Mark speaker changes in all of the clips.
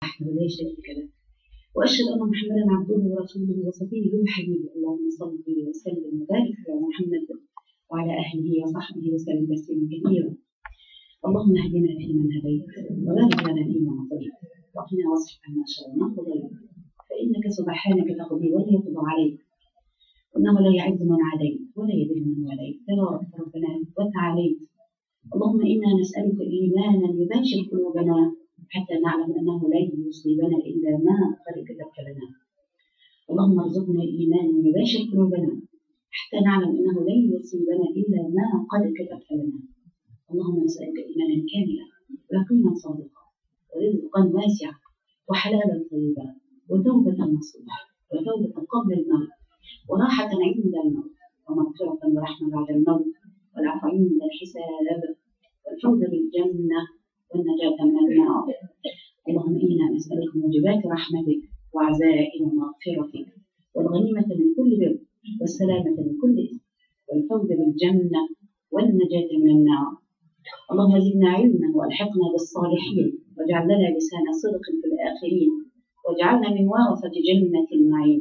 Speaker 1: ولا شريك له، وأشهد أن محمدا عبده ورسوله وصفيه وحبيبه. اللهم صل وسلم وبارك على محمد وعلى أهله وصحبه وسلم تسليما كثيرا. اللهم اهدنا فيمن هديت وبارك لنا فيما أعطيت وقنا واصرف عنا شر ما قضيت، فإنك سبحانك تقضي ولا يقضى عليك، وإنه لا يعز من عاديت ولا يذل من واليت، تبارك ربنا وتعاليت. اللهم إنا نسألك إيمانا يباشر قلوبنا حتى نعلم أنه لن يصيبنا إلا ما قد كتبت لنا. اللهم ارزقنا إيمانا يباشر قلوبنا حتى نعلم أنه لن يصيبنا إلا ما قد كتبت لنا. اللهم نسألك إيمانا كاملا ويقينا صادقا ورزقا واسعا وحلالا طيبا وتوبة نصوحا وتوبة قبل الموت وراحة عند الموت ومغفرة ورحمة بعد الموت والعفو عند الحساب والفوز بالجنة والنجاة من النار. اللهم إنا نسألك موجبات رحمتك وعزائم مغفرتك والغنيمة من كل بر والسلامة من كل إثم والفوز بالجنة والنجاة من النار. اللهم زدنا علما والحقنا بالصالحين واجعل لنا لسان صدق في الآخرين واجعلنا من ورثة جنة النعيم.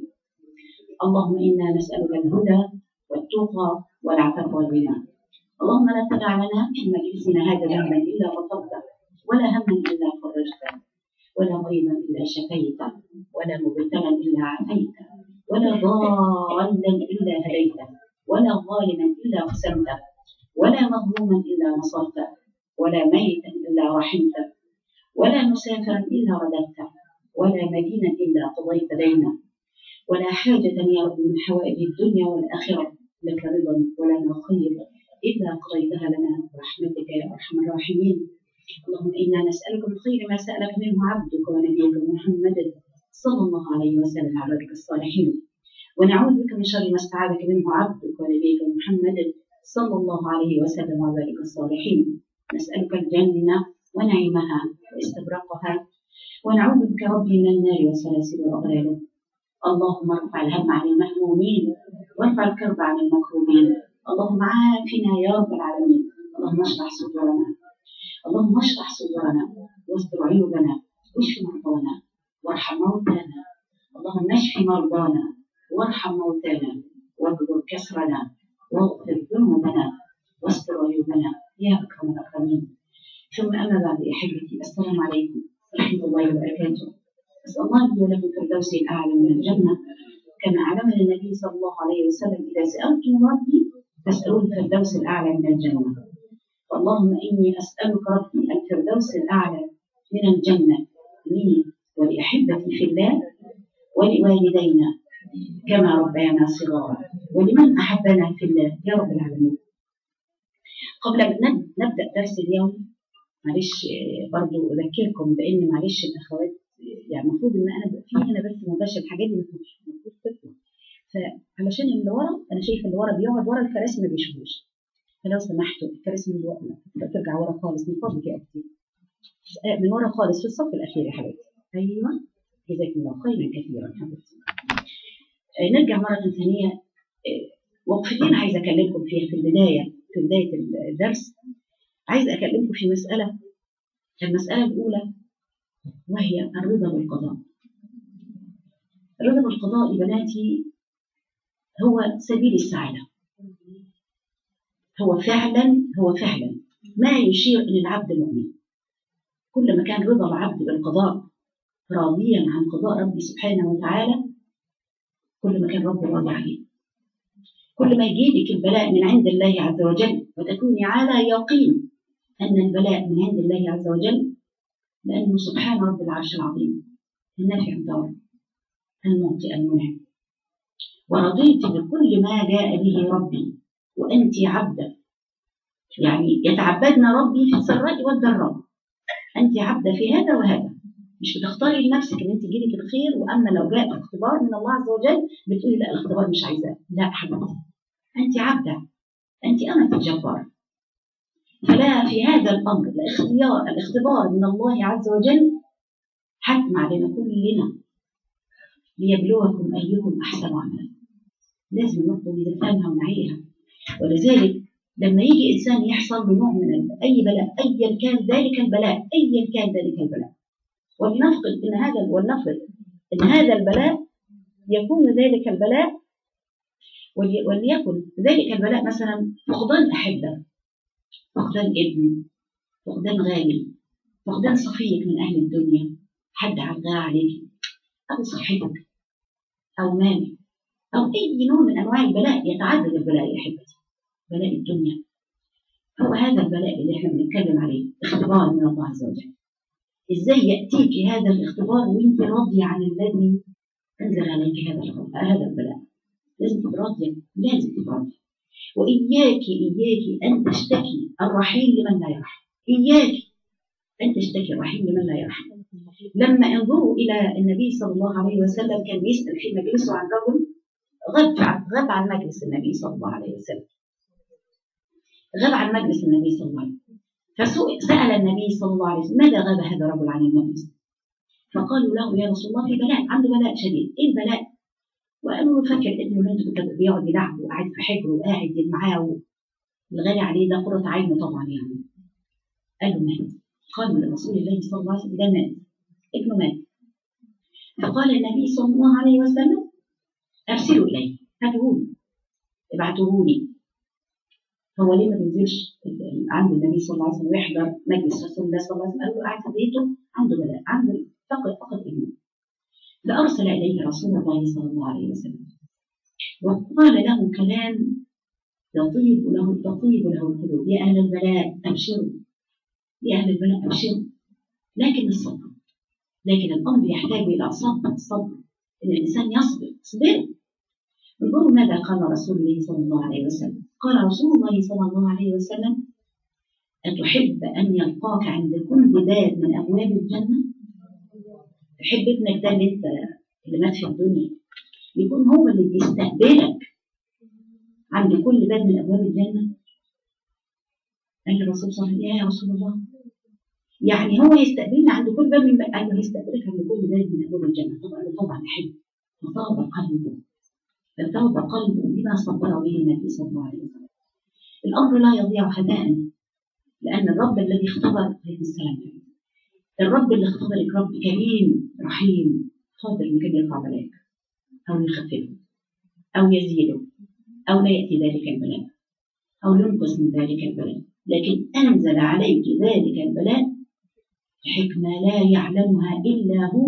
Speaker 1: اللهم إنا نسألك الهدى والتقى والعفاف والغنى. اللهم لا تدع لنا في مجلسنا هذا ذنبا إلا غفرته ولا هما إلا فرجته ولا مريضا إلا شفيته ولا مبتلا إلا عافيته ولا ضالا إلا هديته ولا ظالما إلا قسمته ولا مظلوما إلا نصرته ولا ميتا إلا رحمته ولا مسافرا إلا رددته ولا مدينة إلا قضيت دينه ولا حاجة يا رب من حوائج الدنيا والآخرة لك رضا ولنا خير إلا قضيتها لنا برحمتك يا أرحم الراحمين. اللهم إنا نسألك من خير ما سألك منه عبدك ونبيك محمد صلى الله عليه وسلم عبادك الصالحين، ونعوذ بك من شر ما استعاذك منه عبدك ونبيك محمد صلى الله عليه وسلم وعبادك الصالحين. نسألك الجنة ونعيمها واستبرقها، ونعوذ بك ربي من النار والسلاسل والأغلال. اللهم ارفع الهم عن المهمومين وارفع الكرب عن المكروبين. اللهم عافنا يا رب العالمين. اللهم اشرح صدورنا، اللهم اشرح صدورنا واستر عيوبنا واشف مرضانا وارحم موتانا. اللهم اشف مرضانا وارحم موتانا واجبر كسرنا واغفر ذنوبنا واستر عيوبنا يا اكرم الاكرمين. ثم اما بعد احبتي، السلام عليكم ورحمه الله وبركاته. اسال الله لي ولكم الفردوس الاعلى من الجنه، كما علمنا النبي صلى الله عليه وسلم اذا سالتم ربي فاسالوه الفردوس الاعلى من الجنه. اللهم إني أسألك ربي الفردوس الأعلى من الجنة لي ولأحبتي في الله ولوالدينا كما ربيانا صغارا ولمن أحبنا في الله يا رب العالمين. قبل أن نبدأ درس اليوم، معلش برضو أذكركم بأن معلش الأخوات يعني المفروض إن أنا في هنا بس مباشر الحاجات دي المفروض تطلع، فعلشان اللي ورا أنا شايفة اللي ورا بيقعد ورا الكراسي ما بيشوفوش، فلو سمحتوا الكراسي من ورا ترجع ورا خالص من فضلك يا اختي، من ورا خالص في الصف الاخير يا حبيبتي. ايوه جزاكم الله خيرا كثيرا حبيبتي. نرجع مره ثانيه. وقفتين عايزه اكلمكم فيها في بدايه الدرس. عايزه اكلمكم في المساله الاولى، وهي الرضا بالقضاء. الرضا بالقضاء يا بناتي هو سبيل السعاده، هو فعلا ما يشير إلى العبد المؤمن. كل ما كان رضا العبد بالقضاء راضيا عن قضاء ربي سبحانه وتعالى، كل ما كان ربي راضي عليه. كل ما يجيلك البلاء من عند الله عز وجل وتكوني على يقين أن البلاء من عند الله عز وجل، لأنه سبحان رب العرش العظيم النافع الضار المعطي المنعم. ورضيت بكل ما جاء به ربي وأنت عبدة، يعني يتعبدنا ربي في السراء والضراء. أنت عبدة في هذا وهذا، مش بتختاري لنفسك إن أنت يجيلك الخير، وأما لو جاء اختبار من الله عز وجل بتقولي لا الاختبار مش عايزاه. لا حبيبتي، أنت عبدة، أنت أمة الجبار. فلا في هذا الأمر الاختبار من الله عز وجل حتم علينا كلنا ليبلوكم أيكم أحسن عملا. لازم نطلب نفهمها ونعيها. ولذلك لما يجي إنسان يحصل له نوع من أي بلاء، أيا كان ذلك البلاء، ولنفرض إن هذا البلاء يكون ذلك البلاء، وليكن ذلك البلاء مثلا فقدان أحبة، فقدان ابن، فقدان غالي، فقدان صفيك من أهل الدنيا، حد عدى عليك، أو صحتك، أو مالك، أو أي نوع من أنواع البلاء. يتعدد البلاء يا أحبتي، بلاء الدنيا هو هذا البلاء اللي احنا بنتكلم عليه، اختبار من الله عز وجل. ازاي يأتيك هذا الاختبار وانت راضية عن الذي أنزل عليك هذا البلاء؟ لازم تبقى راضية، لازم تبقى راضية. وإياك أن تشتكي الرحيل لمن لا يرحم، إياك أن تشتكي الرحيل لمن لا يرحم. لما انظروا إلى النبي صلى الله عليه وسلم كان يسأل في مجلسه عن رجل غاب عن مجلس النبي صلى الله عليه وسلم، غاب عن مجلس النبي صلى الله عليه وسلم، فسأل النبي صلى الله عليه وسلم ماذا غاب هذا الرجل عن المجلس؟ فقالوا له يا رسول الله في بلاء، عنده بلاء شديد. ايه البلاء؟ وقالوا له فاكر ابنه اللي انت كنت بيقعد يلعب وقاعد في حجره وقاعد معاه الغالي عليه ده قرة عينه طبعا يعني. قالوا مات. قالوا لرسول الله صلى الله عليه وسلم ده مات، ابنه مات. فقال النبي صلى الله عليه وسلم ارسلوا اليه، هاتوهولي، ابعتوهولي. هو ليه ما بينزلش عند النبي صلى الله عليه وسلم ويحضر مجلس رسول الله صلى الله عليه وسلم؟ قالوا قاعد في بيته عنده بلاء، عنده فقط ابنه. فأرسل إليه رسول الله صلى الله عليه وسلم وقال له كلام يطيب له القلوب: يا أهل البلاء أبشروا، يا أهل البلاء أبشروا. لكن الصبر، لكن الأمر يحتاج إلى صبر، إن الإنسان يصبر. انظروا ماذا قال رسول الله صلى الله عليه وسلم. قال رسول الله صلى الله عليه وسلم: أتحب أن يلقاك عند كل باب من أبواب الجنة؟ تحب ابنك ده اللي مات في الدنيا يكون هو اللي بيستقبلك عند كل باب من أبواب الجنة؟ قال الرسول صلى الله عليه وسلم: يا رسول الله، يعني هو يستقبلنا عند كل باب من باب؟ قال له يستقبلك عند كل باب من أبواب الجنة. طبعا أحب. فطاب قلبه بما صبر به النبي صلى الله عليه وسلم. الأمر لا يضيع هباء، لأن الرب الذي اختبر عليه السلام، الرب اللي اختبرك رب كريم رحيم، قادر إن كان يرفع بلاك أو يخففه أو يزيده أو لا يأتي ذلك البلاء أو ينقص من ذلك البلاء، لكن أنزل عليك ذلك البلاء حكمة لا يعلمها إلا هو.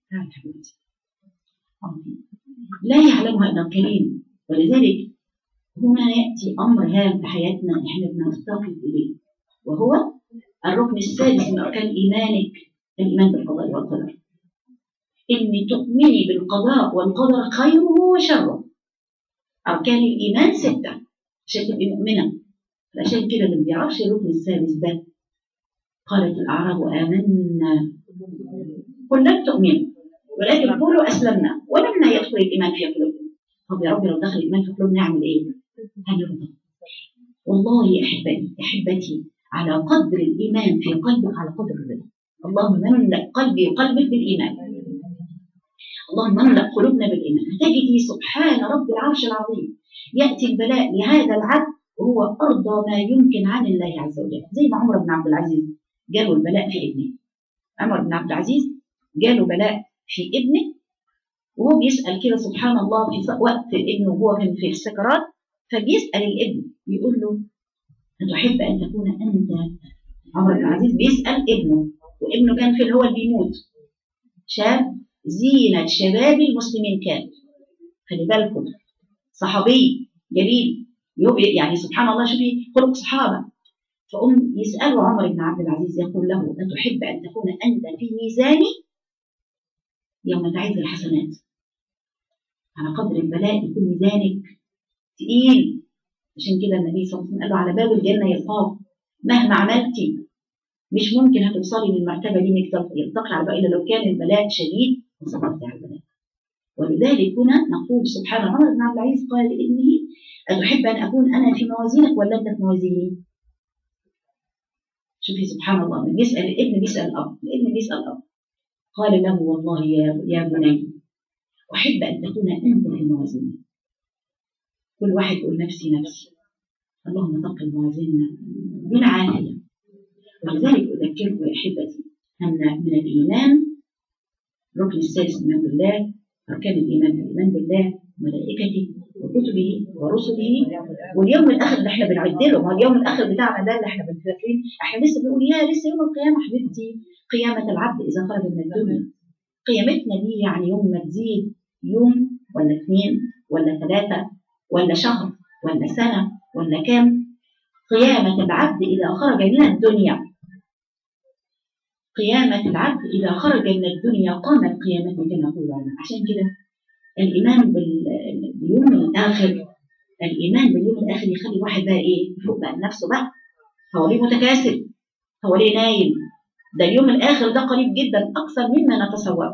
Speaker 1: لا يعلمها إلا الكريم. ولذلك هنا يأتي أمر هام في حياتنا إحنا بنفتقد إليه، وهو الركن السادس من أركان إيمانك، الإيمان بالقضاء والقدر. إن تؤمني بالقضاء والقدر خيره وشره. أركان الإيمان 6 عشان تبقي مؤمنة. عشان كده اللي ما بيعرفش الركن السادس ده، قالت الأعراب آمنا قل لم تؤمنوا ولكن قولوا أسلمنا ولما يدخل الإيمان في قلوبنا. طب يا رب لو دخل الإيمان في قلوبنا نعمل إيه؟ هنرضى. والله يا أحبتي على قدر الإيمان في قلبك على قدر الرضا. اللهم املأ قلبي وقلبك بالإيمان، اللهم املأ قلوبنا بالإيمان. تجدي سبحان رب العرش العظيم يأتي البلاء لهذا العبد وهو أرضى ما يمكن عن الله عز وجل. زي ما عمر بن عبد العزيز جاله البلاء في ابنه. عمر بن عبد العزيز جاله بلاء في ابنه وهو بيسأل كده سبحان الله في وقت ابنه وهو كان في السكرات، فبيسأل الابن بيقول له: أتحب أن تكون أنت؟ عمر بن العزيز بيسأل ابنه، وابنه كان في اللي هو اللي بيموت، شاب زينة شباب المسلمين كان، خلي بالكم، صحابي جليل، يعني سبحان الله شوفي خلق صحابة. يسأله عمر بن عبد العزيز يقول له: أتحب أن تكون أنت في ميزاني يوم تعز الحسنات؟ على قدر البلاء يكون ميزانك تقيل. عشان كده النبي صلى الله عليه وسلم قال له: على باب الجنة يلقاك مهما عملتي مش ممكن هتوصلي للمرتبة دي انك يلتقي على بقى إلا لو كان البلاء شديد وصبرت على البلاء. ولذلك هنا نقول سبحان عمر بن عبد العزيز قال لابنه: أتحب أن أكون أنا في موازينك ولا أنت في موازيني؟ شوفي سبحان الله، من بيسأل الابن بيسأل الأب، الابن بيسأل الأب. قال له: والله يا بني أحب أن تكون أنت في موازيني. كل واحد يقول نفسي نفسي، اللهم ثقل موازيننا بالعافية. ولذلك أذكركم يا أحبتي أن من الإيمان الركن السادس الإيمان بالله. أركان الإيمان الإيمان بالله وملائكته وكتبه ورسله واليوم الآخر اللي احنا بنعد له. ما اليوم الآخر بتاعنا ده اللي احنا بنفكرين، احنا لسه بنقول يا لسه يوم القيامة. حبيبتي قيامة العبد إذا خرج من الدنيا. قيامتنا دي يعني يوم ما تزيد يوم ولا 2 ولا 3 ولا شهر ولا سنة ولا كام. قيامة العبد إذا خرج من الدنيا. قيامة العبد إذا خرج من الدنيا قامت قيامته كما يقول العلماء. عشان كده الإيمان باليوم الآخر، الإيمان باليوم الآخر يخلي الواحد بقى إيه؟ يفوق بقى لنفسه بقى. هو ليه متكاسل؟ هو ليه نايم؟ ده اليوم الآخر ده قريب جدا أكثر مما نتصور.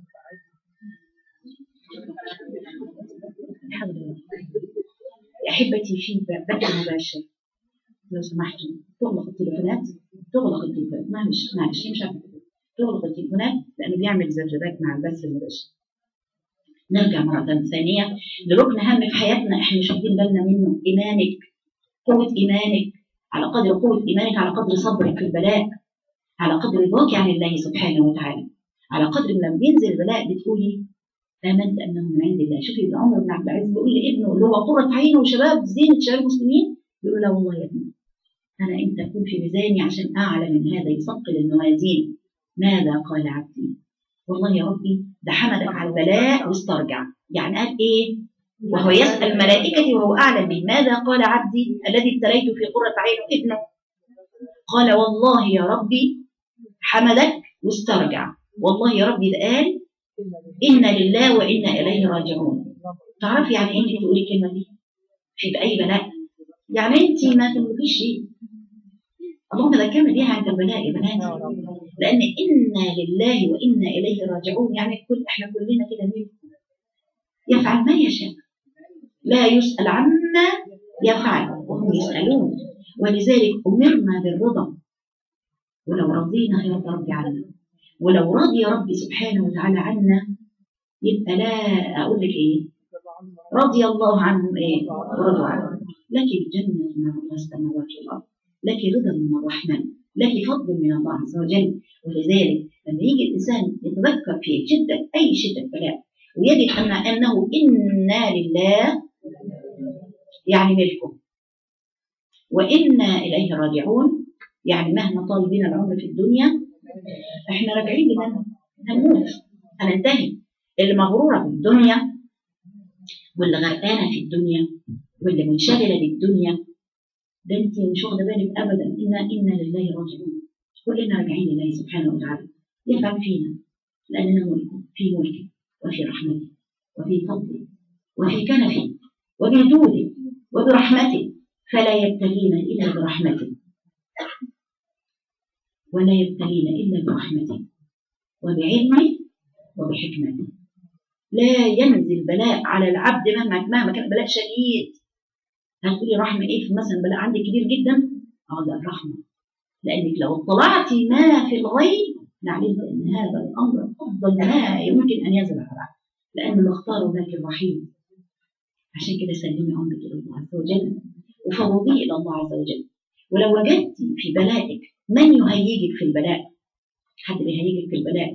Speaker 1: الحمد لله. يا أحبتي في بث مباشر لو سمحتوا تغلق التليفونات، تغلق التليفونات. معلش مش عارفة تغلق التليفونات لأنه بيعمل ذبذبات مع البث المباشر. نرجع مرة ثانية لركن هام في حياتنا احنا مش واخدين بالنا منه. إيمانك، قوة إيمانك. على قدر قوة إيمانك على قدر صبرك في البلاء، على قدر رضاك عن الله سبحانه وتعالى، على قدر لما بينزل البلاء بتقولي آمنت أنه من عند الله. شوفي ابن عمر بن عبد العزيز بيقول لابنه اللي هو قرة عينه وشباب زينة شباب المسلمين، بيقول لا والله يا ابني أنا أنت تكون في ميزاني عشان أعلى من هذا يثقل الموازين. ماذا قال عبدي؟ والله يا ربي ده حمدك على البلاء واسترجع. يعني قال إيه؟ وهو يسأل ملائكتي وهو أعلم به. ماذا قال عبدي الذي ابتليت في قرة عينه ابنه؟ قال والله يا ربي حمدك واسترجع. والله يا ربي ده قال إنا لله وإنا إليه راجعون. تعرفي يعني إيه إنك تقولي الكلمة دي في أي بلاء؟ يعني أنت ما تملكيش شيء. اللهم ذكرنا بيها عند البلاء يا بناتي، لأن إنا لله وإنا إليه راجعون يعني احنا كلنا كده مين يفعل ما يشاء، لا يسأل عما يفعل وهم يسألون. ولذلك أمرنا بالرضا، ولو رضينا يرضى ربي عنا، ولو رضي ربي سبحانه وتعالى عنا يبقى لا أقول لك إيه، رضي الله عنهم إيه ورضوا عنه. لك الجنة من السماوات والأرض، لك رضا من الرحمن، لك فضل من الله عز وجل. ولذلك لما يجي الإنسان يتذكر في شدة أي شدة بلاء ويجد أنه إنا لله يعني ملكه وإنا إليه راجعون، يعني مهما طال بنا العمر في الدنيا احنا راجعين لمن هنموت هننتهي. اللي مغرورة بالدنيا واللي غرقانة في الدنيا واللي منشغلة بالدنيا ده انت مش واخده بالك ابدا. إنا لله راجعون، كلنا راجعين لله سبحانه وتعالى يفعل فينا لأننا ملكه، في ملكه وفي رحمته وفي فضله وفي كنفه وبجوده وبرحمته، فلا يبتلينا إلا برحمته ولا يبتلينا إلا برحمته وبعلمه وبحكمته. لا ينزل بلاء على العبد مهما كان بلاء شديد. هتقولي رحمة إيه؟ في مثلا بلاء عندك كبير جدا، ده الرحمة، لأنك لو اطلعتي ما في الغيب لعلمت أن هذا الأمر أفضل ما يمكن أن ينزل على العبد، لأنه اللي اختاره ذاك الرحيم. عشان كده سلمي أمرك إلى الله عز وجل وفوضيه إلى الله عز وجل. ولو وجدتي في بلائك من يهيجك في البلاء، حد بيهيجك في البلاء،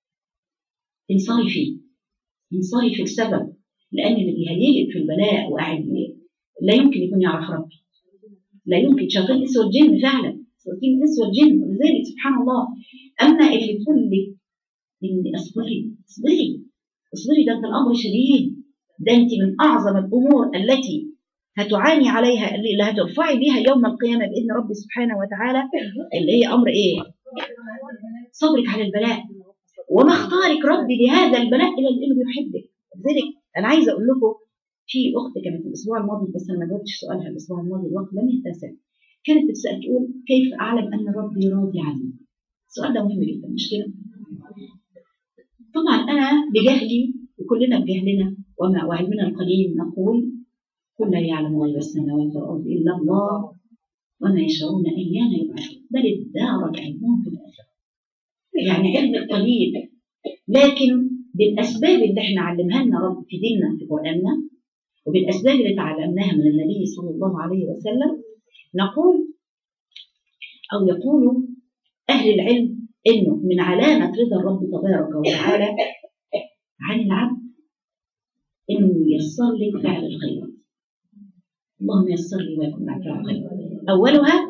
Speaker 1: انصرفي السبب، لأن اللي بيهيجك في البلاء وقاعد لا يمكن يكون يعرف ربي، لا يمكن. شياطين الإنس والجن فعلا، شياطين الإنس والجن. ولذلك سبحان الله أما اللي تقول لك إن اصبري ده أنت الأمر شديد، ده أنت من أعظم الأمور التي هتعاني عليها اللي هترفعي بها يوم القيامة بإذن ربي سبحانه وتعالى، اللي هي أمر إيه؟ صبرك على البلاء، وما اختارك ربي لهذا البلاء إلا لأنه بيحبك. لذلك أنا عايزة أقول لكم في أخت كانت الأسبوع الماضي، بس أنا ما جاوبتش سؤالها الأسبوع الماضي الوقت لم يتسع، كانت بتسأل تقول كيف أعلم أن ربي راضي عني؟ السؤال ده مهم جدا مش كده؟ طبعا أنا بجهلي وكلنا بجهلنا وعلمنا القليل نقول قل لا يعلم غيب السماوات والأرض إلا الله وما يشعرون أيان يبعثون، بل الدار علمهم في الآخرة. يعني علم القليل، لكن بالأسباب اللي احنا علمها لنا رب في ديننا في قرآننا وبالأسباب اللي تعلمناها من النبي صلى الله عليه وسلم نقول أو يقول أهل العلم إنه من علامة رضا الرب تبارك وتعالى عن العبد إنه ييسر لك فعل الخيرات. اللهم ييسر لي ويكون معك فعل الخيرات. أولها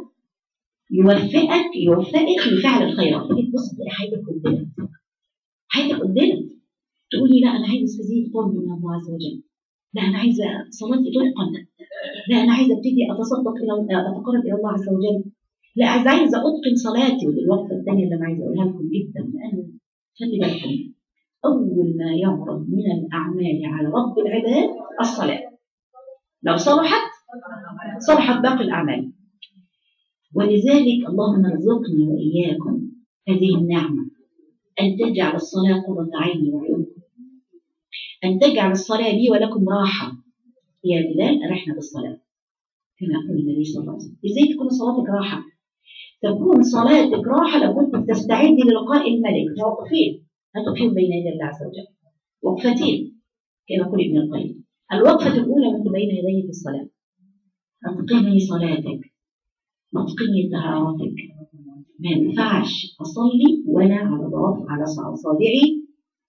Speaker 1: يوفقك لفعل الخيرات. تيجي تبص تلاقي حياتك قدامك، حياتك قدامك، تقولي لا أنا عايزة استزيد قرب من الله عز وجل، لا أنا عايزة صلاتي تتقن، لا أنا عايزة أبتدي أتصدق أتقرب إلى الله عز وجل، لا عايزة أتقن صلاتي. ودي الوقفة الثانية اللي أنا عايزة أقولها لكم جدا، لأن خلي بالكم أول ما يعرض من الأعمال على رب العباد الصلاة، لو صلحت باقي الأعمال. ولذلك اللهم ارزقني وإياكم هذه النعمة، أن تجعل الصلاة قرة عيني وعيونكم، أن تجعل الصلاة لي ولكم راحة. يا بلال أرحنا بالصلاة كما يقول النبي صلى الله عليه وسلم. إزاي تكون صلاتك راحة؟ تكون صلاتك راحة لو كنت بتستعدي للقاء الملك. موقفين هتقفين بين يدي الله عز وجل، وقفتين كما يقول ابن القيم. الوقفة الأولى وأنت بين يديه في الصلاة، أتقني صلاتك، أتقني طهاراتك. ما ينفعش أصلي وأنا على أصابعي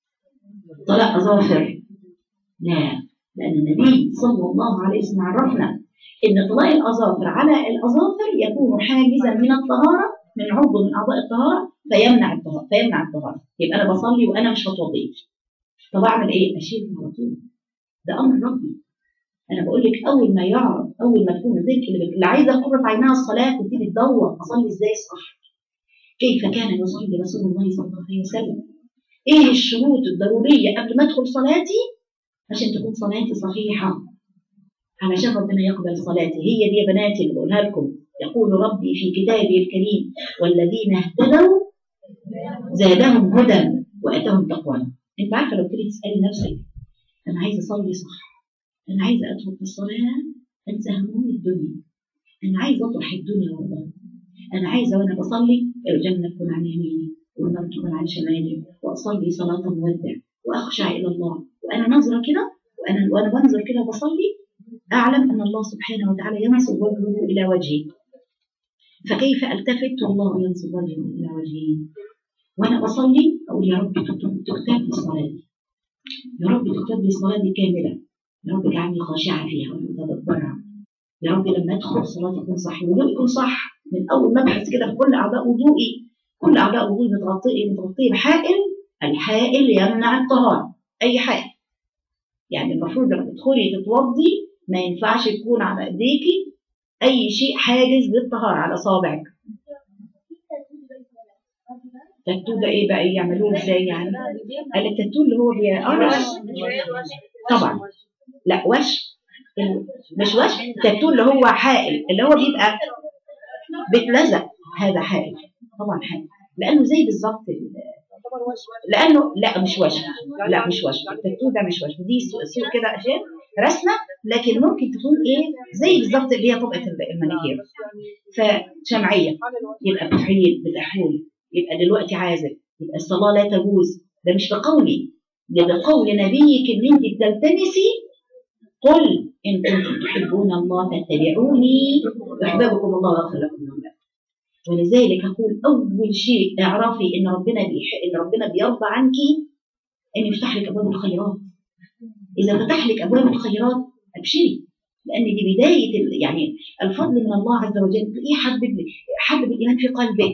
Speaker 1: طلاق أظافر، لا، لأن النبي صلى الله عليه وسلم عرفنا إن طلاق الأظافر على الأظافر يكون حاجزا من الطهارة، من عضو من أعضاء الطهارة، فيمنع الطهارة. يبقى أنا بصلي وأنا مش متوضئ، طب أعمل إيه؟ أشيل على طول، ده أمر ربي. أنا بقول لك أول ما يعرف، أول ما تكون ذلك اللي عايزة قرة عينها الصلاة تبتدي تدور أصلي إزاي صح. كيف كان يصلي رسول الله صلى الله عليه وسلم؟ إيه الشروط الضرورية قبل ما أدخل صلاتي عشان تكون صلاتي صحيحة، علشان ربنا يقبل صلاتي. هي دي يا بناتي اللي بقولها لكم. يقول ربي في كتابه الكريم: والذين اهتدوا زادهم هدى واتاهم تقوى. انت عارفه لو تيجي تسالي نفسك انا عايزه اصلي صح، انا عايزه ادخل في الصلاه انسى هموم الدنيا، انا عايزه اطرح الدنيا والله، انا عايزه وانا بصلي الجنه تكون عن يميني والنار تكون عن شمالي، واصلي صلاه مودع واخشع الى الله وانا ناظره كده، وانا بنظر كده وبصلي اعلم ان الله سبحانه وتعالى ينصب وجهه الى وجهي. فكيف التفت والله ينصب وجهه الى وجهي وانا بصلي؟ اقول يا رب تكتب لي صلاتي، يا رب تكتب لي صلاتي كامله، يا رب اجعلني خاشعه فيها ومتدبرها، يا رب لما ادخل صلاتي يكون صح، وضوء يكون صح من اول ما ابحث كده في كل اعضاء وضوئي، كل اعضاء وضوئي متغطيه بحائل، الحائل يمنع الطهاره. اي حائل، يعني المفروض لما تدخلي تتوضي ما ينفعش يكون على ايديكي اي شيء حاجز للطهاره على صابعك. التاتو ده ايه بقى؟ يعملوه ازاي يعني؟ التاتو اللي هو بيقرش طبعا، لا وش، مش وش، التاتو اللي هو حائل، اللي هو بيبقى بيتلزق، هذا حائل طبعا، حائل لانه زي بالظبط، لانه لا مش وش، لا مش وش، التاتو ده مش وش، دي سوق كده اشياء رسمه، لكن ممكن تكون ايه زي بالظبط اللي هي طبقه المانيكير، فشمعيه، يبقى بتحول، يبقى دلوقتي عازل، يبقى الصلاه لا تجوز. ده مش بقولي، ده بقول نبيك ان انت بتلتمسي، قل ان كنتم تحبون الله فاتبعوني يحببكم الله ويغفر لكم ذنوبكم. ولذلك اقول اول شيء اعرفي ان ربنا بيرضى عنك ان يفتح لك ابواب الخيرات. اذا فتح لك ابواب الخيرات ابشري، لان دي بدايه يعني الفضل من الله عز وجل. تلاقيه حبب الايمان في قلبك،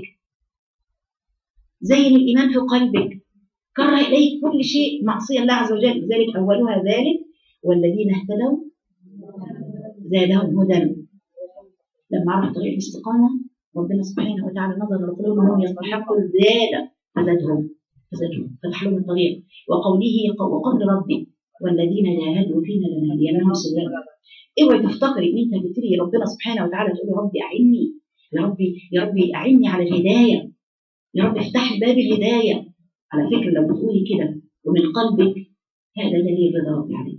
Speaker 1: زين الايمان في قلبك، كره اليك كل شيء معصيه الله عز وجل. لذلك اولها ذلك: والذين اهتدوا زادهم هدى. لما عرف طريق الاستقامه ربنا سبحانه وتعالى نظر لقلوبهم يستحقوا الزياده فزادهم فتح لهم الطريق. وقول ربي: والذين جاهدوا فينا لنهدينهم سبلنا. اوعي تفتكري ان انت بتري ربنا سبحانه وتعالى تقولي يا ربي اعني، يا ربي اعني على الهدايه، يا رب افتح لي باب الهدايه. على فكره لو بتقولي كده ومن قلبك هذا دليل رضا ربي عليك.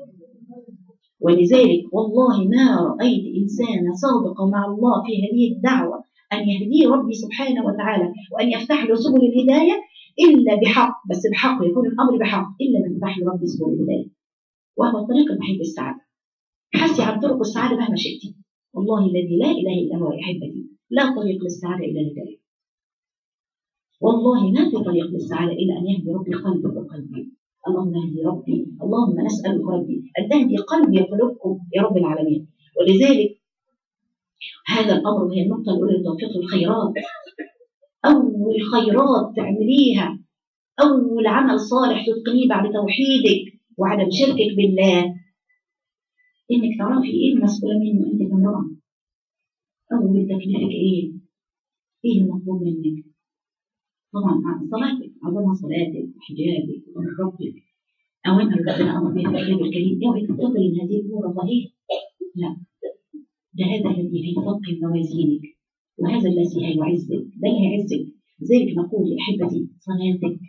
Speaker 1: ولذلك والله ما رايت انسانا صادقا مع الله في هذه الدعوه ان يهديه ربي سبحانه وتعالى وان يفتح له سبل الهدايه الا بحق، بس بحق يكون الامر بحق، الا من فتح له ربي سبل الهدايه، وهو الطريق الوحيد للسعاده. حسي عن طرق السعاده مهما شئتي، والله الذي لا اله الا هو يا احبتي لا طريق للسعاده الا الهدايه. والله ما في طريق للسعادة إلا أن يهدي ربي قلبك وقلبي. اللهم اهدي ربي، اللهم نسألك ربي أن تهدي قلبي وقلوبكم يا رب العالمين. ولذلك هذا الأمر وهي النقطة الأولى لتوفيق الخيرات. أول خيرات تعمليها، أول عمل صالح تتقنيه بعد توحيدك وعدم شركك بالله، إنك تعرفي إيه المسؤولة منه أنت كامرأة. أول تكليفك إيه؟ إيه المطلوب منك؟ طبعا صلاتك، عظمها صلاتك وحجابك وأمر ربك، أوامر ربنا أمر بها الكتاب الكريم. اوعي تنتظري إن هذه الأمور رفاهية، لا، ده هذا الذي هيثقل موازينك، وهذا الذي هيعزك، ده اللي هيعزك. لذلك نقول يا أحبتي صلاتك،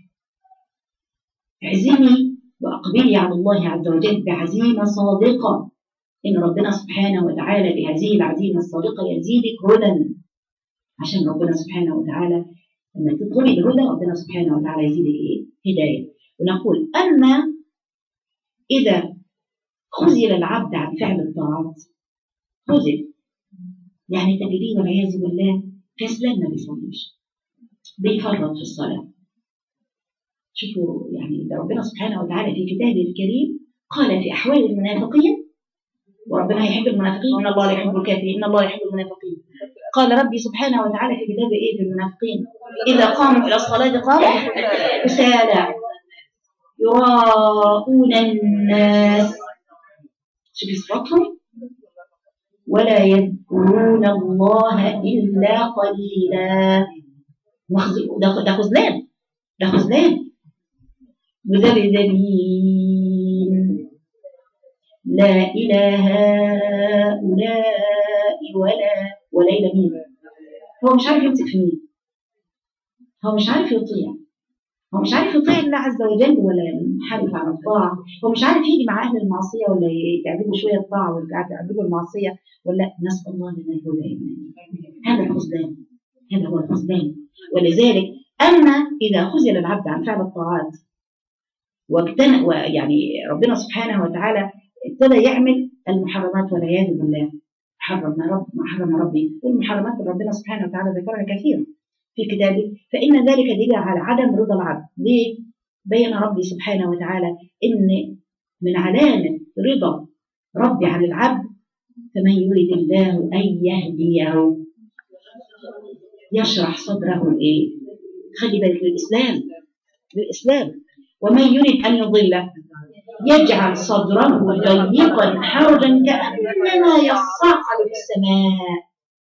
Speaker 1: اعزمي وأقبلي على الله عز وجل بعزيمة صادقة، إن ربنا سبحانه وتعالى بهذه العزيمة الصادقة يزيدك هدى، عشان ربنا سبحانه وتعالى لما تطلبي الهدى ربنا سبحانه وتعالى يزيدك إيه؟ هداية. ونقول أما إذا خذل العبد عن فعل الطاعات، خذل يعني تجديه والعياذ بالله كسلان ما بيصليش، بيفرط في الصلاة. شوفوا يعني ربنا سبحانه وتعالى في كتابه الكريم قال في أحوال المنافقين، وربنا يحب المنافقين، إن الله لا يحب الكافرين، إن الله يحب المنافقين. قال ربي سبحانه وتعالى في كتابه إيه في المنافقين؟ إذا قاموا إلى الصلاة قاموا كسالى يراءون الناس، شوفي صفاتهم، ولا يذكرون الله إلا قليلا. ده خذلان، ده خذلان. مذبذبين لا إله هؤلاء ولا إلى مين. هو مش عارف يمسك في مين، هو مش عارف يطيع، هو مش عارف يطيع الله عز وجل ولا ينحرف عن الطاعة، هو مش عارف يجي مع أهل المعصية ولا تعجبه شوية الطاعة ولا تعجبه المعصية ولا. نسأل الله لنا الهدى. هذا الخذلان، هذا هو الخذلان. ولذلك أما إذا خذل العبد عن فعل الطاعات ويعني ربنا سبحانه وتعالى ابتدى يعمل المحرمات والعياذ بالله، حرم ربي، والمحرمات اللي ربنا سبحانه وتعالى ذكرها كثيرا في كتابه، فإن ذلك دليل على عدم رضا العبد. ليه؟ بين ربي سبحانه وتعالى إن من علامة رضا ربي عن العبد فمن يريد الله أن يهديه يشرح صدره إيه؟ خلي بالك للإسلام. ومن يريد أن يضله يجعل صدره ضيقا حرجا كأنما يصعد في السماء.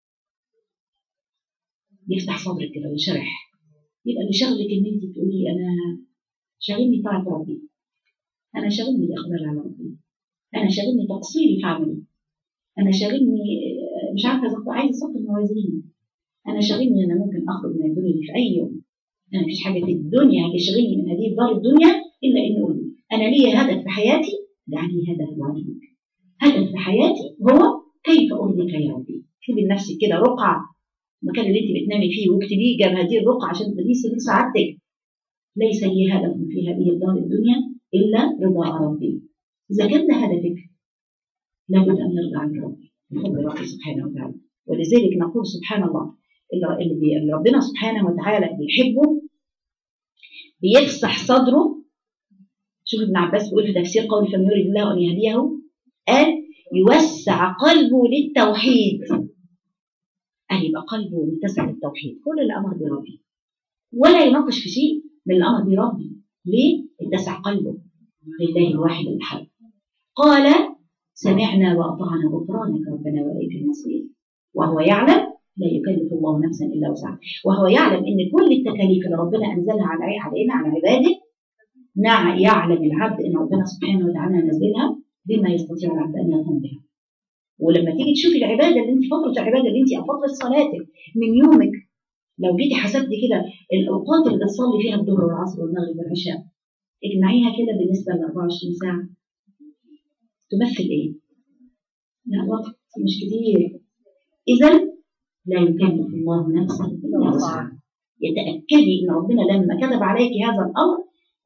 Speaker 1: يفتح صدرك كده ويشرح، يبقى اللي شغلك ان انت تقولي انا شاغلني طاعة ربي، انا شاغلني الاقبال على ربي، انا شاغلني تقصيري في عملي، انا شاغلني مش عارفه عايزه اصفي الموازين، انا شاغلني انا ممكن اخرج من الدنيا دي في اي يوم. انا مفيش حاجه في الدنيا هتشغلني من هذه الدار الدنيا الا ان اقول انا لي هدف في حياتي، دعني هدف وعديك. هدف في حياتي هو كيف ارضيك يا ربي. اكتبي لنفسك كده رقعه، المكان اللي انت بتنامي فيه واكتبيه جنب هذه الرقعه عشان تدري سعادتك. ليس لي هدف في هذه الدار الدنيا الا رضا ربي. اذا كان ده هدفك لابد ان يرضى عنك ربي بفضل الله سبحانه وتعالى. ولذلك نقول سبحان الله اللي ربنا سبحانه وتعالى بيحبه بيفسح صدره. شوف ابن عباس بيقول في تفسير قول فمن يريد الله ان يهديه قال يوسع قلبه للتوحيد. قال يبقى قلبه متسع للتوحيد، كل اللي امر بربي ولا يناقش في شيء من الامر بربي. ليه؟ اتسع قلبه لله الواحد الاحد. قال سمعنا واطعنا غفرانك ربنا واليك المصير. وهو يعلم لا يكلف الله نفسا الا وسعها، وهو يعلم ان كل التكاليف اللي ربنا انزلها علينا على عباده يعلم العبد ان ربنا سبحانه وتعالى نزلها بما يستطيع العبد ان يقوم بها. ولما تيجي تشوفي العباده اللي انت فتره العباده اللي انت او فتره صلاتك من يومك، لو جيتي حسبتي كده الاوقات اللي بتصلي فيها الظهر والعصر والمغرب والعشاء اجمعيها كده بالنسبه ل 24 ساعه تمثل ايه؟ لا وقت مش كتير. اذا لا يكلف الله نفسا الا وسعها. يتاكدي ان ربنا لما كتب عليك هذا الامر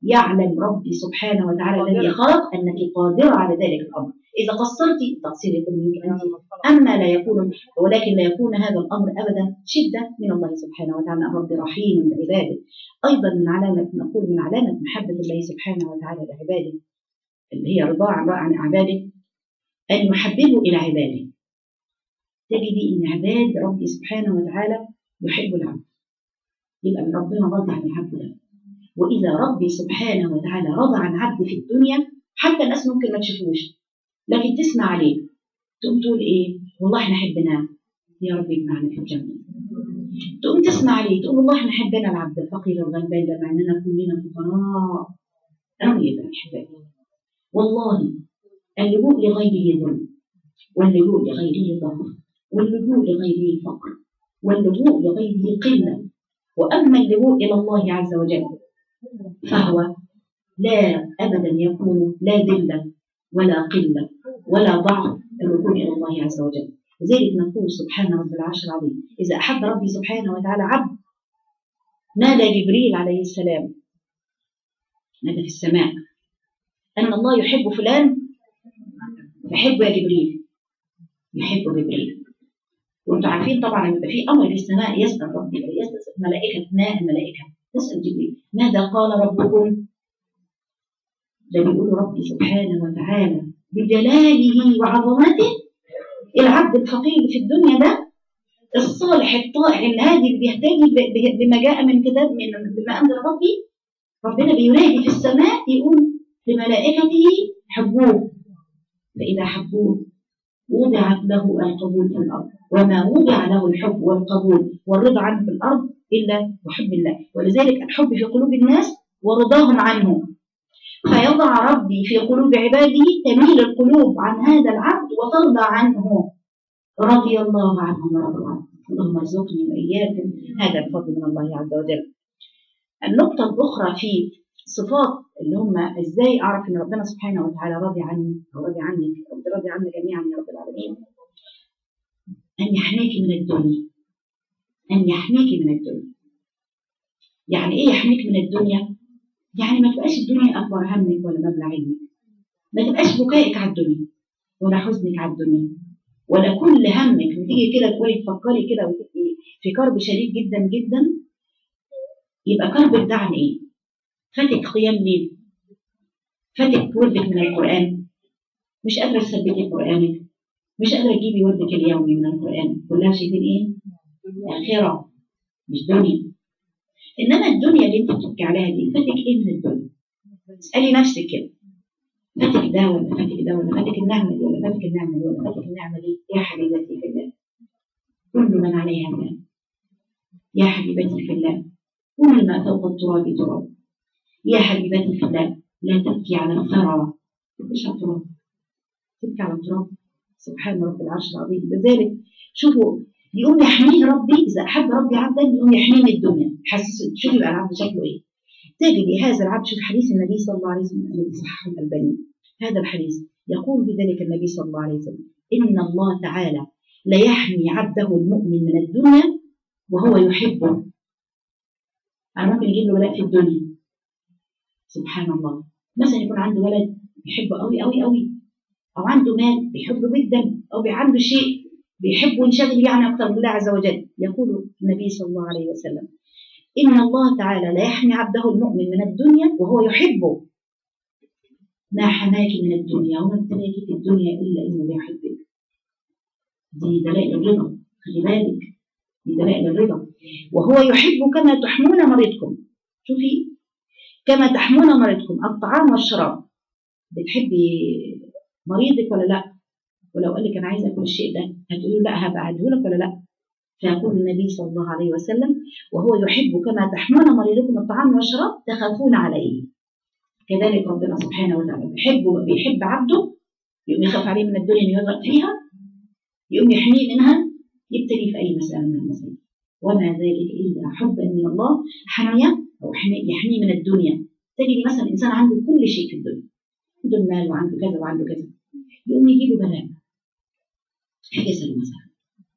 Speaker 1: يعلم ربي سبحانه وتعالى الذي خلق أنك قادرة على ذلك الأمر. إذا قصرت التقصير يكون منك أنت، أما لا يكون، ولكن لا يكون هذا الأمر أبدا شدة من الله سبحانه وتعالى. رب رحيم بعباده. أيضا من علامة، نقول من علامة محبة الله سبحانه وتعالى لعباده اللي هي رضاه عن عباده، أن يحببوا إلى عباده. تجدي أن عباد ربي سبحانه وتعالى يحب العبد، يبقى من ربنا راضي عن العبد ده. وإذا ربي سبحانه وتعالى رضى عن عبد في الدنيا، حتى الناس ممكن ما تشوفوش لكن تسمع عليه، تقوم تقول إيه؟ والله إحنا حبناه يا رب يجمعنا في الجنة. تقوم تسمع عليه تقول والله إحنا حبنا العبد الفقير الغلبان ده، مع إننا كلنا فقراء أوي يا أحبابي. والله اللجوء لغيره ظلم، واللجوء لغيره ضعف، واللجوء لغيره فقر، واللجوء لغيره قلة. وأما اللجوء إلى الله عز وجل فهو لا أبدا يكون لا ذلة ولا قلة ولا ضعف، اللجوء إلى الله عز وجل. لذلك نقول سبحان رب العرش العظيم، إذا أحب ربي سبحانه وتعالى عبد نادى جبريل عليه السلام، نادى في السماء أن الله يحب فلان، يحب يا جبريل، يحب جبريل. وانتم عارفين طبعا ان في امر في السماء يسال ربي، يسال الملائكه تسال جبريل ماذا قال ربكم؟ ده بيقول ربي سبحانه وتعالى بجلاله وعظمته العبد الفقير في الدنيا ده الصالح الطائع الهادي اللي بيهتدي بما جاء من كتاب بما انزل ربي، ربنا بينادي في السماء يقول لملائكته حبوه، فاذا حبوه وضعت له القبول في الأرض، وما وضع له الحب والقبول والرضا عنه في الأرض إلا بحب الله. ولذلك الحب في قلوب الناس ورضاهم عنه، فيضع ربي في قلوب عباده، تميل القلوب عن هذا العبد وترضى عنه، رضي الله عنهم ورضوا عنه. اللهم ارزقني وإياكم هذا الفضل من الله عز وجل. النقطة الأخرى في صفات اللي هم ازاي اعرف ان ربنا سبحانه وتعالى راضي عني او راضي عنك، راضي عنا جميعا يا رب العالمين، ان يحميك من الدنيا. ان يحميك من الدنيا يعني ايه يحميك من الدنيا؟ يعني ما تبقاش الدنيا اكبر همك ولا مبلغ علمك، ما تبقاش بكائك على الدنيا ولا حزنك على الدنيا ولا كل همك وتيجي كده تقولي تفكري كده وتبقي في كرب شديد جدا جدا. يبقى كربك ده عن ايه؟ فاتك قيام ليل، فاتك وردك من القرآن، مش قادرة تثبتي قرآنك، مش قادرة تجيبي وردك اليومي من القرآن، كلها شايفين ايه؟ آخرة مش دنيا. إنما الدنيا اللي انت بتبكي عليها دي فاتك ايه من الدنيا؟ اسألي نفسك كده، فاتك ده ولا فاتك ده ولا فاتك النعمة دي ولا فاتك النعمة دي ولا فاتك النعمة دي؟ يا حبيبتي في الله كل من عليها فان، يا حبيبتي في الله كل ما فوق التراب تراب، يا حبيبتي في الله لا تبكي على الثرى، مش على التراب، تبكي على التراب. سبحان رب العرش العظيم. لذلك شوفوا يقوم يحميه ربي، اذا احب ربي عبدا يقوم يحميه من الدنيا، حسس. شوفي بقى العبد شكله ايه؟ تجدي هذا العبد، شوف حديث النبي صلى الله عليه وسلم الذي صححه الألباني، هذا الحديث يقول في ذلك النبي صلى الله عليه وسلم ان الله تعالى لا يحمي عبده المؤمن من الدنيا وهو يحبه. انا ممكن يجيب له بلاء في الدنيا، سبحان الله، مثلا يكون عنده ولد بيحبه قوي قوي قوي، او عنده مال بيحبه جدا، او عنده شيء بيحبه وينشغل يعني اكثر بالله عز وجل. يقول النبي صلى الله عليه وسلم ان الله تعالى لا يحمي عبده المؤمن من الدنيا وهو يحبه. ما حماك من الدنيا وما ابتلاك في الدنيا الا انه يحبك. دي دلائل الرضا، خلي بالك، دي دلائل الرضا. وهو يحب كما تحمون مريضكم. شوفي، كما تحمون مريضكم الطعام والشراب. بتحبي مريضك ولا لا؟ ولو قال لك انا عايزه اكل الشيء ده هتقولي لا هبقى اديهولك ولا لا؟ فيقول النبي صلى الله عليه وسلم وهو يحب كما تحمون مريضكم الطعام والشراب تخافون عليه. كذلك ربنا سبحانه وتعالى بيحب عبده، يقوم يخاف عليه من الدنيا انه يغرق فيها، يقوم يحميه منها، يبتلي في اي مساله من المسائل. وما ذلك الا حبا من الله حميه او يحميه من الدنيا. تجد مثلا انسان عنده كل شيء في الدنيا، عنده المال وعنده كذا وعنده كذا، يقوم يجيله بلاء حجز مثلا،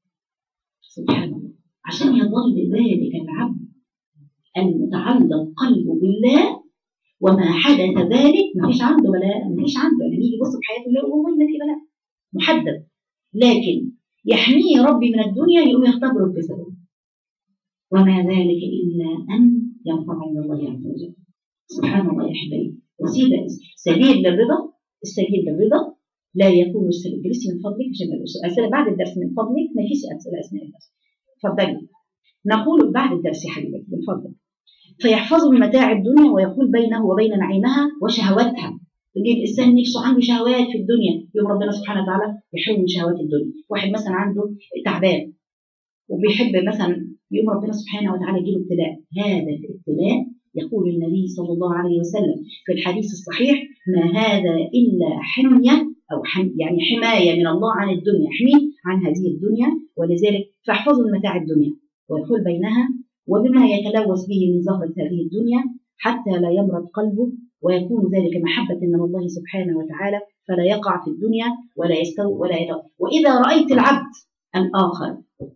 Speaker 1: سبحان الله، عشان يظل ذلك العبد المتعلق قلبه بالله وما حدث ذلك ما فيش عنده بلاء، ما فيش عنده يعني يجي يبص في حياته يلاقي والله ما في بلاء محدد، لكن يحميه ربي من الدنيا يقوم يختبره بسببه، وما ذلك إلا أن ينفع عند الله عز وجل. سبحان الله يا حبايبي. وسيلة سبيل للرضا، السبيل للرضا لا يكون السبيل. جلسي من فضلك عشان الأسئلة بعد الدرس من فضلك، ما فيش أسئلة أثناء الدرس. اتفضلي. نقول بعد الدرس يا حبيبتي من فضلك. فيحفظ من متاع الدنيا ويقول بينه وبين نعيمها وشهواتها. يجي الإنسان نفسه عنده شهوات في الدنيا، يوم ربنا سبحانه وتعالى يحرم من شهوات الدنيا. واحد مثلا عنده تعبان وبيحب مثلا، يوم ربنا سبحانه وتعالى يجيله ابتلاء. هذا الابتلاء يقول النبي صلى الله عليه وسلم في الحديث الصحيح: ما هذا إلا حمية أو يعني حماية من الله عن الدنيا، حمي عن هذه الدنيا. ولذلك فاحفظوا المتاع الدنيا ويحول بينها وبما يتلوث به من زهرة هذه الدنيا حتى لا يمرض قلبه، ويكون ذلك محبة من الله سبحانه وتعالى، فلا يقع في الدنيا ولا يستوي ولا يدعو. وإذا رأيت العبد الآخر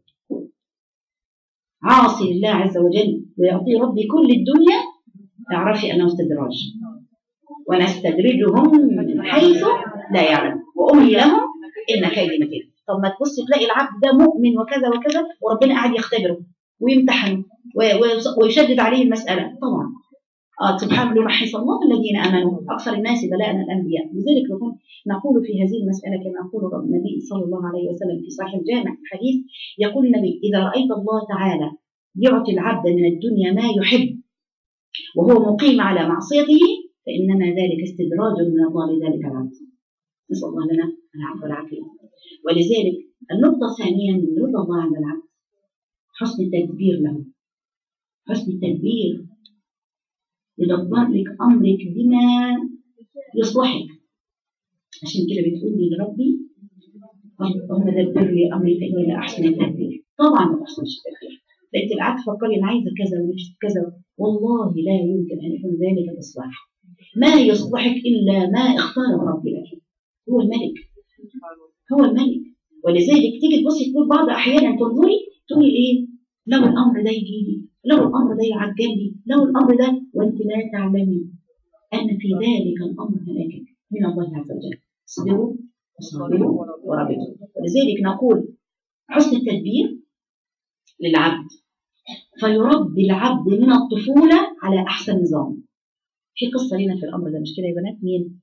Speaker 1: عاصي لله عز وجل ويعطي ربي كل الدنيا، اعرفي أنه استدراج، ونستدرجهم من حيث لا يعلم وأملي لهم إن كيدي متين. طب ما تبصي تلاقي العبد ده مؤمن وكذا وكذا وربنا قاعد يختبره ويمتحنه ويشدد عليه المسألة. طبعا سبحان الله يمحص الله الذين آمنوا، أكثر الناس بلاء الأنبياء. لذلك نقول في هذه المسألة كما يقول النبي صلى الله عليه وسلم في صحيح الجامع الحديث، يقول النبي: إذا رأيت الله تعالى يعطي العبد من الدنيا ما يحب وهو مقيم على معصيته فإنما ذلك استدراج من الله لذلك العبد. نسأل الله لنا العفو والعافية. ولذلك النقطة الثانية من رضا الله عند العبد حسن التدبير له. حسن التدبير يدبر لك أمرك بما يصلحك. عشان كده بتقولي لربي: اللهم دبر لي أمري فإني لا أحسن التدبير. طبعا ما أحسنش التدبير، لأنت قاعدة تفكري أنا عايزة كذا ونفسي كذا، والله لا يمكن أن يكون ذلك الإصلاح. ما يصلحك إلا ما اختاره ربي لك. هو الملك، هو الملك. ولذلك تيجي تبصي تقول بعض أحيانا تنظري تقولي إيه؟ لو الأمر ده يجي لي، لو الأمر ده يعجل لي، لو الأمر ده، وأنت لا تعلمي أن في ذلك الأمر هلاكك من الله عز وجل. اصبروا وصابروا ورابطوا. ولذلك نقول حسن التدبير للعبد فيربي العبد من الطفولة على أحسن نظام. في قصة لنا في الأمر ده مش كده يا بنات؟ مين؟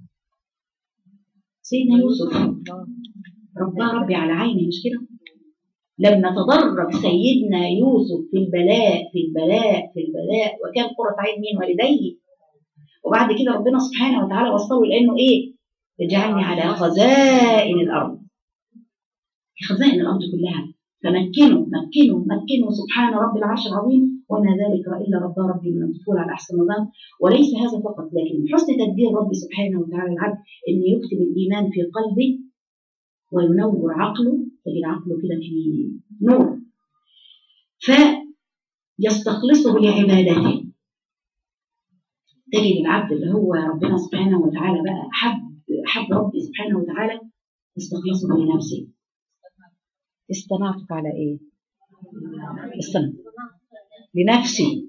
Speaker 1: سيدنا يوسف رباه ربي على عينه، مش كده؟ لما تدرج سيدنا يوسف في البلاء في البلاء في البلاء وكان قرة عين من والديه، وبعد كده ربنا سبحانه وتعالى وصله لأنه إيه؟ اجعلني على خزائن الأرض، خزائن الأرض كلها. فمكنه سبحان رب العرش العظيم. وما ذلك إلا ربي من الطفولة على أحسن نظام. وليس هذا فقط، لكن من حسن تدبير ربي سبحانه وتعالى العبد أن يكتب الإيمان في قلبه وينور عقله، تجد عقله كده في نور، فيستخلصه لعبادته. تجد العبد اللي هو ربنا سبحانه وتعالى بقى أحب ربي سبحانه وتعالى يستخلصه لنفسه. اصطنعتك على ايه؟ لنفسي.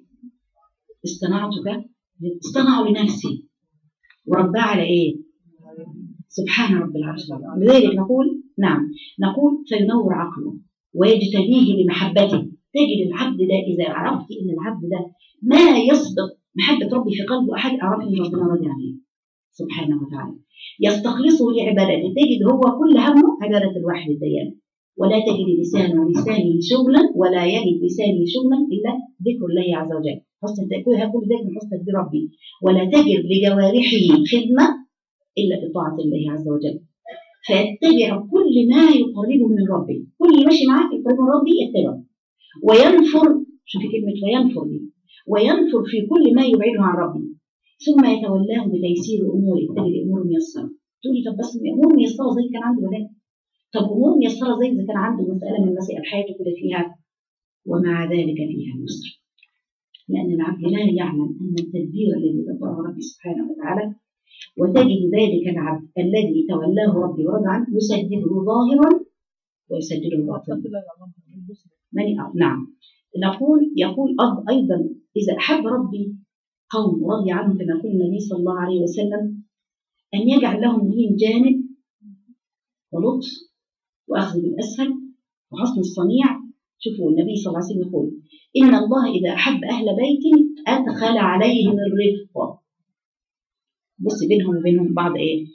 Speaker 1: اصطنعوا لنفسي ورباه على ايه؟ سبحان رب العرش العظيم. لذلك نقول فينور عقله ويجتبيه لمحبته. تجد العبد ده إذا عرفت ان العبد ده ما يسبق محبة ربي في قلبه أحد، أعرف ان ربنا راضي عليه سبحانه وتعالى. يستخلصه لعبادته. تجد هو كل همه عبادة الواحد الديان، ولا تجد لسانه شغلا، ولا يجد لسانه شغلا إلا ذكر الله عز وجل. حسن التدبير هيقول ذلك من حسن تدبير ربي. ولا تجد لجوارحه خدمة إلا في طاعة الله عز وجل. فيتبع كل ما يقربه من ربي، كل ماشي معاه يقربه من ربي يتبعه. وينفر، شوفي كلمة وينفر دي، وينفر في كل ما يبعده عن ربي. ثم يتولاه بتيسير أموره. تجد الأمور ميسرة. تقولي طب بس الأمور ميسرة زي كان عنده ولا؟ طب أمور ميسرة زي إذا كان عنده مسألة من مسائل حياته كده فيها، ومع ذلك فيها يسر. لأن العبد لا يعلم أن التدبير الذي دبره ربي سبحانه وتعالى، وتجد ذلك العبد الذي تولاه ربي ورضى عنه يسدده ظاهرا ويسدده باطنا. نعم. يقول أيضا إذا أحب ربي قوم رضي عنهم كما يقول النبي صلى الله عليه وسلم أن يجعل لهم دين جانب ولطف وأخذ بالأسهل وحسن الصنيع. شوفوا النبي صلى الله عليه وسلم يقول إن الله إذا أحب أهل بيت أدخل عليهم الرفق. بص بينهم وبينهم بعض إيه؟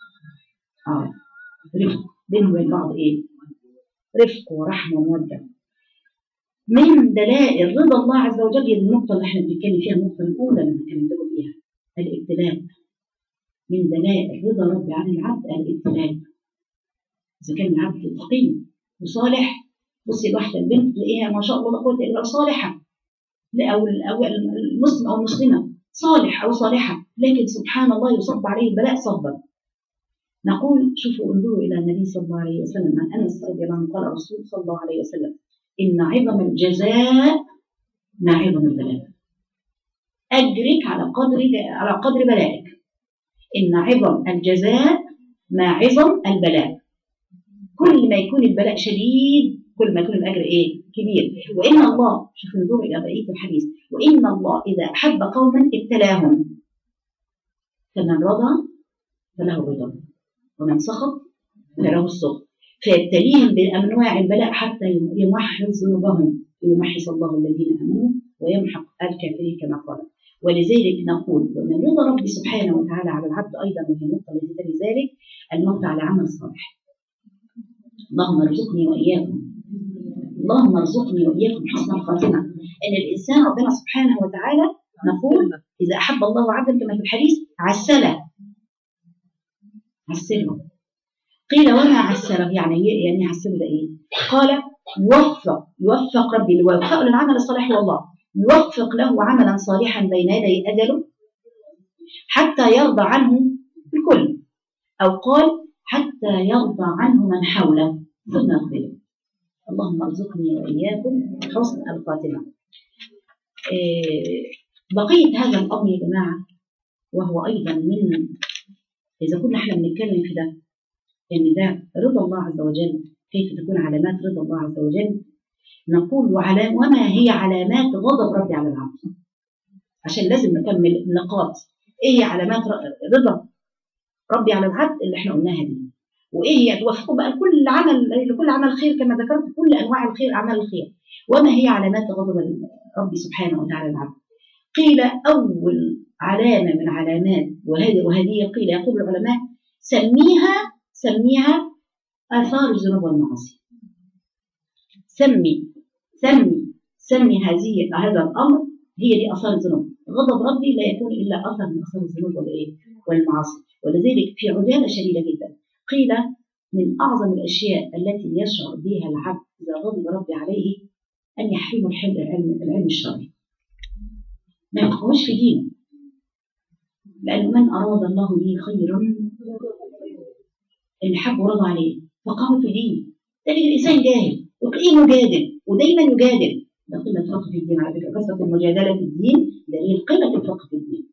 Speaker 1: رفق بينهم وبين بعض إيه؟ رفق ورحمة ومودة. من دلائل رضا الله عز وجل هي النقطة اللي احنا بنتكلم فيها، النقطة الأولى اللي بنتكلم فيها الابتلاء. من دلائل رضا ربي عن العبد الابتلاء. إذا كان العبد تقي وصالح، بصي الواحدة البنت تلاقيها ما شاء الله لا قوة إلا بالله صالحة، أو المسلم أو المسلمة صالح أو صالحة، لكن سبحان الله يصب عليه البلاء صبا. نقول شوفوا انظروا إلى النبي صلى الله عليه وسلم عن أنس رضي الله عنه قال الرسول صلى الله عليه وسلم إن عظم الجزاء مع عظم البلاء. أجرك على قدر بلائك. إن عظم الجزاء مع عظم البلاء. كل ما يكون البلاء شديد كل ما يكون الأجر إيه؟ كبير. وإن الله، شوفوا انظروا إلى بقية الحديث، وإن الله إذا أحب قوما ابتلاهم فمن رضى فله رضا ومن سخط فله السخط، فيبتليهم بأنواع البلاء حتى يمحص ذنوبهم، يمحص الله الذين آمنوا ويمحق الكافرين كما قال. ولذلك نقول ومن رضا ربي سبحانه وتعالى على العبد أيضا من النقطة التي تلي ذلك الموت على عمل صالح. اللهم ارزقني وإياكم، اللهم ارزقني وإياكم حسن الخاتمة. أن الإنسان ربنا سبحانه وتعالى نقول إذا أحب الله عبدا كما في الحديث عسله. قيل وما عسله يعني عسله ده إيه؟ قال يوفق ربي اللي يوفق للعمل الصالح والله يوفق له عملا صالحا بين يدي أجله حتى يرضى عنه الكل، أو قال حتى يرضى عنه من حوله ثم يقبله. اللهم ارزقني وإياكم حسن الخاتمة. بقية هذا الأمر يا جماعة وهو أيضا من إذا كنا احنا بنتكلم في ده إن ده رضا الله عز وجل، كيف تكون علامات رضا الله عز وجل؟ نقول وما هي علامات غضب ربي على العبد؟ عشان لازم نكمل نقاط. إيه هي علامات رضا ربي على العبد اللي احنا قلناها دي؟ وإيه هي توفقه بقى لكل عمل خير كما ذكرت كل أنواع الخير أعمال الخير. وما هي علامات غضب ربي سبحانه وتعالى العبد؟ قيل أول علامة من علامات وهذه قيل يقول العلماء سميها آثار الذنوب والمعاصي. سمي هذا الأمر هي دي آثار الذنوب. غضب ربي لا يكون إلا أثر من آثار الذنوب والمعاصي. ولذلك في عجالة شديدة جدا قيل من أعظم الأشياء التي يشعر بها العبد إذا غضب ربي عليه أن يحرمه العلم الشرعي، ما يفقهوش في دينه، لأن من أراد الله به خيرا اللي حب ورضى عليه فقهه في دينه. تجد الإنسان جاهل وتلاقيه مجادل ودايما يجادل، ده قلة الفقه في الدين على فكرة. قصة المجادلة في الدين دليل قلة الفقه في الدين.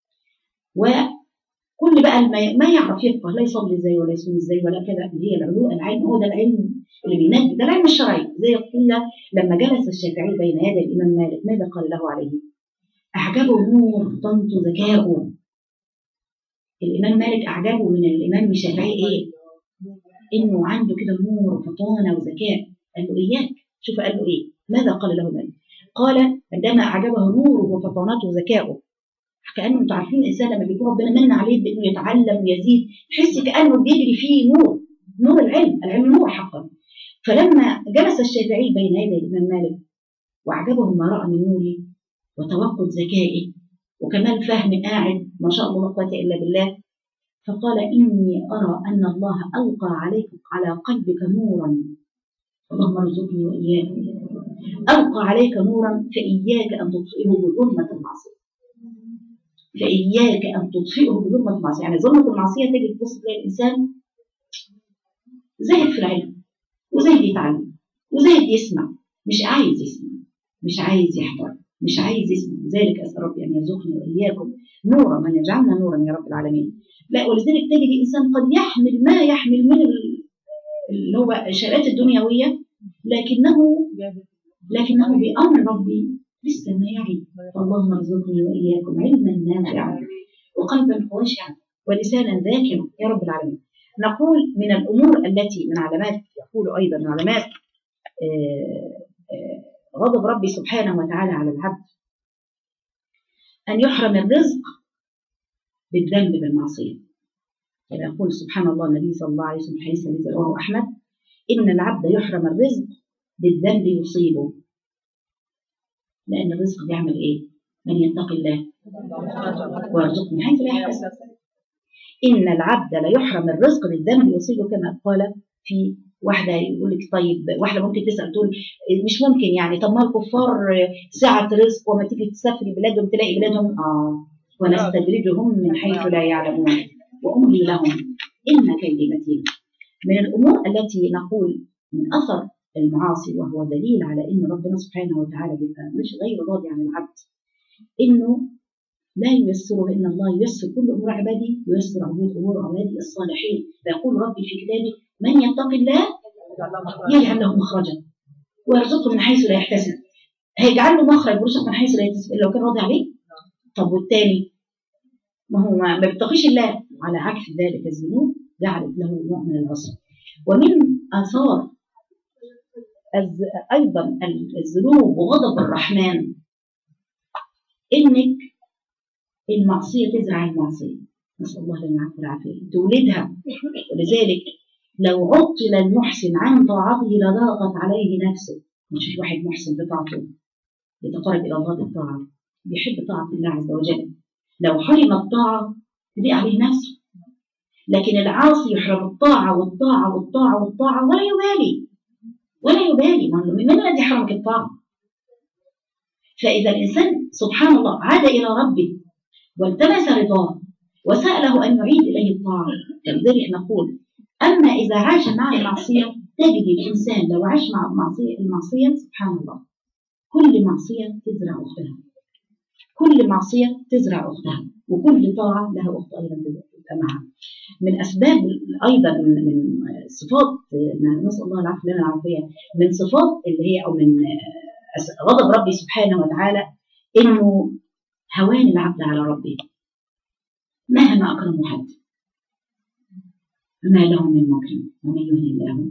Speaker 1: وكل بقى ما يعرف يفقه لا يصلي ازاي ولا يصوم ازاي ولا كذا، اللي هي العلم هو ده العلم اللي بينجي، ده العلم الشرعي. زي قيل لما جلس الشافعي بين يدي الإمام مالك ماذا قال له عليه؟ أعجبه نور فطنت ذكاؤه. الإمام مالك أعجبه من الإمام الشافعي إيه؟ إنه عنده كده نور وفطانة وذكاء. قال له إياك. شوف قال له إيه؟ ماذا قال له مالك؟ قال عندما أعجبه نوره وفطانته وذكاؤه، كأنه أنتم عارفين الإنسان لما بيكون ربنا من عليه بإنه يتعلم ويزيد تحس كأنه بيجري فيه نور العلم نور حقا. فلما جلس الشافعي بين يدي الإمام مالك وأعجبه ما رأى من نوره وتوقد ذكائه وكمال فهم قاعد ما شاء الله لا قوة إلا بالله، فقال إني أرى أن الله ألقى على قلبك نورا، اللهم ارزقني وإياك، ألقى عليك نورا فإياك أن تطفئه بظلمة المعصية. فإياك أن تطفئه بظلمة المعصية. يعني ظلمة المعصية تجد تبص تلاقي الإنسان زاهد في العلم وزاهد يتعلم وزاهد يسمع، مش عايز يسمع، مش عايز يحضر، مش عايز يسمع. لذلك أسأل ربي أن يرزقني وإياكم نورا، من يجعلنا نورا يا رب العالمين. لا ولذلك تجد الإنسان قد يحمل ما يحمل من اللي هو الشهادات الدنيوية، لكنه بأمر ربي لسه ما يعي. فاللهم ارزقني وإياكم علما نافعا وقلبا خاشعا ولسانا ذاكرا يا رب العالمين. نقول من الأمور التي من علامات، يقول أيضا من علامات غضب ربي سبحانه وتعالى على العبد أن يحرم الرزق بالذنب بالمعصية. يقول سبحان الله النبي صلى الله عليه وسلم في حديث الذي رواه أحمد: إن العبد يحرم الرزق بالذنب يصيبه. لأن الرزق بيعمل إيه؟ من يتقي الله ويرزقه من حيث لا يحتسب. إن العبد لا يحرم الرزق بالذنب يصيبه، كما قال في واحدة يقول لك طيب، واحدة ممكن تسأل تقول مش ممكن يعني، طب ما الكفار سعة رزق وما تيجي تسافر بلادهم تلاقي بلادهم ونستدرجهم من حيث لا يعلمون وأملي لهم إن كيدي متين. من الأمور التي نقول من أثر المعاصي وهو دليل على إن ربنا سبحانه وتعالى بيبقى مش غير راضي عن العبد، إنه لا ييسره، إن الله ييسر كل أمور عباده، ييسر أمور عباده الصالحين. فيقول ربي في كتابه: من يتق الله يجعل له مخرجا ويرزقه من حيث لا يحتسب. هيجعل له مخرج ويرزقه من حيث لا يحتسب إلا لو كان راضي عليه. طب والتاني ما هو ما بيتقيش الله، على عكس ذلك الذنوب جعلت له نوع من العسر. ومن آثار أيضا الذنوب وغضب الرحمن إنك المعصية تزرع المعصية، نسأل الله لنا العفو والعافية، تولدها. ولذلك لو عطل المحسن عن طاعته لضاقت عليه نفسه. مش واحد محسن بطاعته يتقرب إلى الله بالطاعة، بيحب طاعة الله عز وجل، لو حرم الطاعة تضيق عليه نفسه. لكن العاصي يحرم الطاعة والطاعة والطاعة والطاعة ولا يبالي ولا يبالي. من الذي حرمك الطاعة؟ فإذا الإنسان سبحان الله عاد إلى ربه والتمس رضاه وسأله أن يعيد إليه الطاعة. لذلك نقول أما إذا عاش مع المعصية، تجد الإنسان لو عاش مع المعصية سبحان الله كل معصية تزرع أختها، كل معصية تزرع أختها، وكل طاعة لها أخت أيضا تبقى معها. من أسباب أيضا من صفات، نسأل الله العفو لنا العافية، من صفات اللي هي أو من غضب ربي سبحانه وتعالى إنه هوان العبد على ربه مهما أكرمه حد، ما له من مكرم ومن يهن الله.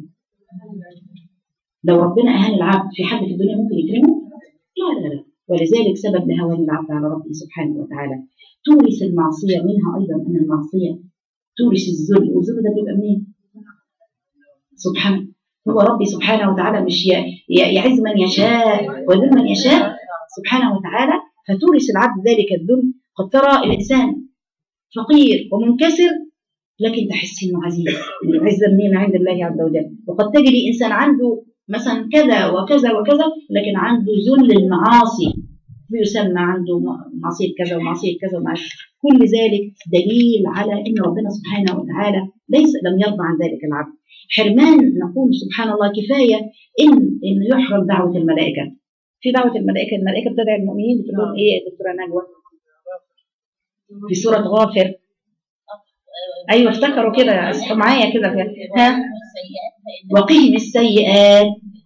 Speaker 1: لو ربنا أهان العبد في حد في الدنيا ممكن يكرمه؟ لا. ولذلك سبب لهوان العبد على ربه سبحانه وتعالى تورث المعصية. منها أيضا أن المعصية تورث الذل، والذل ده بيبقى منين؟ سبحانه. هو ربي سبحانه وتعالى مش يعز من يشاء ويذل من يشاء سبحانه وتعالى، فتورث العبد ذلك الذل. قد ترى الإنسان فقير ومنكسر لكن تحس انه عزيز، من العزه منين؟ عند الله عز وجل. وقد تجد انسان عنده مثلا كذا وكذا وكذا لكن عنده ذل المعاصي، فيسمى عنده معصيه كذا ومعصيه كذا ومعصيه. كل ذلك دليل على ان ربنا سبحانه وتعالى لم يرضى عن ذلك العبد. حرمان نقول سبحان الله كفايه ان يحرم دعوه الملائكه. في دعوه الملائكه بتدعي المؤمنين، بتقول لهم ايه يا دكتوره نجوى في سوره غافر؟ ايوه افتكروا كده، اصحوا معايا كده. ها، وقهم السيئات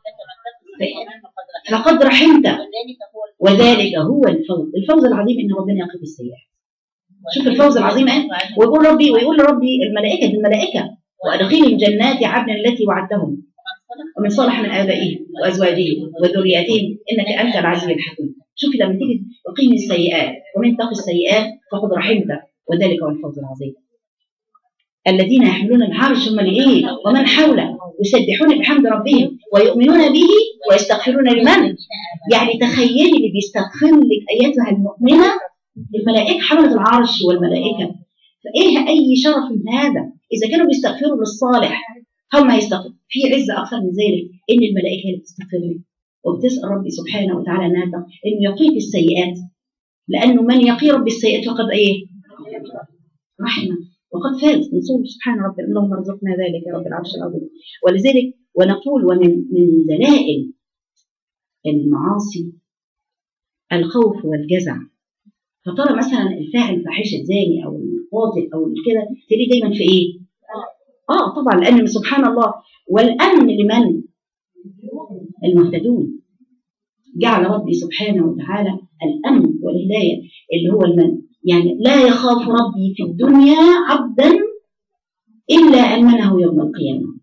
Speaker 1: فقد رحمته وذلك هو الفوز العظيم، ان ربنا يقف السيئات. شوف الفوز العظيم ايه. ويقول لربي الملائكه وادخلهم جنات عدن التي وعدتهم ومن صالح من ابائهم وازواجهم وذرياتهم انك انت العزيز الحكيم. شوف لما تيجي وقهم السيئات ومن تقي السيئات فقد رحمته وذلك هو الفوز العظيم. الذين يحملون العرش هم لإيه ومن حوله يسبحون بحمد ربهم ويؤمنون به ويستغفرون لمن. يعني تخيلي اللي بيستغفر لك أيتها المؤمنة الملائكة حملة العرش والملائكة، فإيه أي شرف من هذا؟ إذا كانوا بيستغفروا للصالح هم يستغفر في عزة أكثر من ذلك إن الملائكة اللي بتستغفر لك وبتسأل ربي سبحانه وتعالى إنه يقيك السيئات، لأنه من يقي ربي السيئات فقد إيه رحمه وقد فاز. نقول سبحان ربي اللهم ارزقنا ذلك يا رب العرش العظيم. ولذلك ونقول ومن دلائل المعاصي الخوف والجزع. فترى مثلا الفاعل فاحشه زاني او القاتل او كده تلاقيه دايما في ايه؟ طبعا لان سبحان الله والامن لمن؟ المهتدون. جعل ربي سبحانه وتعالى الأمن والهداية اللي هو المن، يعني لا يخاف ربي في الدنيا عبدا إلا أمنه يوم القيامة.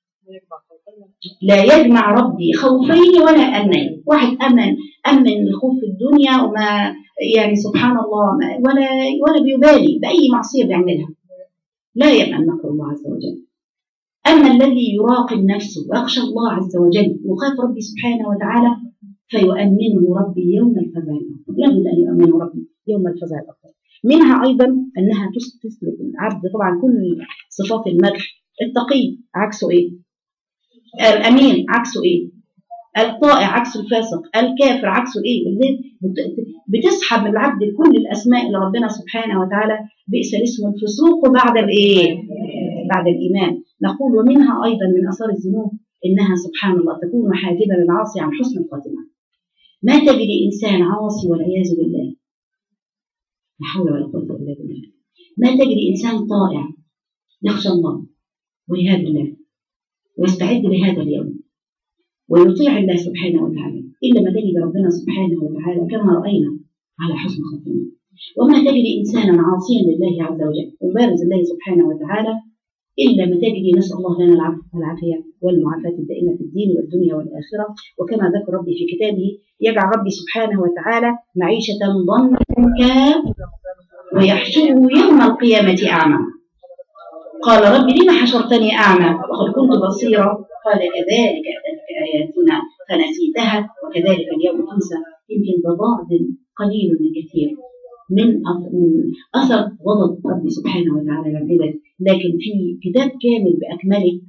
Speaker 1: لا يجمع ربي خوفين ولا أمنين، واحد أمن الخوف في الدنيا وما يعني سبحان الله ولا بيبالي بأي معصية بيعملها، لا يأمن مكر الله عز وجل. أما الذي يراقب نفسه ويخشى الله عز وجل وخاف ربي سبحانه وتعالى فيؤمنه ربي يوم الفزع الأكبر، لابد أن يؤمنه ربي يوم الفزع الأكبر. منها أيضا أنها تسلب العبد طبعا كل صفات المدح. التقي عكسه إيه؟ الأمين عكسه إيه؟ الطائع عكسه الفاسق، الكافر عكسه إيه؟ بتسحب من العبد كل الأسماء اللي ربنا سبحانه وتعالى بئس الاسم الفسوق بعد الإيه؟ بعد الإيمان. نقول ومنها أيضا من أثار الذنوب إنها سبحان الله تكون حاجبة للعاصي عن حسن الخاتمة. ما تجد إنسان عاصي والعياذ بالله، لا حول ولا قوة إلا بالله، ما تجد إنسان طائع يخشى الله ويهاب الله ويستعد لهذا اليوم ويطيع الله سبحانه وتعالى إلا ما تجد ربنا سبحانه وتعالى كما رأينا على حسن خاتمة. وما تجد إنسانا عاصيا لله عز وجل وبارز الله سبحانه وتعالى إلا ما تجد، نسأل الله لنا العفو والعافية والمعافاة الدائمة في الدين والدنيا والآخرة. وكما ذكر ربي في كتابه يجعل ربي سبحانه وتعالى معيشة ضنكا ويحشره يوم القيامة أعمى. قال ربي لما حشرتني أعمى وقد كنت بصيرا؟ قال كذلك أتتك آياتنا فنسيتها وكذلك اليوم تنسى. يمكن ده بعض قليل من كثير من أثر غضب ربي سبحانه وتعالى للعباد، لكن في كتاب كامل بأكمله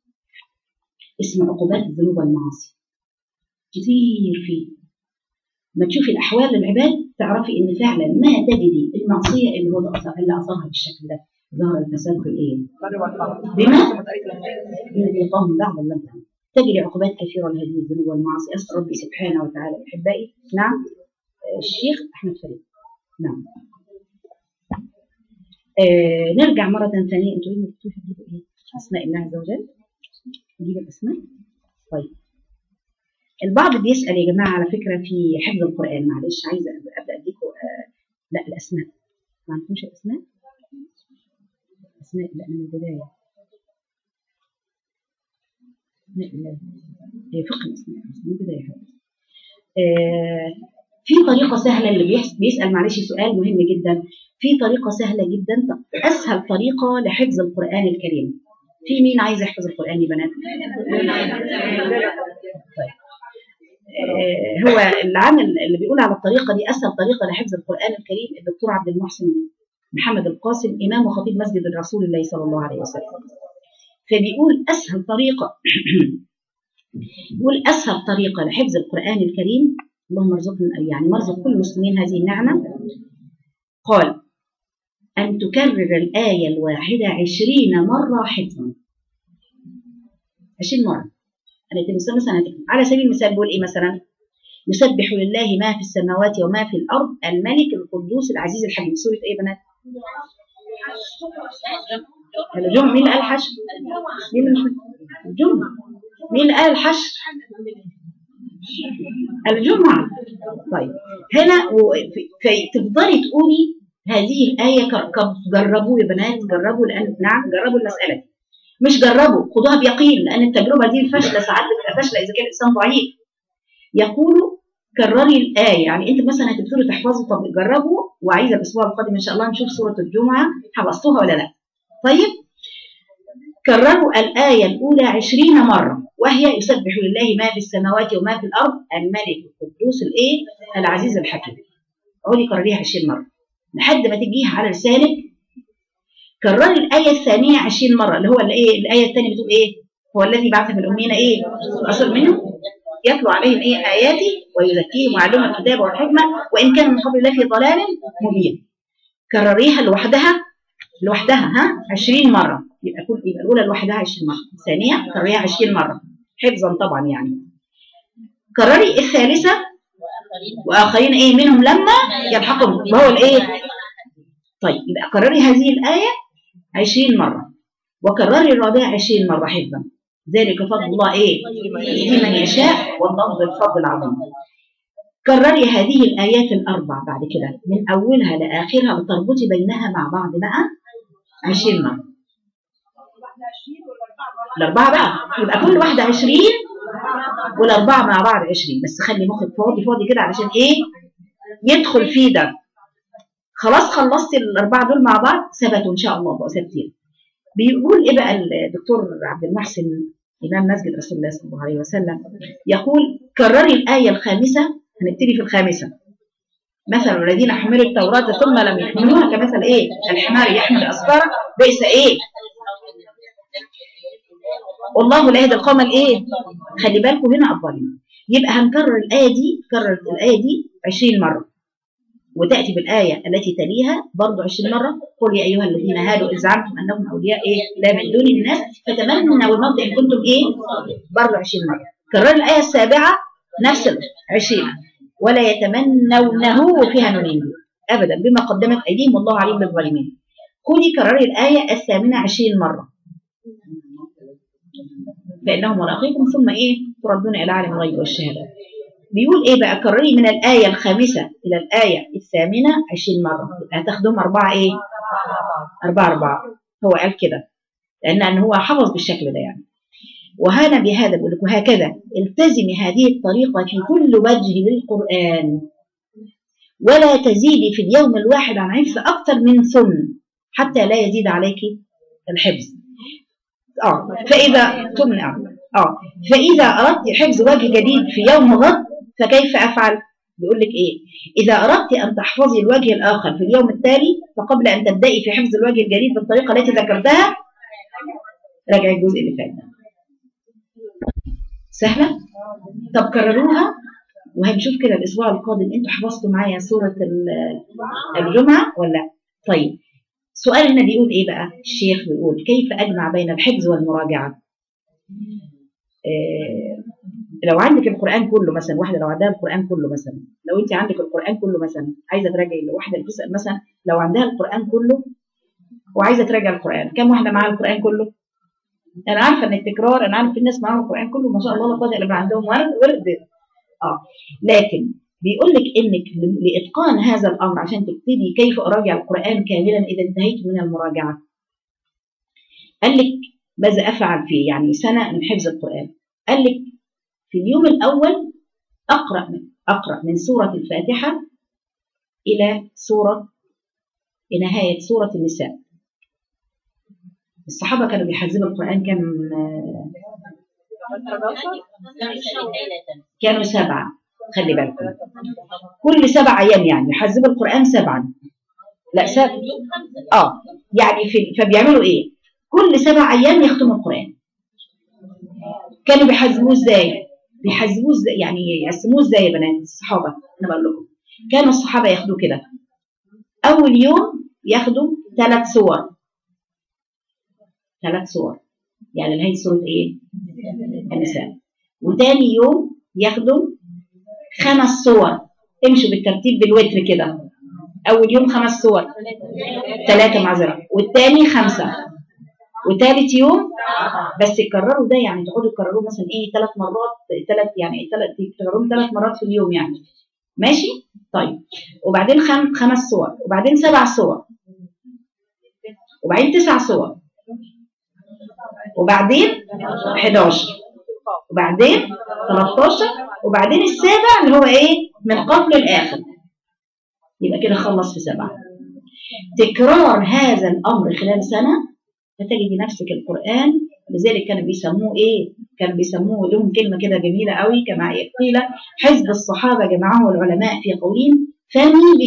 Speaker 1: اسمه عقوبات الذنوب والمعاصي كثير فيه. ما تشوفي الأحوال للعباد تعرفي إن فعلا ما تجدي المعصية اللي هو اللي أثرها بالشكل ده. ظهر الفساد في الإيه؟ بما يقام بعض اللمبة. تجري عقوبات كثيرة لهذه الذنوب والمعاصي. أسأل ربي سبحانه وتعالى. أحبائي نعم الشيخ أحمد فريد نعم. نرجع مرة ثانية. أنتوا إيه بتجيبوا إيه؟ أسماء الله عز وجل. نجيب الأسماء. طيب البعض بيسأل يا جماعة على فكرة في حفظ القرآن، معلش عايزة أبدأ أديكم لا الأسماء. ما عندكمش الأسماء؟ أسماء لا من البداية. فقه الأسماء من البداية. في طريقة سهلة اللي بيسأل معلش سؤال مهم جدا. في طريقة سهلة جدا أسهل طريقة لحفظ القرآن الكريم. في مين عايز يحفظ القرآن يا بنات؟ طيب. هو العامل اللي بيقول على الطريقة دي أسهل طريقة لحفظ القرآن الكريم الدكتور عبد المحسن محمد القاسم إمام وخطيب مسجد الرسول الله صلى الله عليه وسلم. فبيقول أسهل طريقة يقول أسهل طريقة لحفظ القرآن الكريم، اللهم ارزقنا يعني مرزق كل المسلمين هذه النعمة. قال أن تكرر الآية الواحدة 20 مرة حفظا. 20 مرة. أنا مثلا على سبيل المثال بقول إيه مثلا؟ يسبح لله ما في السماوات وما في الأرض الملك القدوس العزيز الحكيم. سورة إيه بنات؟ الجمعة. مين اللي قال الحشر؟ الجمعة. مين اللي قال الحشر؟ الجمعة. طيب هنا تفضلي تقولي هذه الآية. جربوا يا بنات، جربوا لأن نعم جربوا المسألة دي. مش جربوا، خدوها بيقين، لأن التجربة دي الفشلة ساعات بتبقى فاشلة إذا كان الإنسان ضعيف. يقولوا كرري الآية، يعني أنت مثلا هتبتدوا تحفظوا. طب جربوا، وعايزة الأسبوع القادم إن شاء الله نشوف سورة الجمعة حفظتوها ولا لا. طيب كرروا الآية الأولى 20 مرة وهي يسبح لله ما في السماوات وما في الأرض الملك القدوس الإيه العزيز الحكيم. قولي كرريها 20 مرة لحد ما تجيها على لسانك. كرري الآية الثانية 20 مرة اللي هو الإيه الآية الثانية بتقول إيه؟ هو الذي بعث في الأمين إيه؟ رسول منهم يتلو عليهم إيه آياتي ويزكيهم ويعلمهم الكتاب والحكمة وإن كان من قبل الله في ضلال مبين. كرريها لوحدها ها 20 مرة. يبقى الأولى لوحدها 20 مرة، الثانية كرريها 20 مرة حفظا طبعا يعني. كرري الثالثة وآخرين إيه منهم لما يلحقهم وهو الإيه. طيب يبقى كرري هذه الآية 20 مرة وكرري الرابعة 20 مرة حفظا. ذلك فضل الله إيه؟ يؤتيه من يشاء والله ذو الفضل العظيم. كرري هذه الآيات الأربع بعد كده من أولها لآخرها وتربطي بينها مع بعض بقى 20 مرة. الأربعة بقى يبقى كل واحدة 20 والأربعة مع بعض 20، بس خلي مخك فاضي فاضي كده علشان إيه يدخل فيه ده. خلاص خلصتي الأربعة دول مع بعض ثبتوا إن شاء الله بقوا ثابتين. بيقول إيه بقى الدكتور عبد المحسن إمام مسجد رسول الله صلى الله عليه وسلم، يقول كرري الآية الخامسة، هنبتدي في الخامسة. مثل الذين حملوا التوراة ثم لم يحملوها كمثل إيه الحمار يحمل أسفارا بئس إيه والله لا يهدي القوم الإيه. خلي بالكم هنا الظالمين. يبقى هنكرر الآية دي، كرر الآية دي 20 مرة، وتأتي بالآية التي تليها برضو 20 مرة. قل يا أيها الذين هادوا إذ زعمتم أنهم أولياء إيه لا من دون الناس فتمنوا الموت إن كنتم إيه برضو 20 مرة. كرر الآية السابعة نفس 20 ولا يتمنونه فيها نونين أبدا بما قدمت أيديهم والله عليم بالظالمين. خدي كرري الآية الثامنة 20 مرة فإنهم ملاقيكم ثم إيه تردون إلى عالم الغيب والشهادة. بيقول إيه بقى كرري من الآية الخامسة إلى الآية الثامنة 20 مرة، يبقى هتاخدهم 4 إيه 4 هو قال كده لأن هو حفظ بالشكل ده يعني. وهنا بهذا بقول لك وهكذا التزمي هذه الطريقة في كل وجه للقرآن ولا تزيدي في اليوم الواحد عن حفظ أكثر من ثمن حتى لا يزيد عليك الحفظ. فإذا أردت حفظ وجه جديد في يوم غد فكيف أفعل؟ بيقول لك إيه إذا أردت أن تحفظي الوجه الآخر في اليوم التالي فقبل أن تبدأي في حفظ الوجه الجديد بالطريقة التي ذكرتها راجعي الجزء اللي فات. سهلة؟ طب كرروها وهنشوف كده الأسبوع القادم أنتوا حفظتوا معايا سورة الجمعة ولا؟ طيب سؤال هنا بيقول إيه بقى؟ الشيخ بيقول كيف أجمع بين الحفظ والمراجعة؟ لو عندك القرآن كله مثلا، واحدة لو عندها القرآن كله مثلا، لو أنت عندك القرآن كله مثلا عايزة تراجعي، واحدة بتسأل مثلا لو عندها القرآن كله وعايزة تراجع القرآن، كم واحدة معاها القرآن كله؟ أنا عارفة إن التكرار، أنا عارفة في الناس معاهم القرآن كله ما شاء الله لا قوة إلا بالله عندهم ورد لكن بيقول لك إنك لإتقان هذا الأمر عشان تبتدي كيف أراجع القرآن كاملا إذا انتهيت من المراجعة. قال لك ماذا أفعل في يعني سنة من حفظ القرآن؟ قال لك في اليوم الأول أقرأ من سورة الفاتحة إلى نهاية سورة النساء. الصحابة كانوا بيحزبوا القرآن كانوا 7. خلي بالكم كل 7 أيام يعني يحزبوا القرآن 7 لا 7 يعني فبيعملوا إيه كل 7 أيام يختموا القرآن. كانوا بيحزبوه إزاي يعني يقسموه إزاي يا بنات الصحابة؟ أنا بقول لكم كانوا الصحابة ياخدوا كده أول يوم ياخدوا 3 سور يعني نهاية سورة إيه النساء، وتاني يوم ياخدوا 5 سور. امشوا بالترتيب بالوتر كده، أول يوم 5 سور 3 معذرة، والتاني 5، وثالث يوم بس يكرروا ده يعني تقعدوا تكرروا مثلا ايه 3 مرات 3 يعني تكرروا 3 مرات في اليوم يعني ماشي. طيب وبعدين 5 سور وبعدين 7 سور وبعدين 9 سور وبعدين 11 وبعدين 13 وبعدين السابع اللي هو ايه من قبل الاخر، يبقى كده خلص في 7. تكرار هذا الامر خلال سنة فتجدي نفسك القرآن. لذلك كانوا بيسموه ايه كانوا بيسموه لهم كلمة كده جميلة قوي كما قيل حزب الصحابة جمعه العلماء في قولهم فمي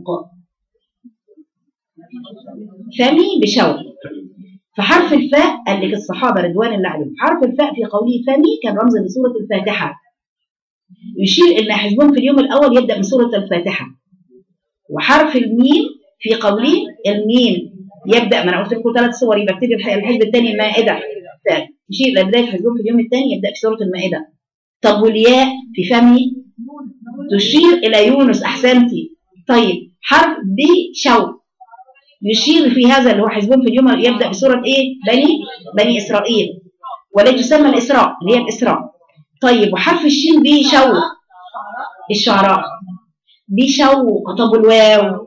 Speaker 1: بشوق. فحرف الفاء قال لك الصحابة رضوان الله عليهم حرف الفاء في قوله فمي كان رمز لسورة الفاتحة، يشير ان حزبهم في اليوم الاول يبدأ من سورة الفاتحة. وحرف الميم في قوله الميم يبدأ، ما انا قلت لكم 3 سور يبقى ابتدي الحزب الثاني المائدة، يشير الى بداية حزبهم في اليوم الثاني يبدأ في سورة المائدة. طب والياء في فمي تشير الى يونس، احسنتي. طيب حرف بشوق يشير في هذا اللي هو حزبهم في اليوم يبدأ بسورة ايه بني اسرائيل والتي تسمى الاسراء اللي هي الاسراء. طيب وحرف الشين بشوق الشعراء بشوق. طب الواو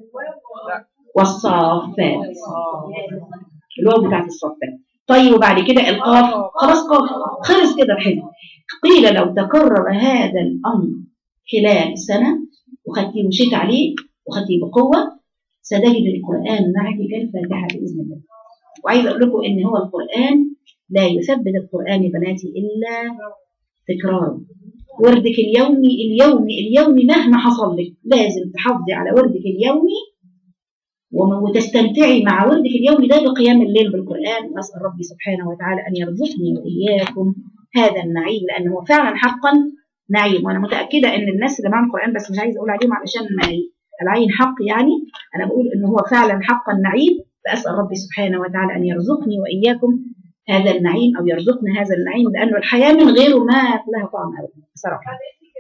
Speaker 1: والصافات، الواو بتاعت الصافات. طيب وبعد كده القاف، خلاص قاف خلص كده الحزب. قيل لو تكرر هذا الأمر خلال سنة وخدتيه ومشيت عليه وخدتيه بقوة ستجد القرآن معك كالفاتحة بإذن الله. وعايزة أقول لكم إن هو القرآن لا يثبت القرآن يا بناتي إلا تكراره. وردك اليومي مهما حصل لك لازم تحافظي على وردك اليومي وتستمتعي مع وردك اليومي ده بقيام الليل بالقرآن. وأسأل ربي سبحانه وتعالى أن يرزقني وإياكم هذا النعيم، لأنه فعلا حقا نعيم. وأنا متأكدة أن الناس اللي معهم القرآن، بس مش عايزة أقول عليهم علشان العين حق يعني، أنا بقول أنه هو فعلا حقا نعيم. فأسأل ربي سبحانه وتعالى أن يرزقني وإياكم هذا النعيم، أو يرزقنا هذا النعيم، لأنه الحياة من غيره ما لها طعم أبدا بصراحة.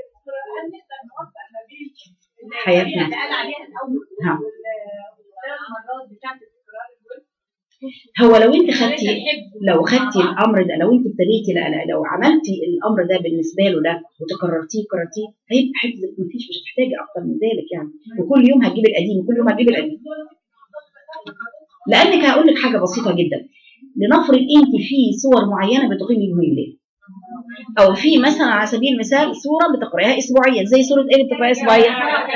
Speaker 1: حياتنا هو لو خدتي الامر ده، لو انت ابتديتي، لو عملتي الامر ده بالنسبه له ده وتكررتيه هيبقى حفظك مفيش، مش هتحتاجي اكتر من ذلك يعني. وكل يوم هتجيب القديم وكل يوم هتجيب القديم. لانك هقول لك حاجه بسيطه جدا، لنفرض انت في صور معينه بتقيمي بها الليل، او في مثلا على سبيل المثال صوره بتقراها اسبوعيا، زي صوره ايه بتقراها اسبوعيا؟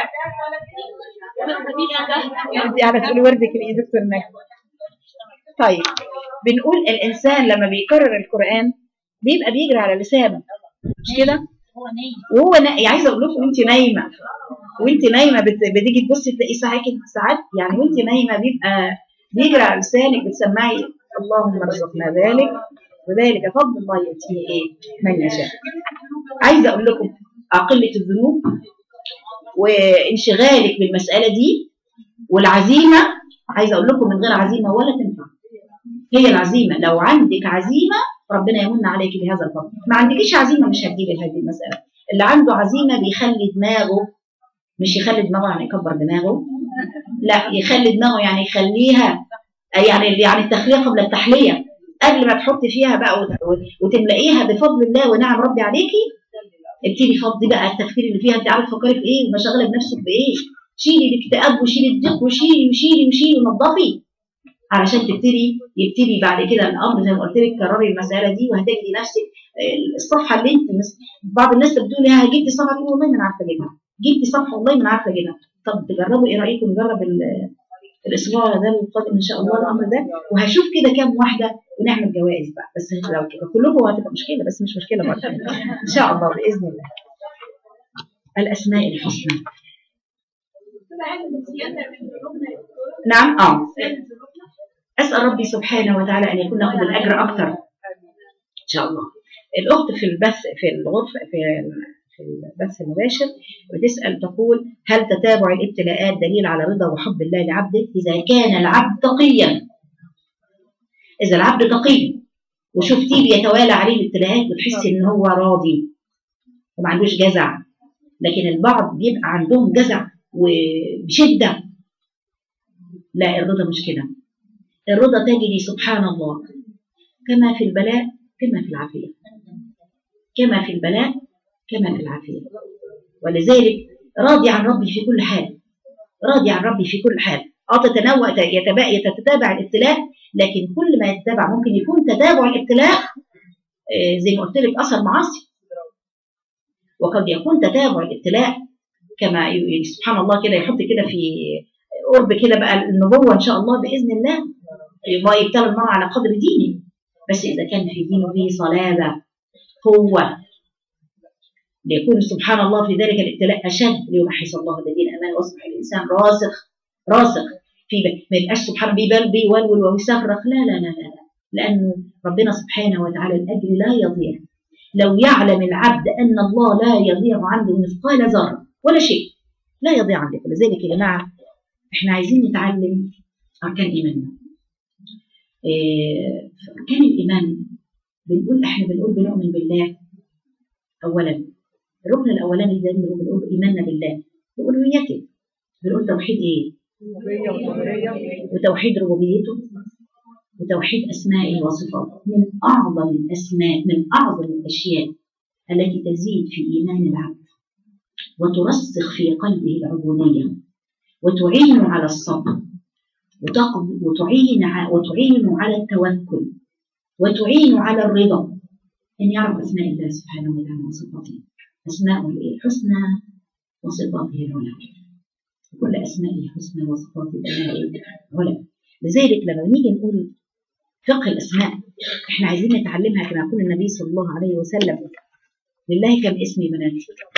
Speaker 1: انت قاعده تقولي وردك يا دكتور نجم. طيب بنقول الانسان لما بيكرر القران بيبقى بيجري على لسانه، مش كده؟ وهو عايزه اقول لكم وانت نايمه بتيجي تبصي تلاقي ساعات يعني وانت نايمه بيبقى بيجري على لسانك، بتسمعي اللهم ارزقنا ذلك وذلك فضل الله يؤتيه ايه من يشاء. عايزه اقول لكم قله الذنوب وانشغالك بالمساله دي والعزيمه، عايزه اقول لكم من غير عزيمه ولا تنفع. هي العزيمه، لو عندك عزيمه ربنا يمن عليك بهذا الفضل. ما عندكيش عزيمه مش هتجيبي هذه المساله. اللي عنده عزيمه بيخلي دماغه، مش يخلي دماغه يعني يكبر دماغه، لا يخلي دماغه يعني يخليها يعني التخليه قبل التحليه. قبل ما تحطي فيها بقى وتملئيها بفضل الله ونعم ربي عليكي، ابتدي فضي بقى التفكير اللي فيها. انت عارفه تفكري في ايه ومشغله بنفسك بايه؟ شيلي الاكتئاب وشيلي الضيق وشيلي ونظفي علشان يبتدي بعد كده الامر زي ما قلت لك. كرري المساله دي وهتجدي نفسك الصفحه اللي انت بعض الناس بتقول لها جبتي صفحه، تقول والله ما انا عارفه اجيبها، جبتي صفحه والله ما انا عارفه اجيبها. طب تجربوا، ايه رايكم نجرب الاسبوع ده القادم ان شاء الله الامر ده، وهشوف كده كام واحده ونعمل جوائز بقى. بس لو كده كلكم هتبقى مشكله، بس مش مشكله برضه ان شاء الله باذن الله. الاسماء الحسنى، نعم اسال ربي سبحانه وتعالى ان يكون ناخذ الاجر اكثر ان شاء الله. الاخت في البث في الغرفه في البث المباشر بتسال تقول: هل تتابع الابتلاءات دليل على رضا وحب الله لعبده؟ اذا كان العبد تقيا، اذا العبد تقي وشفتيه بيتوالى عليه الابتلاءات بتحسي ان هو راضي وما عندوش جزع. لكن البعض بيبقى عندهم جزع وبشده، لا الرضا مش كده. الرضا تجري سبحان الله كما في البلاء كما في العافيه، كما في البلاء كما في العافيه. ولذلك راضي عن ربي في كل حال، راضي عن ربي في كل حال. يتتابع الابتلاء، لكن كل ما يتتابع ممكن يكون تتابع الابتلاء زي ما قلت لك اثر معاصي، وقد يكون تتابع الابتلاء كما سبحان الله كده يحط كده في قرب كده بقى النبوه ان شاء الله باذن الله، يبتلى المرء على قدر دينه. بس اذا كان في دينه فيه صلابه قوه ليكون سبحان الله في ذلك الابتلاء اشد، ليمحص الله الذين امنوا واصبح الانسان راسخ في ما يبقاش سبحان بيولول ويصرخ، لا لانه ربنا سبحانه وتعالى الاجر لا يضيع. لو يعلم العبد ان الله لا يضيع عنده مثقال ذره ولا شيء، لا يضيع عنده. لذلك يا جماعه احنا عايزين نتعلم اركان ايماننا. اركان الايمان احنا بنقول بنؤمن بالله اولا. الركن الاولاني زي ما بنقول ايماننا بالله، بألوهيته، بنقول توحيد ايه؟ وتوحيد ربوبيته وتوحيد اسمائه وصفاته. من اعظم الاسماء، من اعظم الاشياء التي تزيد في ايمان العبد وترسخ في قلبه العبودية، وتعين على الصبر، وتعين على التوكل، وتعين على الرضا. أن يعرف أسماء الله سبحانه وتعالى وصفاته، أسماءه الحسنى وصفاته العلى. كل أسمائه الحسنى وصفاته العلى. لذلك لما نيجي نقول فقه الأسماء، احنا عايزين نتعلمها كما يقول النبي صلى الله عليه وسلم: لله كم اسم بنات؟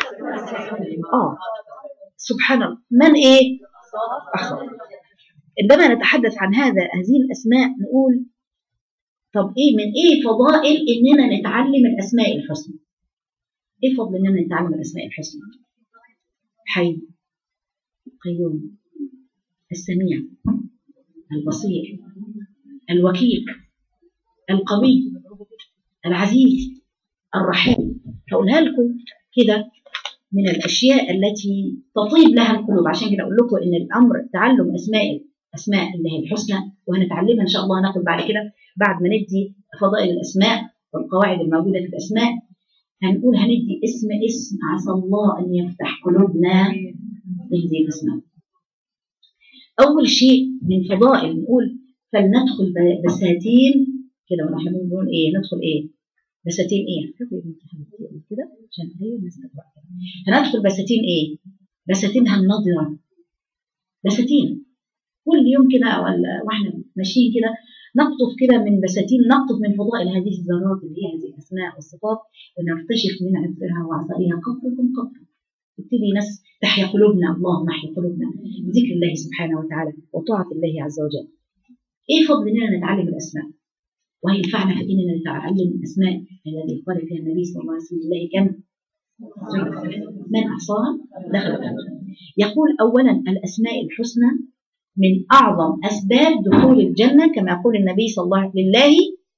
Speaker 1: سبحان الله، من ايه؟ أحصى. عندما نتحدث عن هذه الأسماء نقول طب ايه من ايه فضائل اننا نتعلم الأسماء الحسنى؟ ايه فضل اننا نتعلم الأسماء الحسنى؟ حي، قيوم، السميع، البصير، الوكيل، القوي، العزيز، الرحيم. هقولها لكم كده من الأشياء التي تطيب لها القلوب. عشان كده أقول لكم إن الأمر تعلم أسماء الله الحسنى، وهنتعلمها إن شاء الله. ناخد بعد كده بعد ما ندي فضائل الأسماء والقواعد الموجودة في الأسماء، هنقول هندي اسم عسى الله أن يفتح قلوبنا بهذه الأسماء. أول شيء من فضائل نقول فلندخل بساتين كده، ونحن بنقول إيه؟ ندخل إيه؟ بساتين إيه؟ كده عشان هي الناس تقرأ. هندخل بساتين إيه؟ بساتينها النضرة. بساتين كل يوم كده واحنا ماشيين كده نقطف كده من بساتين، نقطف من فضائل هذه الذرات اللي هي هذه الأسماء والصفات، ونرتشف من عطرها وعصائها قطرة قطرة. تبتدي ناس تحيا قلوبنا. اللهم احيا قلوبنا بذكر الله سبحانه وتعالى وطاعة الله عز وجل. ايه فضل اننا نتعلم الاسماء؟ وهينفعنا في اننا نتعلم الاسماء الذي قال فيها النبي صلى الله عليه وسلم: الله كم من احصاها دخل الجنة. يقول اولا الاسماء الحسنى من اعظم اسباب دخول الجنه، كما يقول النبي صلى الله عليه وسلم: لله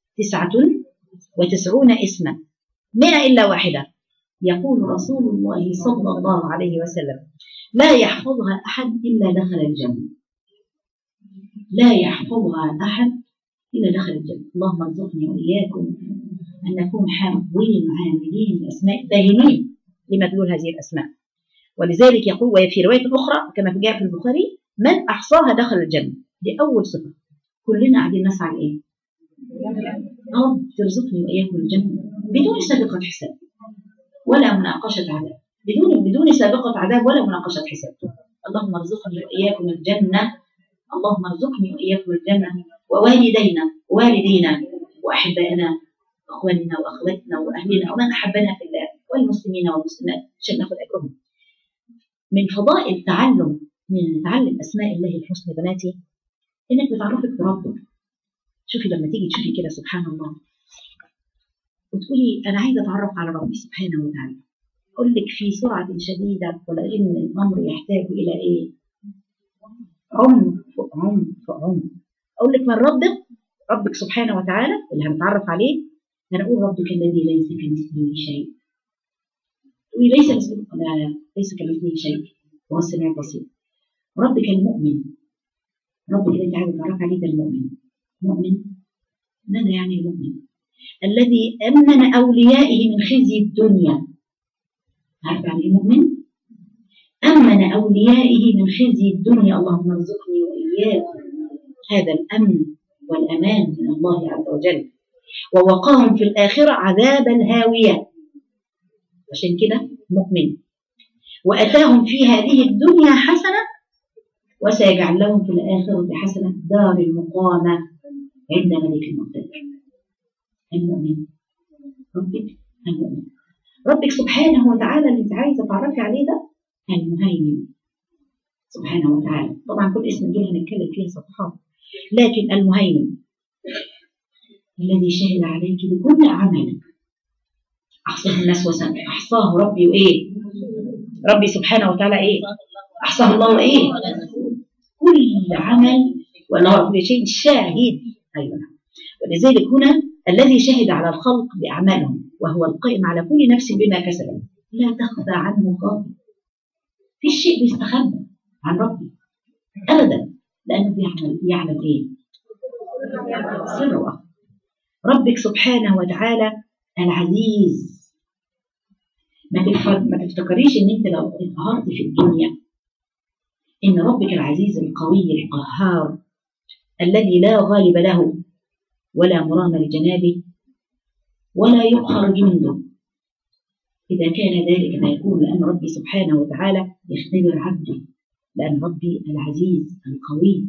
Speaker 1: 99 اسما 100 الا واحده. يقول رسول الله صلى الله عليه وسلم: لا يحفظها أحد إلا دخل الجنة. لا يحفظها أحد إلا دخل الجنة. اللهم ارزقني وإياكم أن نكون حافظين عاملين بأسماء دائمين لمدلول هذه الأسماء. ولذلك يقول وفي رواية أخرى كما جاء في البخاري: من أحصاها دخل الجنة. دي أول صفة. كلنا قاعدين نسعى لإيه؟ ترزقني وإياكم الجنة بدون سابقة حساب ولا مناقشة عذاب، بدون سابقة عذاب ولا مناقشة حساب. اللهم ارزقني وإياكم الجنة. اللهم ارزقني وإياكم الجنة، ووالدينا وأحبائنا وأخواننا وأخواتنا وأهلنا ومن أحبنا في الله والمسلمين والمسلمات عشان ناخذ أجرهم. من فضائل نتعلم أسماء الله الحسنى بناتي إنك بتعرفك بربك. شوفي لما تيجي تشوفي كده سبحان الله وتقولي أنا عايزة أتعرف على ربي سبحانه وتعالى، أقول لك في سرعة شديدة، ولأن الأمر يحتاج إلى إيه؟ عمق فوق عمق فوق عمق. أقول لك من ربك سبحانه وتعالى اللي هنتعرف عليه. هنقول ربك الذي ليس كمثله شيء. تقولي ليس كمثله شيء وهو السميع البصير. ربك المؤمن. ربك اللي أنت عايزة تتعرف عليه ده المؤمن. مؤمن ماذا يعني المؤمن؟ الذي أمن أوليائه من خزي الدنيا. عارف يعني ايه مؤمن؟ أمن أوليائه من خزي الدنيا. اللهم ارزقني وإياكم هذا الأمن والأمان من الله عز وجل، ووقاهم في الآخرة عذاب الهاوية. عشان كده مؤمن. وأتاهم في هذه الدنيا حسنة وسيجعل لهم في الآخرة حسنة دار المقامة عند ملك المقتدر. المؤمن ربك المؤمن. ربك سبحانه وتعالى اللي انت عايزه تعرفي عليه ده المهيمن سبحانه وتعالى. طبعا كل اسم دول هنتكلم فيها صفحات، لكن المهيمن الذي شهد عليك بكل عملك. احصاه الناس وسمع، احصاه ربي وايه؟ ربي سبحانه وتعالى ايه؟ احصاه الله وايه؟ كل عمل والله كل شيء شاهد. ايوه. ولذلك هنا الذي شهد على الخلق باعمالهم وهو القائم على كل نفس بما كسبت لا تخفى عنه خافية. في شيء بيستخبى عن ربي ابدا، لانه يعلم ايه؟ سر ربك سبحانه وتعالى العزيز ما تفتكريش ان انت لو انقهرت في الدنيا ان ربك العزيز القوي القهار الذي لا غالب له ولا مرام لجنابه ولا يقهر جنده. إذا كان ذلك ما يكون لأن ربي سبحانه وتعالى يختبر عبده، لأن ربي العزيز القوي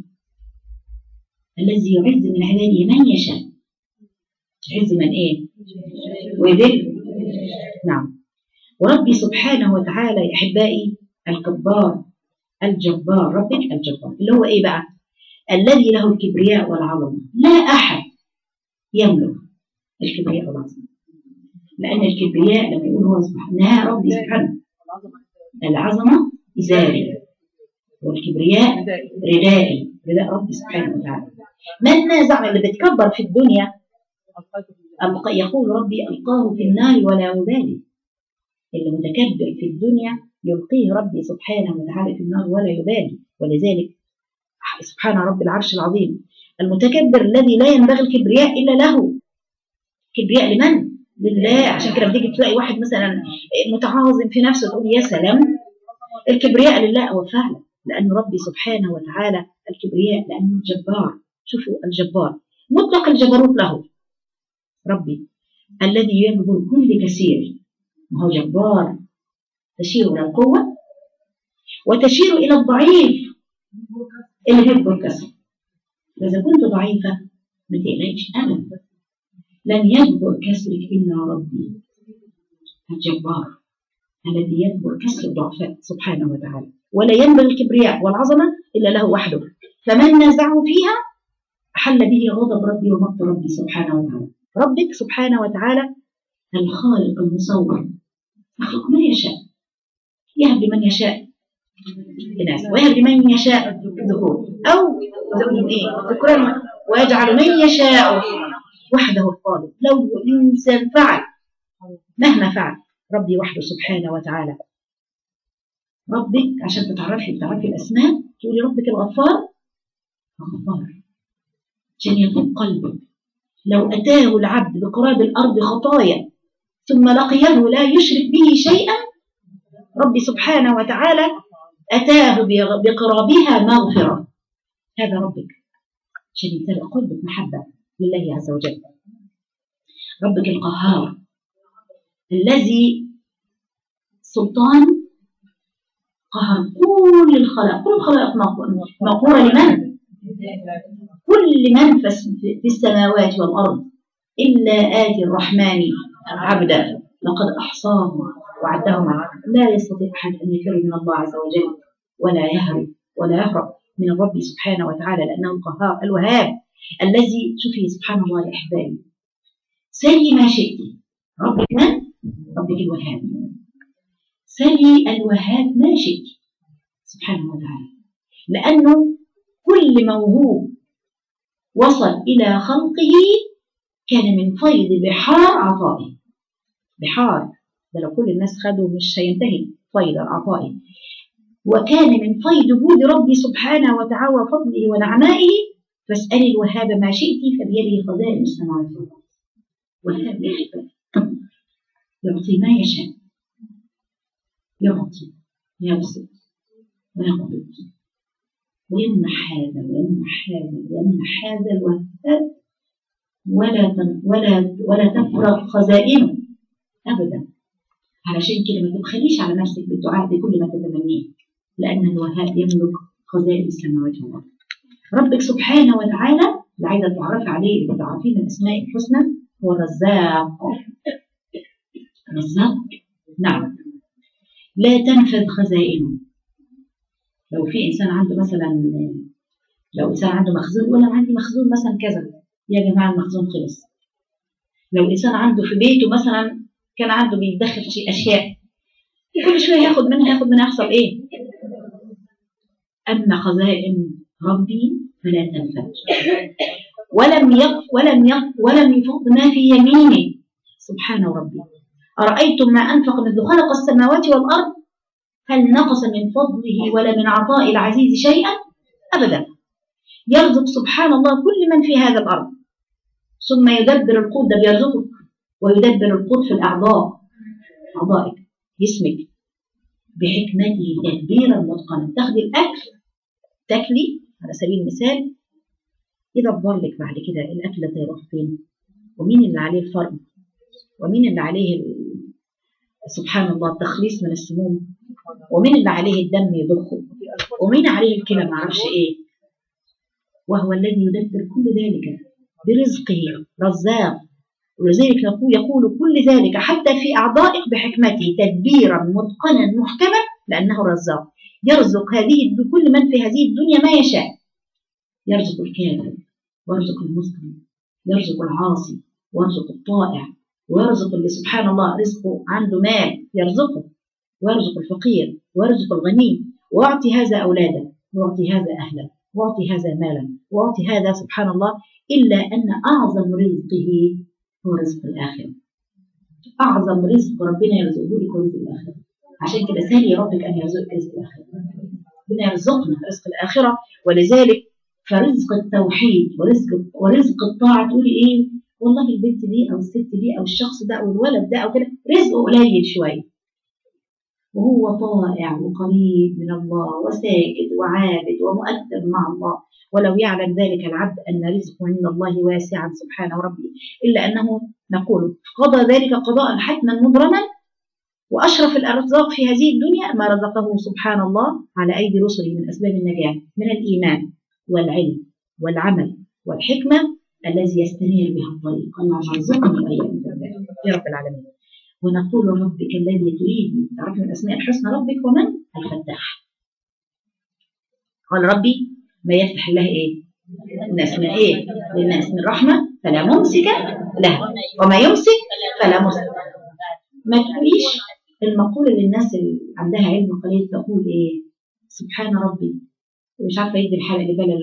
Speaker 1: الذي يعز من عباده من يشاء. يعز من إيه؟ ويذل. نعم. وربي سبحانه وتعالى يا أحبائي الجبار الجبار، ربك الجبار اللي هو إيه بقى؟ الذي له الكبرياء والعظمة، لا أحد يملك الكبرياء والعظمة. لأن الكبرياء لما يقول هو سبحانه ربي سبحانه العظمة إزاري والكبرياء ردائي، رداء ربي سبحانه وتعالى. من نازع اللي بتكبر في الدنيا يقول ربي ألقاه في النار ولا يبالي. اللي متكبر في الدنيا يلقيه ربي سبحانه وتعالى في النار ولا يبالي. ولذلك سبحان رب العرش العظيم المتكبر الذي لا ينبغي الكبرياء إلا له. كبرياء لمن؟ لله. عشان كده بتيجي تلاقي واحد مثلا متعاظم في نفسه تقول يا سلام، الكبرياء لله. وفعلا لأن ربي سبحانه وتعالى الكبرياء لأنه جبار. شوفوا الجبار مطلق الجبروت له ربي الذي يجبر كل كثير. ما هو جبار، تشير إلى القوة وتشير إلى الضعيف اللي بيجبر كسر. فإذا كنت ضعيفة ما تقلقش أبدا، لن يجبر كسرك إلا ربي الجبار الذي يجبر كسر الضعفاء سبحانه وتعالى، ولا ينبغي الكبرياء والعظمة إلا له وحده. فمن نازعه فيها أحل به غضب ربي ومقت ربي سبحانه وتعالى. ربك سبحانه وتعالى الخالق المصور يخلق من يشاء، يهب لمن يشاء إناث ويهب لمن يشاء الذكور أو ذكورا ويجعل من يشاء وحده الخالق. لو الإنسان فعل مهما فعل ربي وحده سبحانه وتعالى. ربك عشان تعرفي الأسماء تقولي ربك الغفار الغفار عشان يطيب قلبك. لو أتاه العبد بقراب الأرض خطايا ثم لقيه لا يشرك به شيئا ربي سبحانه وتعالى أتاه بقرابها مغفرة. هذا ربك عشان يمتلئ قلبك محبة لله عز وجل. ربك القهار الذي سلطان قهر كل الخلق. كل الخلق مقهورة لمن؟ كل من في السماوات والأرض إلا آتي الرحمن عبدا لقد أحصاهم وعدهم. لا يستطيع أحد أن يفر من الله عز وجل ولا يهرب ولا يهرب من الرب سبحانه وتعالى لأنه القهار الوهاب الذي شوفي سبحان الله يا أحبابي سلي ما شئت. ربك من؟ ربك الوهاب. سلي الوهاب ما شئت سبحانه وتعالى، لأنه كل موهوب وصل إلى خلقه كان من فيض بحار عطائه. بحار ده لو كل الناس خدوا مش هينتهي فيض عطائه. وكان من فيض جود ربي سبحانه وتعالى وفضله ونعمائه. فاسألي الوهاب ما شئت فبيده خزائن السماوات والأرض. وهاب يعطي ما يشاء، يعطي ويبسط ويقبض ويمنح هذا ويمنح هذا ويمنح هذا الوهاب ولا تفرغ خزائنه أبدا. علشان كده ما تبخليش على نفسك بالدعاء بكل ما تتمنيه، لأن الوهاب يملك خزائن السماوات والأرض. ربك سبحانه وتعالى اللي عايزة تعرف عليه اللي تعرفين الأسماء الحسنى هو الرزاق. الرزاق نعم لا تنفذ خزائنه. لو في إنسان عنده مثلا لو إنسان عنده مخزون يقول أنا عندي مخزون مثلا كذا، يا جماعة المخزون خلص. لو إنسان عنده في بيته مثلا كان عنده بيدخل شيء أشياء كل شوية ياخد منها يحصل إيه؟ أما خزائن ربي فلا تنفذ. ولم يفض ما في يمينه سبحان ربي. أرأيتم ما أنفق منذ خلق السماوات والأرض هل نقص من فضله ولا من عطاء العزيز شيئا؟ أبدا. يرزق سبحان الله كل من في هذا الأرض ثم يدبر القوت. ده بيرزقك ويدبر القوت في الأعضائك. جسمك بحكمته تدبيرا متقنا. تاخدي الأكل تاكلي على سبيل المثال، إذا لك بعد كده الأكل ده يروح فين؟ ومين اللي عليه الفرد؟ ومين اللي عليه سبحان الله التخليص من السموم؟ ومين اللي عليه الدم يضخه؟ ومين عليه الكلى ما اعرفش ايه؟ وهو الذي يدبر كل ذلك برزقه، رزاق. ولذلك يقول كل ذلك حتى في أعضائك بحكمته تدبيرا متقنا محكما، لأنه رزاق يرزق كل من في هذه الدنيا ما يشاء. يرزق الكافر ويرزق المسلم، يرزق العاصي ويرزق الطائع، ويرزق اللي سبحان الله رزقه عنده مال يرزقه، ويرزق الفقير ويرزق الغني، ويعطي هذا أولادا ويعطي هذا أهلا ويعطي هذا مالا ويعطي هذا سبحان الله. إلا أن أعظم رزقه هو رزق الآخرة. أعظم رزق ربنا يرزقه لك رزق الآخرة. عشان كده سالي ربك أن يرزقك رزق الآخرة. ربنا يرزقنا رزق الآخرة. ولذلك فرزق التوحيد ورزق الطاعة تقولي إيه؟ والله البنت دي أو الست دي أو الشخص ده أو الولد ده أو كده رزقه قليل شوية، وهو طائع وقريب من الله وساجد وعابد ومؤدب مع الله. ولو يعلم ذلك العبد أن رزقه عند الله واسعا سبحانه ربي، إلا أنه نقول قضى ذلك قضاء حتما مبرما، وأشرف الأرزاق في هذه الدنيا ما رزقه سبحان الله على أيدي رسله من أسباب النجاة من الإيمان والعلم والعمل والحكمة الذي يستنير بها الطريق. اللهم ارزقنا وإياكم يا رب العالمين. ونقول ربك الذي تريد، تعرفي من أسماء الحسنى ربك ومن الفتاح. قال ربي ما يفتح الله إيه؟ من أسماء إيه؟ للناس من رحمة فلا ممسك لها وما يمسك فلا مرسل. ما تقوليش المقولة للناس اللي عندها علم قليل تقول إيه؟ سبحان ربي، مش عارفة يدي الحلقة اللي بلا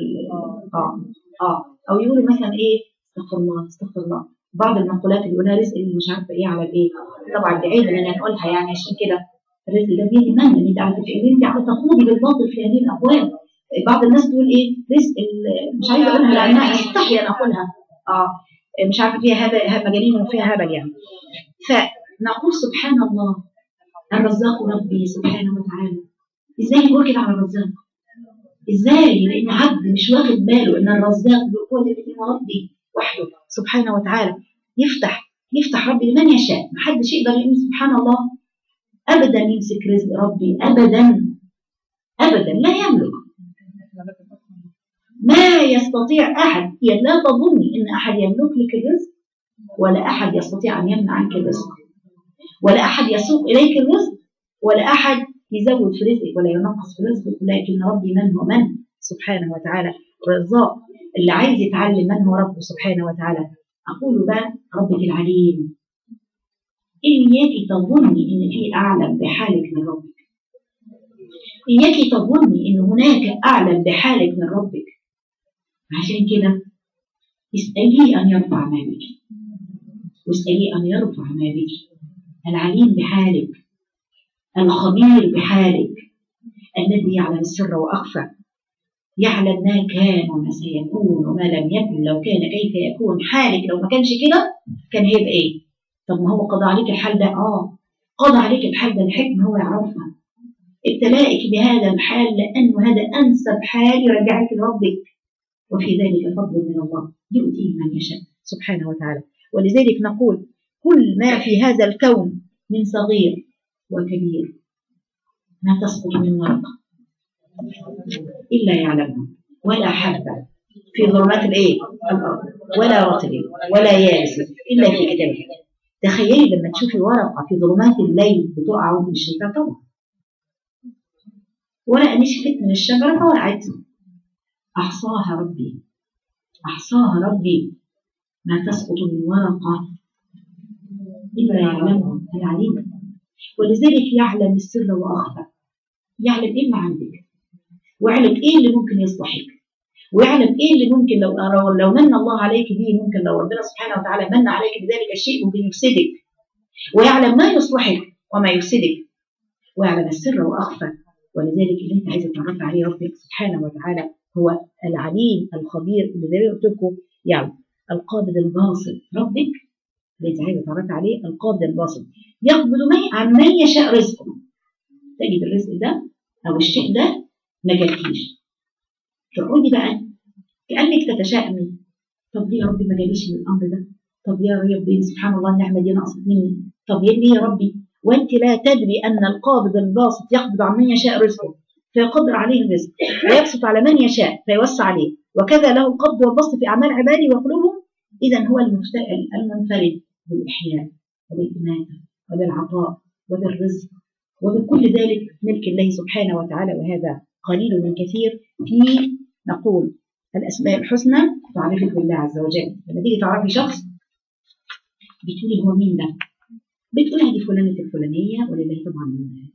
Speaker 1: أو يقولوا مثلا إيه؟ استغفر الله استغفر الله. بعض المقولات اللي يقولها رزق اللي مش عارفة إيه على إيه. طبعا دي عيب إن أنا أقولها يعني، عشان كده الرزق ده بيجي من أنت عارفة إيه؟ أنت عارفة تخوضي بالباطل في هذه الأقوال. بعض الناس تقول إيه؟ رزق مش عايزة أقولها لأنها أستحي أن أقولها. مش عارفة فيها مجانين وفيها هبل يعني. فنقول سبحان الله الرزاق ربي سبحانه وتعالى. إزاي نقول كده على الرزاق؟ إزاي؟ لأن عبد مش واخد باله إن الرزاق بقوة ربي وحده سبحانه وتعالى. يفتح ربي لمن يشاء، محدش يقدر يقول سبحان الله أبدا يمسك رزق ربي أبدا لا يملك. ما يستطيع أحد، لا تظني إن أحد يملك لك الرزق، ولا أحد يستطيع أن يمنع عنك الرزق، ولا أحد يسوق إليك الرزق، ولا أحد يزود في رزقك ولا ينقص في رزقك. ولكن ربي من هو من سبحانه وتعالى الرزاق. اللي عايز يتعلم من هو ربه سبحانه وتعالى أقول بقى ربك العليم. إياك تظني إن في أعلم بحالك من ربك، إياك تظني إن هناك أعلم بحالك من ربك. عشان كده اسأليه أن يرفع ما بك، واسأليه أن يرفع ما بك. العليم بحالك، الخبير بحالك، الذي يعلم السر وأخفى، يعلم ما كان وما سيكون وما لم يكن. لو كان كيف يكون حالك، لو ما كانش كده كان هيبقى ايه؟ طب ما هو قضى عليك الحال ده. قضى عليك الحال ده، الحكمة هو يعرفها. ابتلائك بهذا الحال لأنه هذا أنسب حال يرجعك لربك، وفي ذلك فضل من الله يؤتيه من يشاء سبحانه وتعالى. ولذلك نقول كل ما في هذا الكون من صغير وكبير ما تسقط من ورقة إلا يعلمها، ولا حبة في ظلمات الأرض ولا رطب ولا يابس إلا في كتاب. تخيلي لما تشوفي ورقة في ظلمات الليل بتقع وانت مش شايفاها. طبعا ورقة نشفت من الشجرة فوقعت، أحصاها ربي ما تسقط من ورقة إلا يعلمها العليم. ولذلك يعلم السر وأخفى، يعلم إيه اللي عندك، ويعلم إيه اللي ممكن يصلحك، ويعلم إيه اللي ممكن لو من الله عليك به، ممكن لو ربنا سبحانه وتعالى من عليك بذلك الشيء ممكن يفسدك، ويعلم ما يصلحك وما يفسدك، ويعلم السر وأخفى. ولذلك اللي انت عايزه تعرفي عليه ربك سبحانه وتعالى هو العليم الخبير. اللي زي ما قلت لكم يعني القابض الباسط ربك اللي انت عايزه تعرفي عليه القابض الباسط، يقبض عن من يشاء رزقه. تجد الرزق ده او الشيء ده ما جالكيش، تقعدي بقى كانك تتشائمي، طب ليه يا ربي ما جاليش الامر ده؟ طب يا ربي سبحان الله النعمه دي نقصت مني، طب ليه يا ربي؟ وانت لا تدري ان القابض الباسط يقبض عن من يشاء رزقه فيقدر عليه الرزق، ويبسط على من يشاء فيوسع عليه، وكذا له القبض والبسط في اعمال عباده وقلوبهم. اذا هو المنفرد بالاحياء وبالاماته وبالعطاء وبالرزق وبكل ذلك ملك الله سبحانه وتعالى، وهذا قليل من كثير في نقول الاسماء الحسنى تعرفك بالله عز وجل. لما تيجي تعرفي شخص بتقولي هو مين ده؟ بتقولي دي فلانة الفلانية، ولله طبعا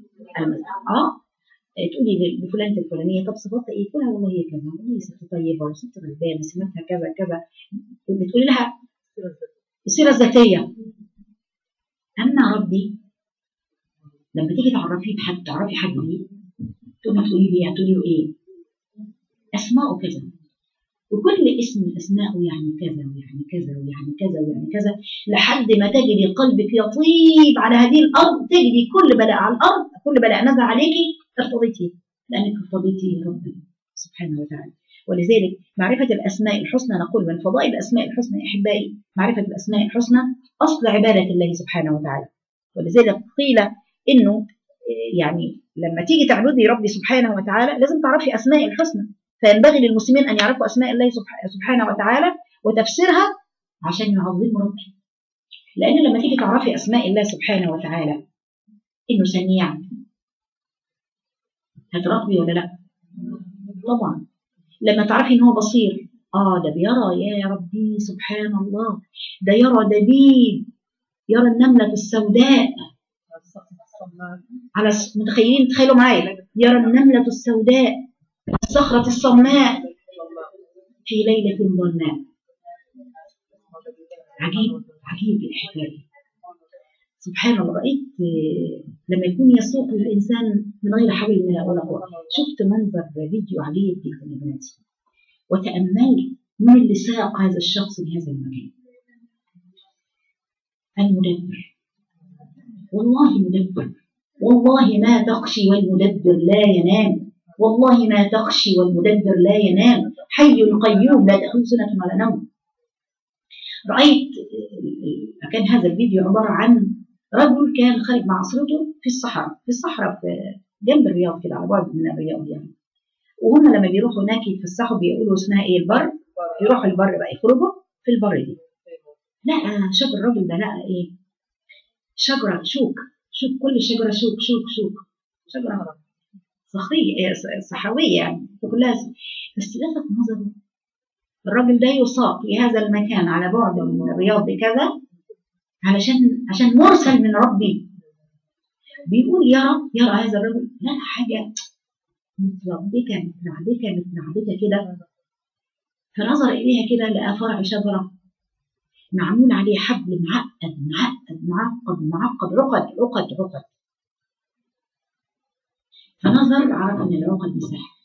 Speaker 1: تقولي لفلانة الفلانية، طب صفاتها ايه؟ تقولها والله هي كذا، والله ست طيبة وست غلبانة سمتها كذا كذا، بتقولي لها السيرة الذاتية. أما ربي لما تيجي تعرفي بحد، تعرفي حد ليه، تقولي ليه؟ تقولي له ايه؟ أسماءه كذا، وكل اسم من أسماءه يعني كذا ويعني كذا ويعني كذا ويعني كذا، لحد ما تجري قلبك يطيب على هذه الأرض، تجري كل بلاء على الأرض، كل بلاء نزل عليكي ارتضيتي، لأنك ارتضيتي ربنا سبحانه وتعالى. ولذلك معرفة الأسماء الحسنى، نقول من فضائل الأسماء الحسنى يا أحبائي معرفة الأسماء الحسنى أصل عبادة الله سبحانه وتعالى. ولذلك قيل إنه يعني لما تيجي تعبدي ربي سبحانه وتعالى لازم تعرفي أسماء الحسنى، فينبغي للمسلمين أن يعرفوا أسماء الله سبحانه وتعالى وتفسيرها عشان يعظموا ربي. لأن لما تيجي تعرفي أسماء الله سبحانه وتعالى إنه سميع، هتراقبي ولا لا؟ طبعا. لما تعرفي إنه بصير، ده بيرى يا ربي سبحان الله، ده يرى دبيب، يرى النملة السوداء على متخيلين، تخيلوا معايا، يرى النملة السوداء الصخرة الصماء في ليلة ظلماء. عجيب عجيب الحكاية سبحان الله. رأيت لما يكون يسوق الإنسان من غير حول ولا قوة. شفت منظر فيديو عجيب جدا يا بناتي، وتأملت من اللي ساق هذا الشخص لهذا المكان. المدبر، والله مدبر، والله ما تخشي والمدبر لا ينام، والله ما تخشي والمدبر لا ينام، حي قيوم لا تأخذ سنة ولا نوم. رأيت كان هذا الفيديو عبارة عن رجل كان خارج مع أسرته في الصحراء في جنب الرياض كده، على بعد من الرياض يعني. وهم لما بيروحوا هناك يتفسحوا بيقولوا اسمها ايه، البر، يروحوا البر بقى يخرجوا في البر دي. لا شاف الراجل ده لقى ايه، شجرة شوك، كل شجرة شوك شجرة صخرية صحراوية يعني كلها. بس لفت نظره الراجل ده يساق لهذا المكان على بعد من الرياض بكذا عشان مرسل من ربي. بيقول يرى هذا الرجل لا حاجة متلبكة كده، فنظر إليها كده لقى فرع شجرة معمول عليه حبل معقد عقد. فنظر عرف ان العقد دي سحر.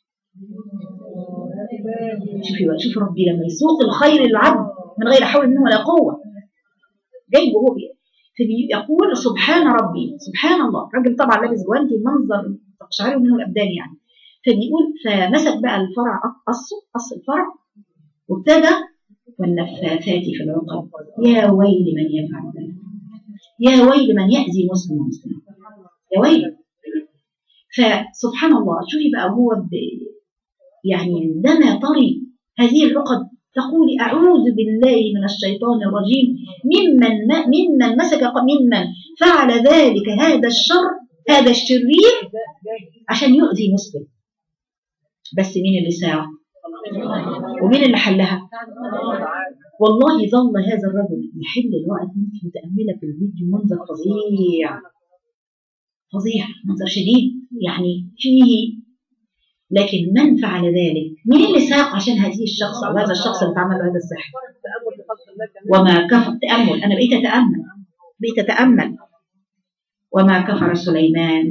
Speaker 1: شوفي ربي لما يسوق الخير للعبد من غير حول منه ولا قوه، جايبه هو فبيقول سبحان ربي سبحان الله. الراجل طبعا لابس جوانتي منظر تقشعره منه الابدان يعني. فبيقول فمسك بقى الفرع، قص الفرع وابتدى والنفاثات في العقد، يا ويل من يفعل ذلك، يا ويل من يأذي مسلم، يا ويل. فسبحان الله شوفي بقى هو يعني عندما طري هذه العقد تقول أعوذ بالله من الشيطان الرجيم ممن فعل ذلك، هذا الشر هذا الشرير عشان يؤذي مسلم. بس مين اللي ساعد ومين اللي حلها؟ والله ظل هذا الرجل يحل الوقت متأملة في الفيديو منظر فظيع منظر شديد يعني فيه. لكن من فعل ذلك؟ مين اللي ساق عشان هذه الشخص أو هذا الشخص اللي عمل هذا السحر؟ وما كفر، تأمل، أنا بقيت أتأمل وما كفر سليمان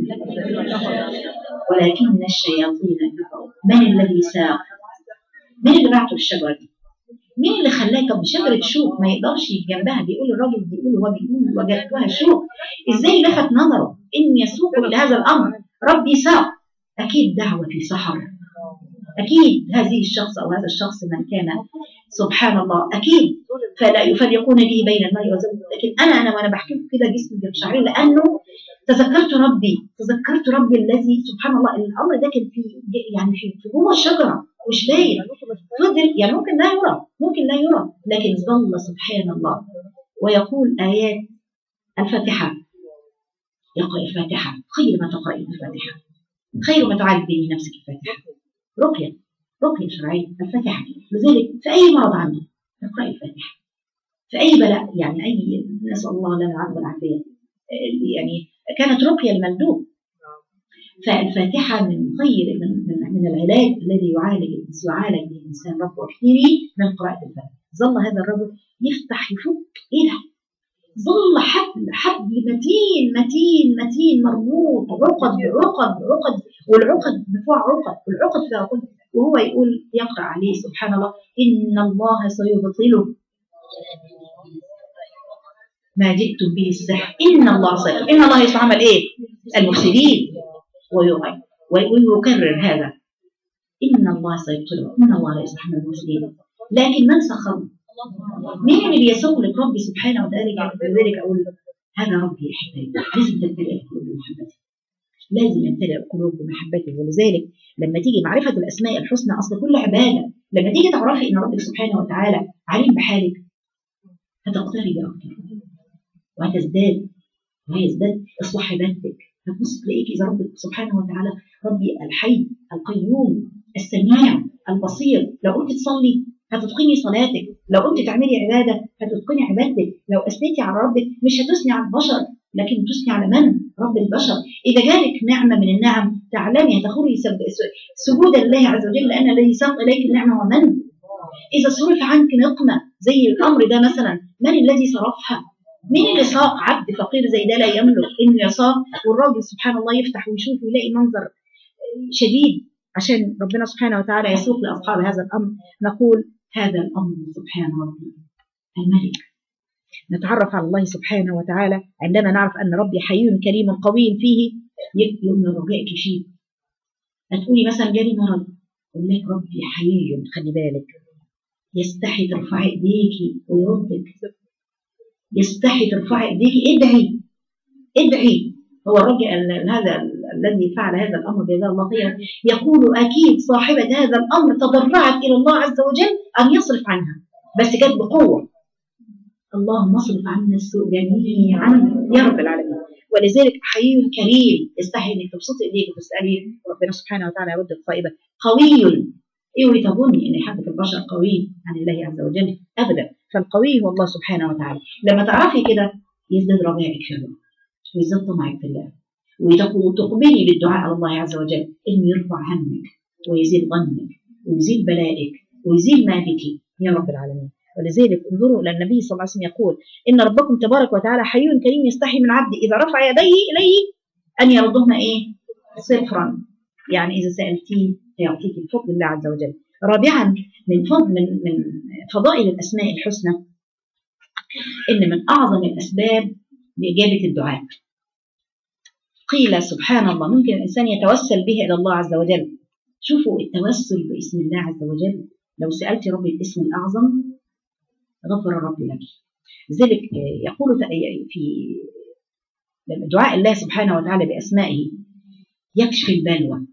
Speaker 1: ولكن الشياطين كفروا. من الذي ساق؟ من اللي بعته الشجرة دي؟ مين اللي خلاك؟ طب شجرة شوك ما يقدرش جنبها، بيقول الراجل بيقول هو بيقول وجدتها شوك. ازاي لفت نظره ان يسوق الى هذا الامر؟ ربي ساق. اكيد دعوة في سحر، اكيد هذه الشخص او هذا الشخص من كان سبحان الله اكيد فليكون لي بين المرء وزوجه. لكن انا وانا بحكي لكم كده جسمي بيقشعر، لانه تذكرت ربي الذي سبحان الله. الامر ده كان في يعني في جوه الشجره مش باين، فضل يعني ممكن لا يرى، لكن ظل سبحان الله. ويقول آيات الفاتحة، يقرأ الفاتحة، خير ما تقرأ الفاتحة، خير ما تعالج به نفسك الفاتحة. رقية شرعية الفاتحة. لذلك في أي مرض عنده اقرأ الفاتحة، في أي بلاء يعني أي، نسأل الله لنا العافية والعافية، يعني كانت رقية المندوب. فالفاتحة من خير من العلاج الذي يعالج به الإنسان ربه كثير من قراءة الفاتحة. ظل هذا الرجل يفتح يفك، إيه ده؟ ظل حبل متين مربوط، عقد والعقد بفوع عقد والعقد فيها عقد، وهو يقرأ عليه سبحان الله إن الله سيبطله ما جئتم به السحر، إن الله يعمل إيه؟ المفسدين ويكرر هذا إن الله سيبطله، إن الله لا يصلح من المفسدين. لكن من سخر؟ مين اللي بيسوق لك؟ ربي سبحانه وتعالى. لذلك أقول هذا ربي أحبائي، لازم تمتلئ القلوب بمحبته، لازم يمتلئ القلوب بمحبته. ولذلك لما تيجي معرفة الأسماء الحسنى أصل كل عبادة، لما تيجي تعرفي إن ربك سبحانه وتعالى عليم بحالك هتقتربي أكتر وهيزداد إصلاح عبادتك. هتبص تلاقيك إذا ربك سبحانه وتعالى ربي الحي القيوم السميع البصير، لو قلت تصلي هتتقني صلاتك، لو قلت تعملي عبادة هتتقني عبادتك، لو أثنيتي على ربك مش هتثني على البشر لكن تثني على من؟ رب البشر. إذا جالك نعمة من النعم تعلمي هتخرجي سجودا لله عز وجل، لأن الذي ساق إليك النعمة ومن؟ إذا صرف عنك نقمة زي الأمر ده مثلا، من الذي صرفها؟ مين اللي ساق؟ عبد فقير زي ده لا يملك إنه يساق، والراجل سبحان الله يفتح ويشوف ويلاقي منظر شديد عشان ربنا سبحانه وتعالى يسوق لأصحاب هذا الأمر. نقول هذا الأمر سبحان ربي الملك. نتعرف على الله سبحانه وتعالى عندما نعرف أن ربي حي كريم قوي فيه يمن رجائك شيء. هتقولي مثلا جالي مرض، أقول لك ربي حي، خلي بالك، يستحي ترفعي ايديكي ويردك، يستحي ترفعي ايديكي، ادعي. هو الرجل هذا الذي فعل هذا الأمر جزاه الله خيرا يقول أكيد صاحبة هذا الأمر تضرعت إلى الله عز وجل أن يصرف عنها، بس كانت بقوة. اللهم اصرف عنا السوء جميعا يا رب العالمين. ولذلك حي كريم يستحي انك تبسطي ايديك وتسالي ربنا سبحانه وتعالى يرد الخائبه. قوي، اوعي تظني ان حد في البشر قوي عن الله عز وجل ابدا، فالقوي هو الله سبحانه وتعالى. لما تعرفي كده يزداد رجائك في الله ويزداد طمعك في الله، وتقبلي بالدعاء على الله عز وجل انه يرفع همك ويزيل ظنك ويزيل بلائك ويزيل ما بك يا رب العالمين. ولذلك انظروا الى النبي صلى الله عليه وسلم يقول ان ربكم تبارك وتعالى حي كريم يستحي من عبده اذا رفع يديه اليه ان يردهما صفرا، يعني اذا سالتيه يعطيك بفضل الله عز وجل. رابعا من فضائل الاسماء الحسنى ان من اعظم الاسباب لاجابه الدعاء. قيل سبحان الله ممكن الانسان يتوسل به الى الله عز وجل. شوفوا التوسل باسم الله عز وجل، لو سالت ربي الاسم الاعظم غفر ربي لك. لذلك يقول في دعاء الله سبحانه وتعالى بأسمائه يكشف البلوى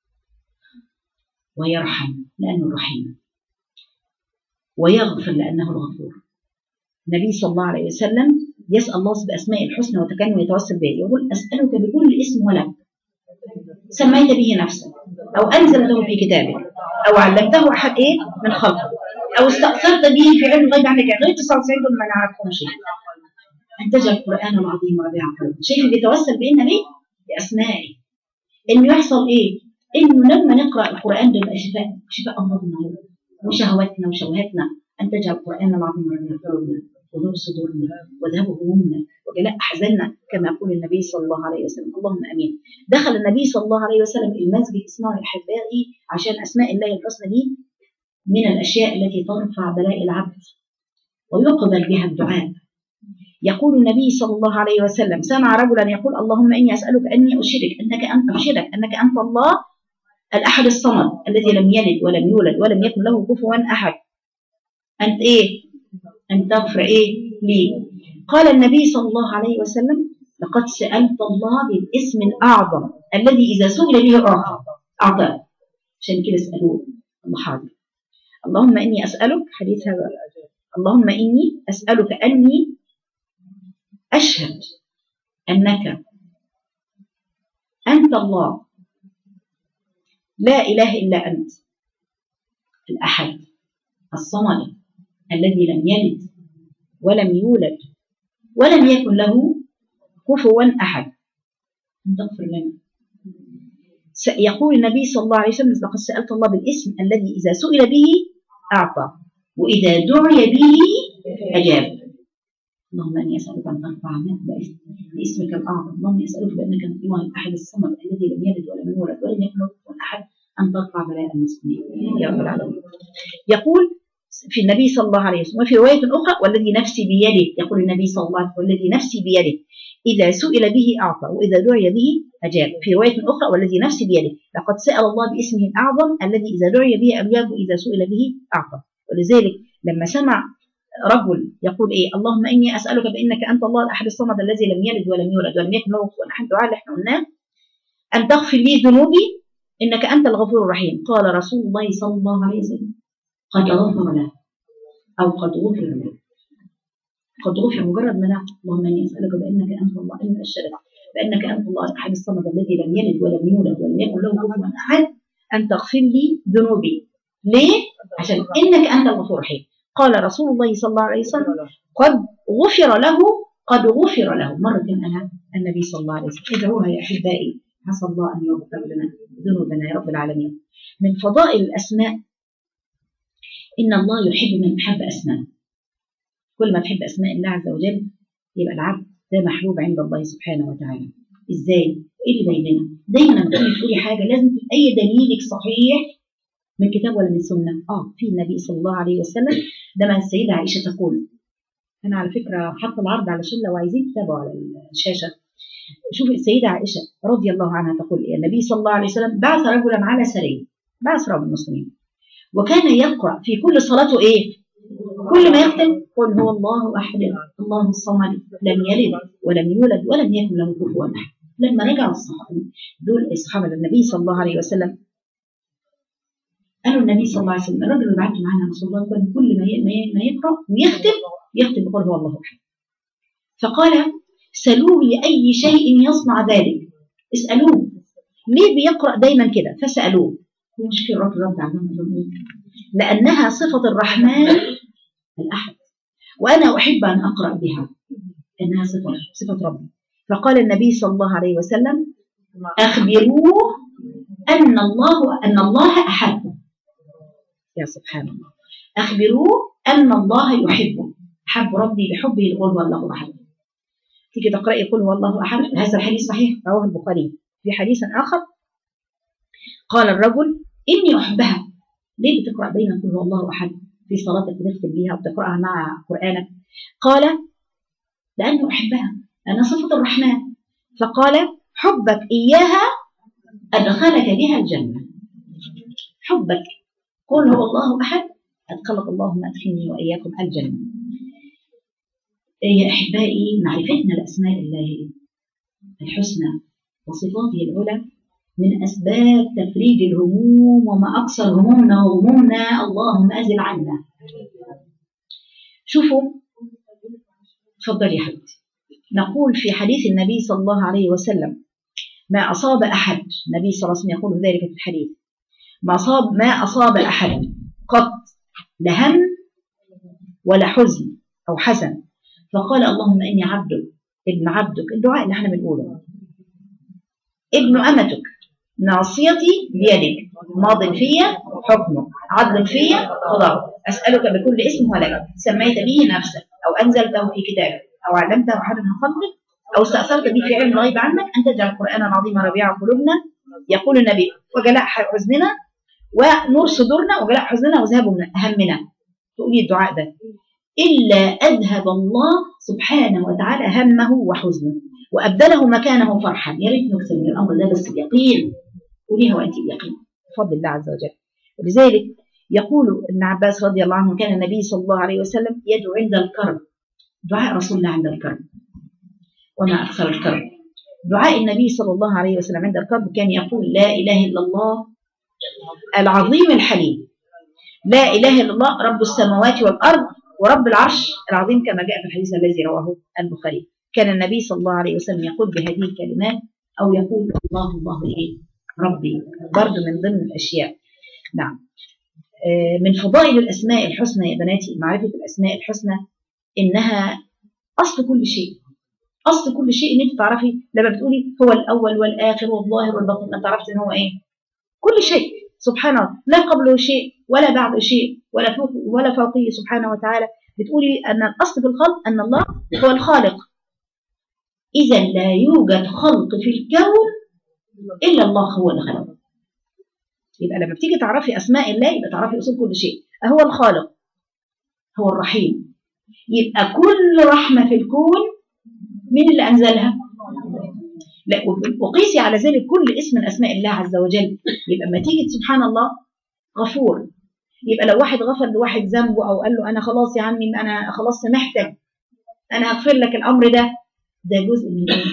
Speaker 1: ويرحم لأنه الرحيم ويغفر لأنه الغفور. النبي صلى الله عليه وسلم يسأل الله بأسماء الحسنى وكان يتوسل به، يقول أسألك بكل اسم ولد سميت به نفسك أو أنزلته في كتابك أو علمته أحد من خلقك أو استأثرت به في علم الغيب عنك، غير 99 دول ما نعرفهم شيء، أن تجعل القرآن العظيم ربيع قلبي. شيء بيتوسل بإن ليه؟ بأسمائه. إنه يحصل إنه لما نقرأ القرآن ده يبقى شفاء أمراضنا وشهواتنا وشبهاتنا. أن تجعل القرآن العظيم ربيع قلوبنا ونور صدورنا وذهاب همومنا وجلاء أحزاننا كما يقول النبي صلى الله عليه وسلم. اللهم أمين. دخل النبي صلى الله عليه وسلم المسجد، اسمعوا يا أحبائي عشان أسماء الله الحسنى دي من الأشياء التي ترفع بلاء العبد ويقبل بها الدعاء. يقول النبي صلى الله عليه وسلم: سمع رجلا يقول: اللهم إني أسألك أني أشهدك أنك أنت الله الأحد الصمد الذي لم يلد ولم يولد ولم يكن له كفوا أحد، أنت إيه؟ أن تغفر إيه لي. قال النبي صلى الله عليه وسلم: لقد سألت الله بالاسم الأعظم الذي إذا سئل به أعطاه. عشان كده اسألوه. الله حاضر. اللهم إني أسألك، حديث هذا، اللهم إني أسألك أني أشهد أنك أنت الله لا إله إلا أنت الأحد الصمد الذي لم يلد ولم يولد ولم يكن له كفوا أحد، أن تغفر لنا. يقول النبي صلى الله عليه وسلم: لقد سألت الله بالاسم الذي إذا سئل به أعطى وإذا دعي به أجاب. اللهم إني أسألك أن ترفع عنا باسمك الأعظم، اللهم أسألك بأنك أنت الله الأحد الصمد الذي لم يلد ولم يولد ولم يكن له كفوا أحد أن ترفع بلاء المسلمين يا رب العالمين. يقول في النبي صلى الله عليه وسلم وفي رواية أخرى: والذي نفسي بيده، يقول النبي صلى الله عليه وسلم: والذي نفسي بيده إذا سئل به أعطى وإذا دعي به أجاب. في رواية أخرى: والذي نفسي بيده، لقد سأل الله باسمه الأعظم الذي إذا دعي به أجاب وإذا سئل به أعطى. ولذلك لما سمع رجل يقول إيه: اللهم إني أسألك بأنك أنت الله الأحد الصمد الذي لم يلد ولم يولد ولم يكن له كفوا أحد، الدعاء اللي احنا قلناه: أن تغفر لي ذنوبي إنك أنت الغفور الرحيم. قال رسول الله صلى الله عليه وسلم: قد غفر له، أو قد غفر له، قد غفر. مجرد ما نعم اللهم إني أسألك بأنك أنت الله، إني أشهدك بأنك أنت الله الأحد الصمد الذي لم يلد ولم يولد ولم يكن له كفوا أحد أن تغفر لي ذنوبي. ليه؟ عشان إنك أنت الغفور الرحيم. قال رسول الله صلى الله عليه وسلم: قد غفر له، قد غفر له مرة أنا النبي صلى الله عليه وسلم. ادعوها يا أحبائي، عسى الله أن يغفر لنا ذنوبنا يا رب العالمين. من فضائل الأسماء إن الله يحب من أحب أسماء. كل ما تحب أسماء الله عز وجل يبقى العبد ده محبوب عند الله سبحانه وتعالى. إزاي؟ إيه اللي بيننا؟ دايما لما تقولي حاجة لازم أي دليلك صحيح من كتاب ولا من سنة. في النبي صلى الله عليه وسلم لما السيدة عائشة تقول، أنا على فكرة حاطة العرض علشان لو عايزين تتابعوا على الشاشة. شوف السيدة عائشة رضي الله عنها تقول: النبي صلى الله عليه وسلم بعث رجلا على سرية، بعث رجل المسلمين، وكان يقرأ في كل صلاته إيه؟ كل ما يختم: قل هو الله أحد الله الصمد لم يلد ولم يولد ولم يكن له كفوا أحد. لما رجع الصحابة دول الصحابة للنبي صلى الله عليه وسلم قالوا النبي صلى الله عليه وسلم: الرجل اللي بعته معنا رسول الله كان كل ما يقرأ ويختم بقول هو الله أحد. فقال: سألوه لأي شيء يصنع ذلك، اسألوه ليه بيقرأ دايما كده. فسألوه، هو مشكلة الرجل رد عنهم لأنها صفة الرحمن الأحد وأنا أحب أن أقرأ بها، إنها صفة ربي. فقال النبي صلى الله عليه وسلم: أخبروه أن الله أحبه. يا سبحان الله، أخبروه أن الله يحبه، حب ربي بحبه يقول هو الله أحد. تيجي تقرأي يقول هو الله أحد، هذا الحديث صحيح رواه البخاري. في حديث آخر قال الرجل: إني أحبها. ليه بتقرأ دايما يقول هو الله أحد في صلاتك بتختم بيها وبتقرأها مع قرآنك؟ قال: لأنه أحبها، أنا صفة الرحمن. فقال: حبك إياها أدخلك بها الجنة. حبك قل هو الله أحد أدخلك، اللهم أدخلني وإياكم الجنة. يا أحبائي، معرفتنا لأسماء الله الحسنى وصفاته العلى من أسباب تفريج الهموم، وما أكثر همومنا وغمومنا اللهم أزل عنا. شوفوا، تفضلي يا حبيبتي. نقول في حديث النبي صلى الله عليه وسلم: ما أصاب أحد، النبي صلى الله عليه وسلم يقول ذلك في الحديث: ما أصاب أحد قط لا هم ولا حزن أو حزن فقال اللهم إني عبدك ابن عبدك، الدعاء اللي احنا بنقوله، ابن أمتك ناصيتي بيدك ماض فيا حكمك عدل فيا قضاءك، أسألك بكل اسم هو لك سميت به نفسك أو أنزلته في كتابك أو علمته أحدا من خلقك أو استأثرت به في علم الغيب عنك أن تجعل القرآن العظيم ربيع قلوبنا، يقول النبي، وجلاء حزننا ونور صدورنا وجلاء حزننا وذهاب همنا. تقولي الدعاء ده: إلا أذهب الله سبحانه وتعالى همه وحزنه وأبدله مكانه فرحا. يا ريت نكسب من الأمر ده بس بيقين. قوليها وأنت بيقين بفضل الله عز وجل. ولذلك يقول ابن عباس رضي الله عنه: كان النبي صلى الله عليه وسلم يدعو عند الكرب. دعاء رسول الله عند الكرب وما أكثر الكرب. دعاء النبي صلى الله عليه وسلم عند الكرب كان يقول: لا إله إلا الله العظيم الحليم، لا إله إلا الله رب السماوات والأرض ورب العرش العظيم، كما جاء في الحديث الذي رواه البخاري. كان النبي صلى الله عليه وسلم يقول بهذه الكلمات، أو يقول: الله الله إيه ربي، برضه من ضمن الأشياء. نعم. من فضائل الأسماء الحسنى يا بناتي معرفة الأسماء الحسنى، إنها أصل كل شيء. أصل كل شيء إن أنت تعرفي لما بتقولي هو الأول والآخر والظاهر والباطن، أنت عرفت إن هو إيه؟ كل شيء سبحانه، لا قبله شيء ولا بعده شيء ولا فوقه سبحانه وتعالى. بتقولي أن الأصل في الخلق أن الله هو الخالق، إذا لا يوجد خلق في الكون إلا الله هو اللي خلقه. يبقى لما بتيجي تعرفي أسماء الله يبقى تعرفي أصول كل شيء. هو الخالق، هو الرحيم، يبقى كل رحمة في الكون مين اللي أنزلها؟ لا، وقيسي على ذلك كل اسم من أسماء الله عز وجل. يبقى لما تيجي سبحان الله غفور، يبقى لو واحد غفر لواحد ذنبه أو قال له أنا خلاص يا عمي أنا خلاص سمحتك أنا هغفر لك الأمر ده جزء من إيه؟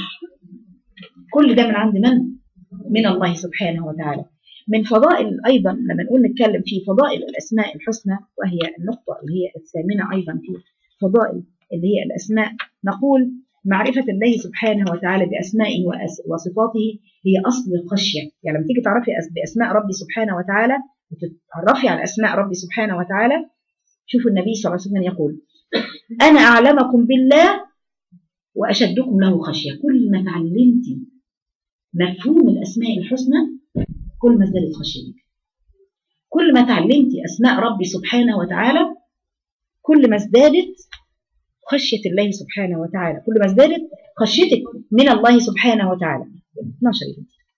Speaker 1: كل ده من عند من؟ من الله سبحانه وتعالى. من فضائل أيضا لما نقول نتكلم في فضائل الأسماء الحسنى، وهي النقطة اللي هي الثامنة أيضا في فضائل اللي هي الأسماء، نقول معرفة الله سبحانه وتعالى بأسمائه وصفاته هي أصل الخشية. يعني لما تيجي تعرفي بأسماء ربي سبحانه وتعالى وتتعرفي على أسماء ربي سبحانه وتعالى، شوفوا النبي صلى الله عليه وسلم يقول: أنا أعلمكم بالله وأشدكم له خشية. كل ما تعلمتي مفهوم الأسماء الحسنى كل ما ازدادت خشيتك. كل ما تعلمتي أسماء ربي سبحانه وتعالى كل ما ازدادت خشية الله سبحانه وتعالى، كل ما ازدادت خشيتك من الله سبحانه وتعالى. 12.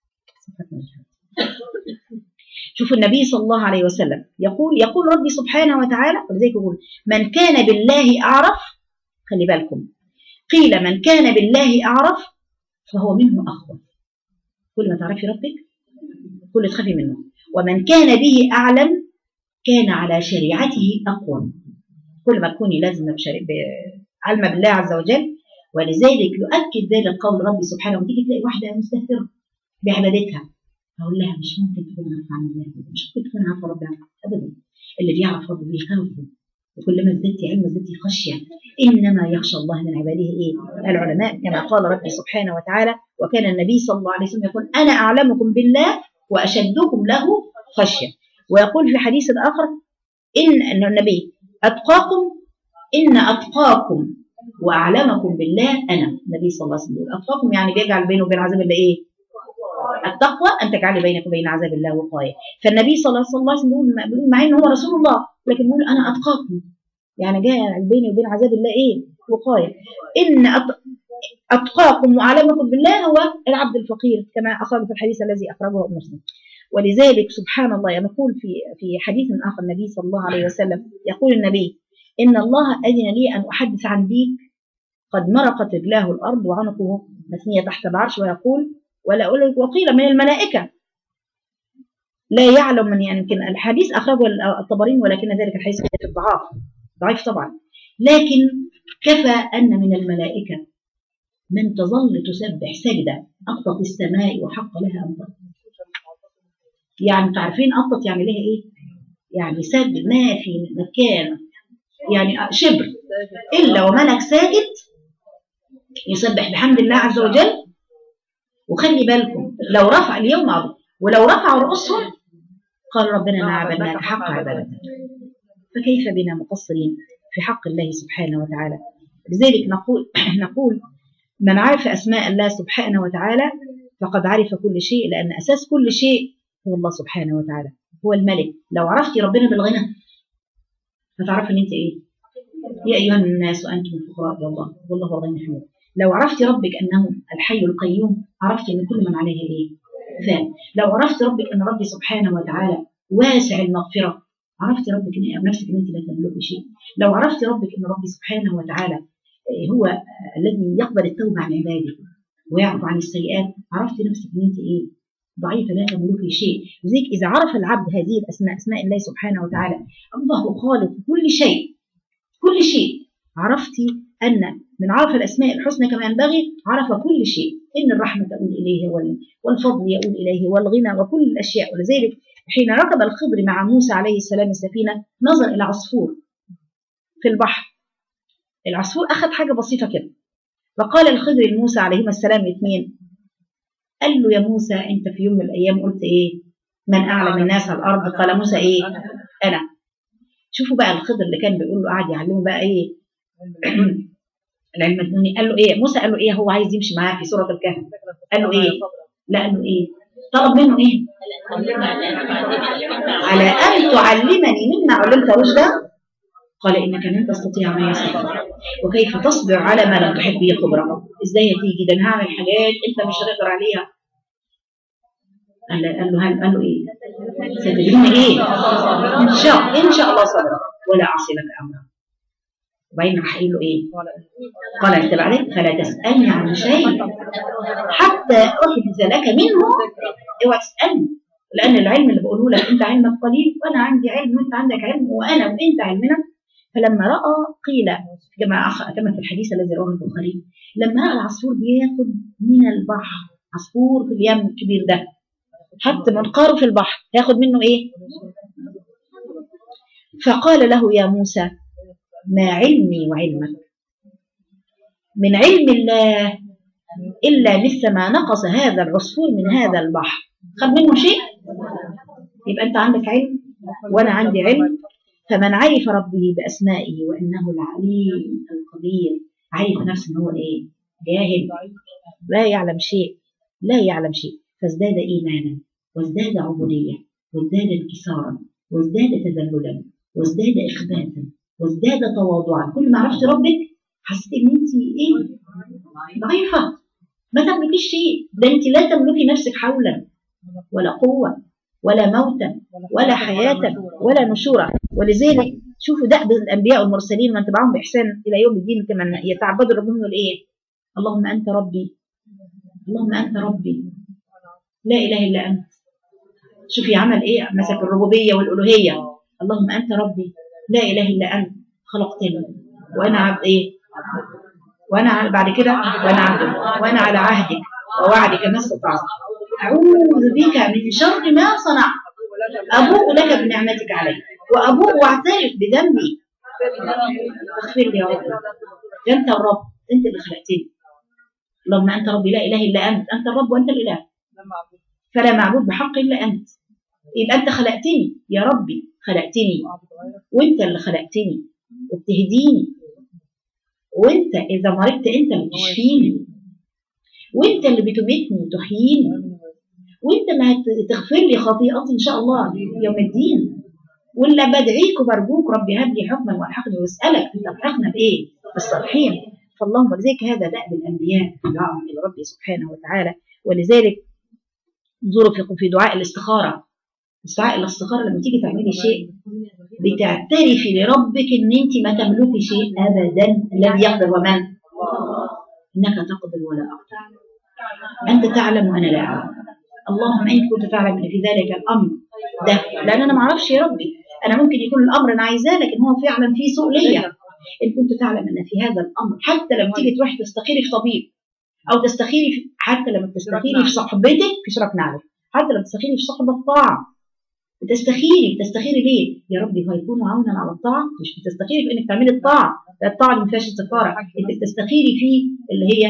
Speaker 1: شوفوا النبي صلى الله عليه وسلم يقول ربي سبحانه وتعالى، ولذلك يقول: من كان بالله أعرف. خلي بالكم، قيل من كان بالله أعرف فهو منه أخوف. كل ما تعرفي ربك كل تخافي منه. ومن كان به أعلم كان على شريعته أقوم. كل ما تكوني لازمة علم بالله عز وجل. ولذلك يؤكد ذلك قول ربي سبحانه وتعالى. تيجي تلاقي واحدة مستهترة بعبادتها، أقول لها مش ممكن تكون عارفة عن الله، مش ممكن تكون عارفة ربها أبدا. اللي بيعرف ربه بيخافه، وكلما ازددتي علم ازددتي خشية. إنما يخشى الله من عباده إيه؟ العلماء، كما قال ربي سبحانه وتعالى: وكان النبي صلى الله عليه وسلم يقول: أنا أعلمكم بالله وأشدكم له خشية. ويقول في حديث آخر إن النبي إن أتقاكم وأعلمكم بالله أنا. النبي صلى الله عليه وسلم أتقاكم يعني بيجعل بينه وبين عذاب الله إيه؟ التقوى أن تجعل بينك وبين عذاب الله وقاية. فالنبي صلى الله عليه وسلم بيقول مع إنه هو رسول الله لكن بيقول أنا أتقاكم، يعني جاء بيني وبين عذاب الله إيه؟ وقاية. إن أتقاكم وأعلمكم بالله هو العبد الفقير، كما أخرج في الحديث الذي أخرجه مسلم. ولذلك سبحان الله يقول في حديث آخر النبي صلى الله عليه وسلم، يقول النبي: إن الله أذن لي أن أحدث عن ديك قد مرقت رجلاه الأرض وعنقه مثنية تحت العرش، ويقول وقيل من الملائكة لا يعلم من، يعني يمكن الحديث أخرجه الطبرين ولكن ذلك الحديث ضعيف طبعا، لكن كفى أن من الملائكة من تظل تسبح سجدة أقطت السماء وحق لها أن تقطت. يعني تعرفين أقطت يعني لها إيه؟ يعني سد ما في مكان يعني شبر إلا وملك ساجد يسبح بحمد الله عز وجل. وخلي بالكم لو رفع اليوم عظيم، ولو رفعوا رؤوسهم قال ربنا ما عبدناك حق عبادتك، فكيف بنا مقصرين في حق الله سبحانه وتعالى. لذلك نقول من عرف أسماء الله سبحانه وتعالى فقد عرف كل شيء، لأن أساس كل شيء هو الله سبحانه وتعالى، هو الملك. لو عرفتي ربنا بالغنى فتعرفي ان انت ايه؟ يا ايها الناس انتم الفقراء الى الله والله هو الغني الحميد. لو عرفتي ربك انه الحي القيوم عرفتي ان كل من عليها ايه؟ فان. لو عرفتي ربك ان ربي سبحانه وتعالى واسع المغفرة. عرفت ربك نفسك ان انت لا تملكي شيء. لو عرفت ربك ان ربي سبحانه وتعالى هو الذي يقبل التوبة عن عباده ويعفو عن السيئات، عرفت نفسك ان انت ايه؟ ضعيفة لا تملكي شيء. لذلك اذا عرف العبد هذه الاسماء، اسماء الله سبحانه وتعالى، الله خالق كل شيء، كل شيء، عرفتي ان من عرف الاسماء الحسنى كما ينبغي عرف كل شيء، ان الرحمة تؤول اليه والفضل يؤول اليه والغنى وكل الاشياء. ولذلك حين ركب الخضر مع موسى عليه السلام السفينة نظر إلى عصفور في البحر. العصفور أخذ حاجة بسيطة كده، فقال الخضر لموسى عليهما السلام الاثنين، قال له يا موسى أنت في يوم من الأيام قلت إيه؟ من أعلم الناس على الأرض؟ قال موسى إيه؟ أنا. شوفوا بقى الخضر اللي كان بيقول له، قاعد يعلمه بقى إيه؟ العلم الدنيا. قال له إيه؟ موسى قال له إيه؟ هو عايز يمشي معاه في سورة الكهف. قال له إيه؟ لا، قال له إيه؟ طلب منه إيه؟ على أن تعلمني مما علمت رشدا. قال إنك لن تستطيع معي صبرا وكيف تصبر على ما لم تحط به خبرا. إزاي هتيجي؟ ده أنا هعمل حاجات أنت مش هتقدر عليها. قال له إيه؟ ستجدني إيه؟ إن شاء الله صبرا ولا أعصي لك أمرا. وبعدين راح قايل له إيه؟ قال اتبع عليك فلا تسألني عن شيء حتى أحدث لك منه. اوعى تسألني، لأن العلم اللي بقوله لك أنت علمك قليل وأنا عندي علم وأنت عندك علم وأنا وأنت علمنا. فلما رأى قيل كما في الحديث الذي رواه البخاري، لما رأى العصفور بياخد من البحر، عصفور في اليم الكبير ده حتى منقاره في البحر ياخد منه إيه؟ فقال له يا موسى ما علمي وعلمك من علم الله إلا مثل ما نقص هذا العصفور من هذا البحر. خد منه شيء؟ يبقى أنت عندك علم وأنا عندي علم. فمن عرف ربه بأسمائه وإنه العليم القدير، عرف نفسه أنه إيه؟ جاهل لا يعلم شيء، لا يعلم شيء، فازداد إيمانا وازداد عبودية وازداد انكسارا وازداد تذللا وازداد إخباتا وازداد تواضعا. كل ما عرفت ربك حسيت ان انت ايه؟ ضعيفة، ما تملكيش شيء. ده انت لا تملكي نفسك حولا ولا قوة ولا موتا ولا حياة ولا نشورا. ولذلك شوفوا دأب الأنبياء والمرسلين من تبعهم بإحسان إلى يوم الدين كما يتعبدوا ربهم الإيه؟ اللهم أنت ربي، اللهم أنت ربي لا إله إلا أنت. شوفي عمل إيه؟ مسك الربوبية والألوهية. اللهم أنت ربي لا إله إلا أنت خلقتني وأنا عبد إيه؟ وأنا بعد كده وأنا عبد وأنا على عهدك ووعدك ما استطعت أعوذ بك من شر ما صنعت أبوء لك بنعمتك علي وأبوء واعترف بذنبي فاغفر لي يا رب. أنت الرب، أنت اللي خلقتني. اللهم أنت ربي لا إله إلا أنت، أنت الرب وأنت الإله فلا معبود بحق إلا أنت. يبقى أنت خلقتني يا ربي، خلقتني وأنت اللي خلقتني وبتهديني، وأنت إذا مرضت أنت اللي بتشفيني، وأنت اللي بتميتني وتحييني، وأنت اللي هتغفر لي خطيئتي إن شاء الله يوم الدين. ولا بدعيك وبرجوك ربي هب لي حكما والحقني واسألك أن تلحقنا بإيه؟ بالصالحين. فاللهم لذلك هذا دأب الأنبياء دعاهم إلى ربي سبحانه وتعالى. ولذلك انظروا في دعاء الاستخارة. دعاء الاستخارة لما تيجي تعملي شيء بتعترفي لربك ان انت ما تملكي شيء ابدا، الذي يقدر ومن انك تقدر ولا اقدر، انت تعلم وانا لا اعلم. اللهم انت كنت تعلم ان في ذلك الامر ده، لان انا ما اعرفش يا ربي، انا ممكن يكون الامر انا عايزاه لكن هو فعلا فيه سوء ليا. ان كنت تعلم ان في هذا الامر، حتى لما تيجي تروحي تستخيري في طبيب او تستخيري في، حتى لما تستخيري في صحبتك في شرف نعرف، حتى لما تستخيري في صحبة الطاعة تستخيري ليه؟ يا ربي هيكونوا عونا على الطاعة. مش بتستخيري في انك تعملي الطاعة، الطاعة اللي ما فيهاش استخارة، انت بتستخيري في اللي هي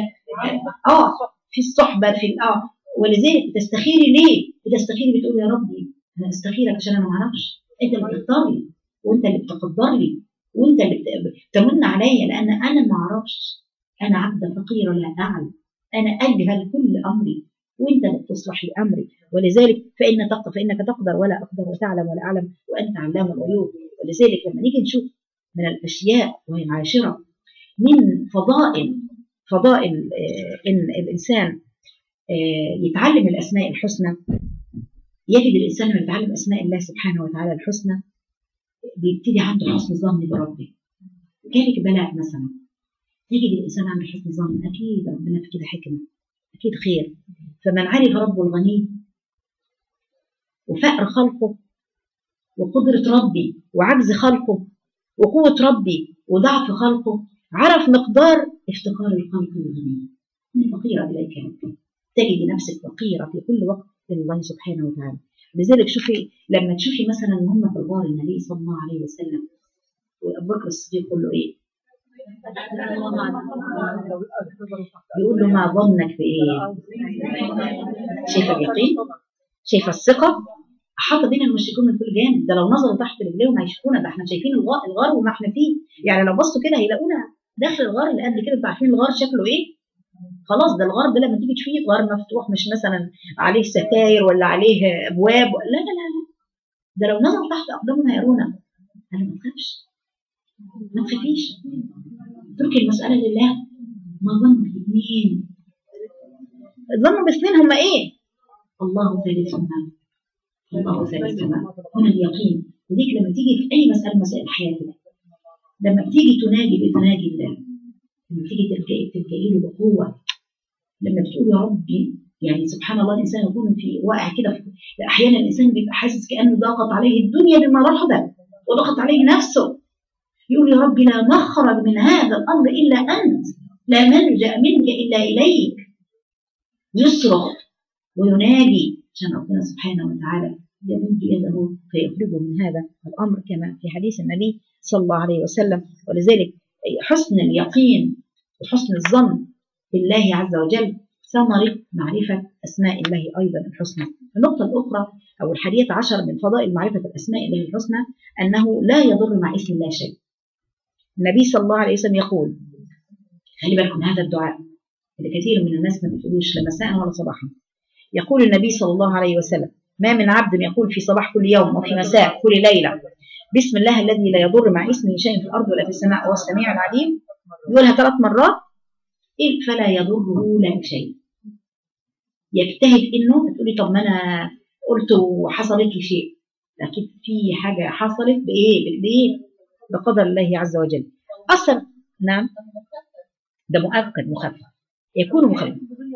Speaker 1: في الصحبة في ولذلك بتستخيري ليه؟ بتستخيري بتقول يا ربي انا استخيرك عشان انا ما اعرفش، انت اللي بتختار لي وانت اللي بتقدر لي وانت اللي بتمن عليا، لان انا ما اعرفش، انا عبد فقير لا اعلم، انا اجهل كل امري وانت اللي بتصلح لي امري. ولذلك فانك تقدر ولا اقدر وتعلم ولا اعلم وانت علام الغيوب. ولذلك لما نيجي نشوف من الاشياء وهي العاشره من فضائل ان الانسان يتعلم الاسماء الحسنى، يجد الإنسان لما يتعلم أسماء الله سبحانه وتعالى الحسنى بيبتدي عنده حسن ظن بربه. جالك بلاء مثلا، تجد الإنسان عنده حسن ظن، أكيد ربنا في كده حكمة، أكيد خير. فمن عرف ربه الغني وفقر خلقه وقدرة ربي وعجز خلقه وقوة ربي وضعف خلقه، عرف مقدار افتقار الخلق للغني. من فقيرة إليك يا ربي، تجد نفسك فقيرة في كل وقت لله سبحانه وتعالى. لذلك شوفي لما تشوفي مثلا هم في الغار النبي صلى الله عليه وسلم وأبو بكر الصديق يقول له إيه؟ بيقول له ما ظنك بإيه؟ شايفة اليقين؟ شايفة الثقة؟ حاطة بين المشركون من كل جانب، ده لو نظروا تحت رجليهم هيشوفونا، ده احنا شايفين الغار وما احنا فيه، يعني لو بصوا كده هيلاقونا داخل الغار اللي قبل كده. انتوا عارفين الغار شكله ايه؟ خلاص ده الغار ده لما تيجي تشوفيه غار مفتوح، مش مثلا عليه ستاير ولا عليه ابواب، لا لا لا لا، ده لو نظروا تحت اقدامهم هيرونا. انا ما تخافش، ما تخافيش، اتركي المسألة لله. ما ظنك باثنين؟ ظنوا باثنين هم ايه؟ الله ثالثهما، الله ثالثهما، هنا اليقين. وديك لما تيجي في اي مسألة مسائل حياتك، لما بتيجي تناجي الله، لما تيجي تلجئي له بقوة، لما بتقول يا ربي، يعني سبحان الله الانسان يكون في واقع كده، احيانا الانسان بيبقى حاسس كانه ضاقت عليه الدنيا بما رحبت وضاقت عليه نفسه، يقول يا ربي لا مخرج من هذا الامر الا انت، لا ملجا منك الا اليك. يصرخ وينادي عشان ربنا سبحانه وتعالى يمد يده فيخرجه من هذا الامر، كما في حديث النبي صلى الله عليه وسلم. ولذلك حسن اليقين وحسن الظن بالله عز وجل ثمرة معرفة أسماء الله أيضا الحسنى. النقطة الأخرى أو 11 من فضائل معرفة الأسماء الله الحسنى أنه لا يضر مع اسم الله شيء. النبي صلى الله عليه وسلم يقول، خلي بالكم هذا الدعاء اللي كثير من الناس ما بتقولوش لا مساء ولا صباحا. يقول النبي صلى الله عليه وسلم: ما من عبد يقول في صباح كل يوم وفي مساء كل ليلة بسم الله الذي لا يضر مع اسمه شيء في الأرض ولا في السماء وهو السميع العليم، يقولها 3 مرات، فلا يضره لا شيء. يجتهد انه تقولي طب ما انا قلت وحصلت لي شيء، لكن في حاجه حصلت بايه؟ بقدر الله عز وجل. اصلا نعم ده مؤكد مخفف، يكون مخفف.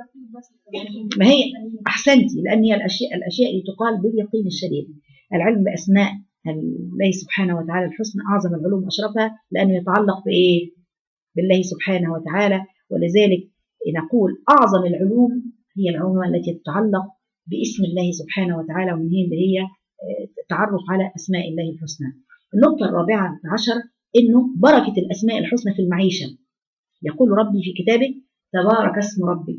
Speaker 1: ما هي احسنتي، لان هي الاشياء اللي تقال باليقين الشديد. العلم باسماء الله سبحانه وتعالى الحسنى اعظم العلوم اشرفها، لانه يتعلق بايه؟ بالله سبحانه وتعالى. ولذلك نقول أعظم العلوم هي العلوم التي تتعلق باسم الله سبحانه وتعالى، ومن هي التعرف على أسماء الله الحسنى. النقطة 14 إنه بركة الأسماء الحسنى في المعيشة. يقول ربي في كتابه: تبارك اسم ربك.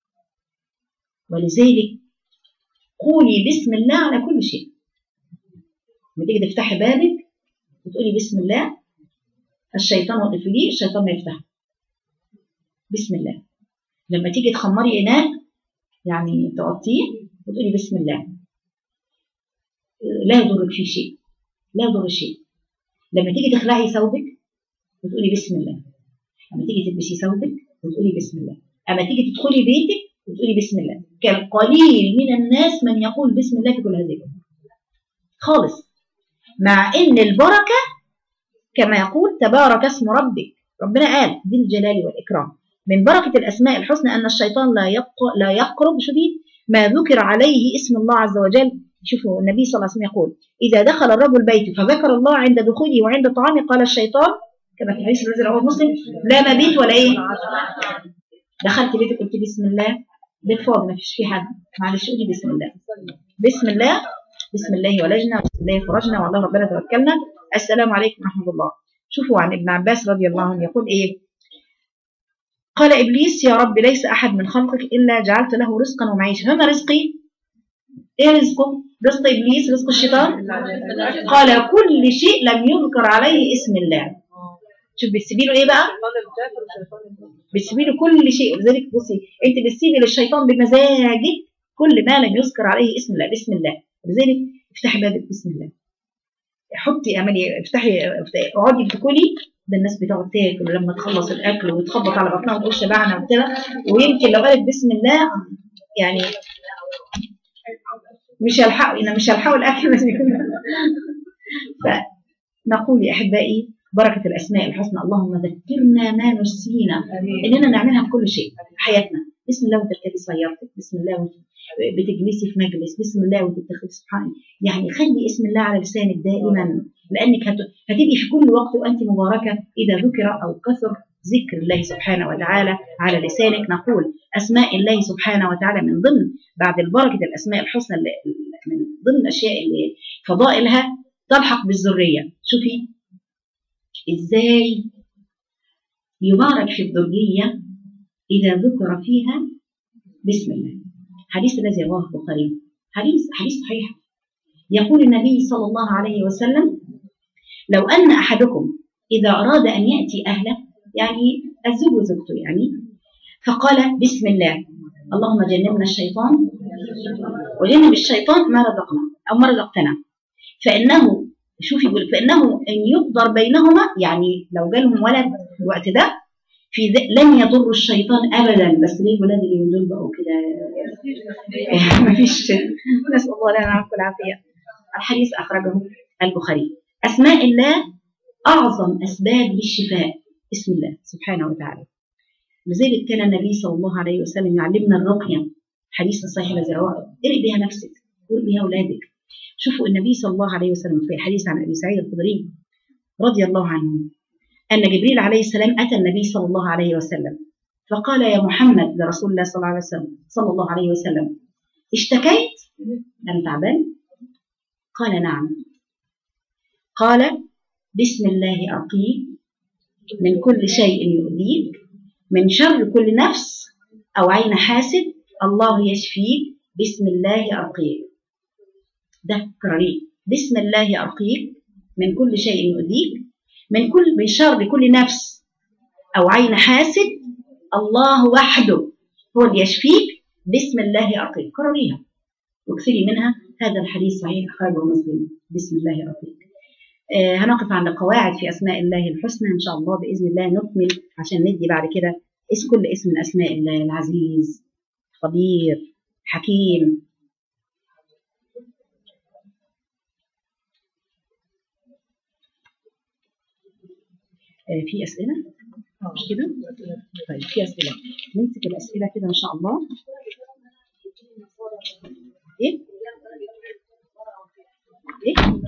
Speaker 1: ولذلك قولي بسم الله على كل شيء. لما تيجي تفتحي بابك وتقولي بسم الله، الشيطان وتقفليه، الشيطان ما يفتح. بسم الله. لما تيجي تخمري إناء يعني تغطيه وتقولي بسم الله، لا يضرك فيه شيء، لا يضر شيء. لما تيجي تخلعي ثوبك وتقولي بسم الله، لما تيجي تلبسي ثوبك وتقولي بسم الله، اما تيجي تدخلي بيتك وتقولي بسم الله. كالقليل من الناس من يقول بسم الله في كل هذه الامور خالص، مع ان البركه كما يقول تبارك اسم ربك. ربنا قال ذي الجلال والاكرام من بركة الأسماء الحسنى أن الشيطان لا يقرب شديد ما ذكر عليه اسم الله عز وجل. شوفوا النبي صلى الله عليه وسلم يقول: إذا دخل الرجل بيته فذكر الله عند دخوله وعند طعامه قال الشيطان، كما في الحديث الذي رواه مسلم: لا مبيت ولا إيه؟ دخلت بيتك قلت بسم الله، بيت فاضي ما فيش فيه حد، معلش قولي بسم الله. بسم الله، بسم الله ولجنا وبسم الله فرجنا والله ربنا توكلنا، السلام عليكم ورحمة الله. شوفوا عن ابن عباس رضي الله عنه يقول إيه؟ قال إبليس: يا رب ليس أحد من خلقك إلا جعلت له رزقا ومعيشة. فما رزقي؟ إيه رزقه؟ رزق إبليس، رزق الشيطان؟ قال: كل شيء لم يذكر عليه اسم الله. شوف بتسيبي له إيه بقى؟ بتسيبي له كل شيء. ولذلك بصي أنت بتسيبي للشيطان بمزاجك كل ما لم يذكر عليه اسم الله. بسم الله. ولذلك افتحي بابك بسم الله، حطي أملي، افتحي اقعدي بتاكلي. ده الناس بتقعد تاكل ولما تخلص الاكل وتخبط على بطنها وتقول شبعنا وكده، ويمكن لو قالت بسم الله يعني مش هلحقوا الاكل لازم يكون. فنقول يا احبائي بركه الاسماء الحسنى، اللهم ذكرنا ما نسينا اننا نعملها في كل شيء في حياتنا. بسم الله وتركبي سيارتك، بسم الله بتجلسي في مجلس، بسم الله وتتخذي سبحان، يعني خلي اسم الله على لسانك دائما، لانك هتبقي في كل وقت وانت مباركه اذا ذكر او كثر ذكر الله سبحانه وتعالى على لسانك. نقول اسماء الله سبحانه وتعالى من ضمن بعد البركه الاسماء الحسنى من ضمن الاشياء اللي فضائلها تلحق بالذريه. شوفي ازاي يبارك في الذريه اذا ذكر فيها بسم الله. حديث الذي رواه البخاري، حديث صحيح، يقول النبي صلى الله عليه وسلم: لو أن أحدكم إذا أراد أن يأتي أهله، يعني الزوج وزوجته يعني، فقال بسم الله اللهم جنبنا الشيطان وجنب الشيطان ما رزقنا أو ما رزقتنا، فإنه شوفي يقول فإنه إن يقدر بينهما، يعني لو جالهم ولد الوقت ده لن يضر الشيطان ابدا. بس ليه الولاد اللي دول بقوا كده مفيش، نسال الله لنا العفو والعافيه. الحديث اخرجه البخاري. اسماء الله اعظم اسباب للشفاء اسم الله سبحانه وتعالى، لذلك كان النبي صلى الله عليه وسلم يعلمنا الرقيه. حديث الصحيح الذي رواه، قرئ بها نفسك قرئ بها اولادك. شوفوا النبي صلى الله عليه وسلم في الحديث عن ابي سعيد الخدري رضي الله عنه أن جبريل عليه السلام أتى النبي صلى الله عليه وسلم فقال: يا محمد، لرسول الله صلى الله عليه وسلم اشتكيت؟ أنا تعبان؟ قال: نعم. قال: بسم الله أرقيك من كل شيء يؤذيك، من شر كل نفس أو عين حاسد، الله يشفيك، بسم الله أرقيك. ده كرريه، بسم الله أرقيك من كل شيء يؤذيك، من شر كل نفس أو عين حاسد، الله وحده هو اللي يشفيك، بسم الله أرقيك. كرريها واكثري منها. هذا الحديث صحيح أخرجه مسلم. بسم الله أرقيك. هنقف عند قواعد في أسماء الله الحسنى إن شاء الله بإذن الله، نكمل عشان ندي بعد كده كل اسم من أسماء الله: العزيز، خبير، حكيم. في أسئلة؟ مش كده؟ طيب في أسئلة، نمسك الأسئلة كده إن شاء الله. إيه؟ إيه؟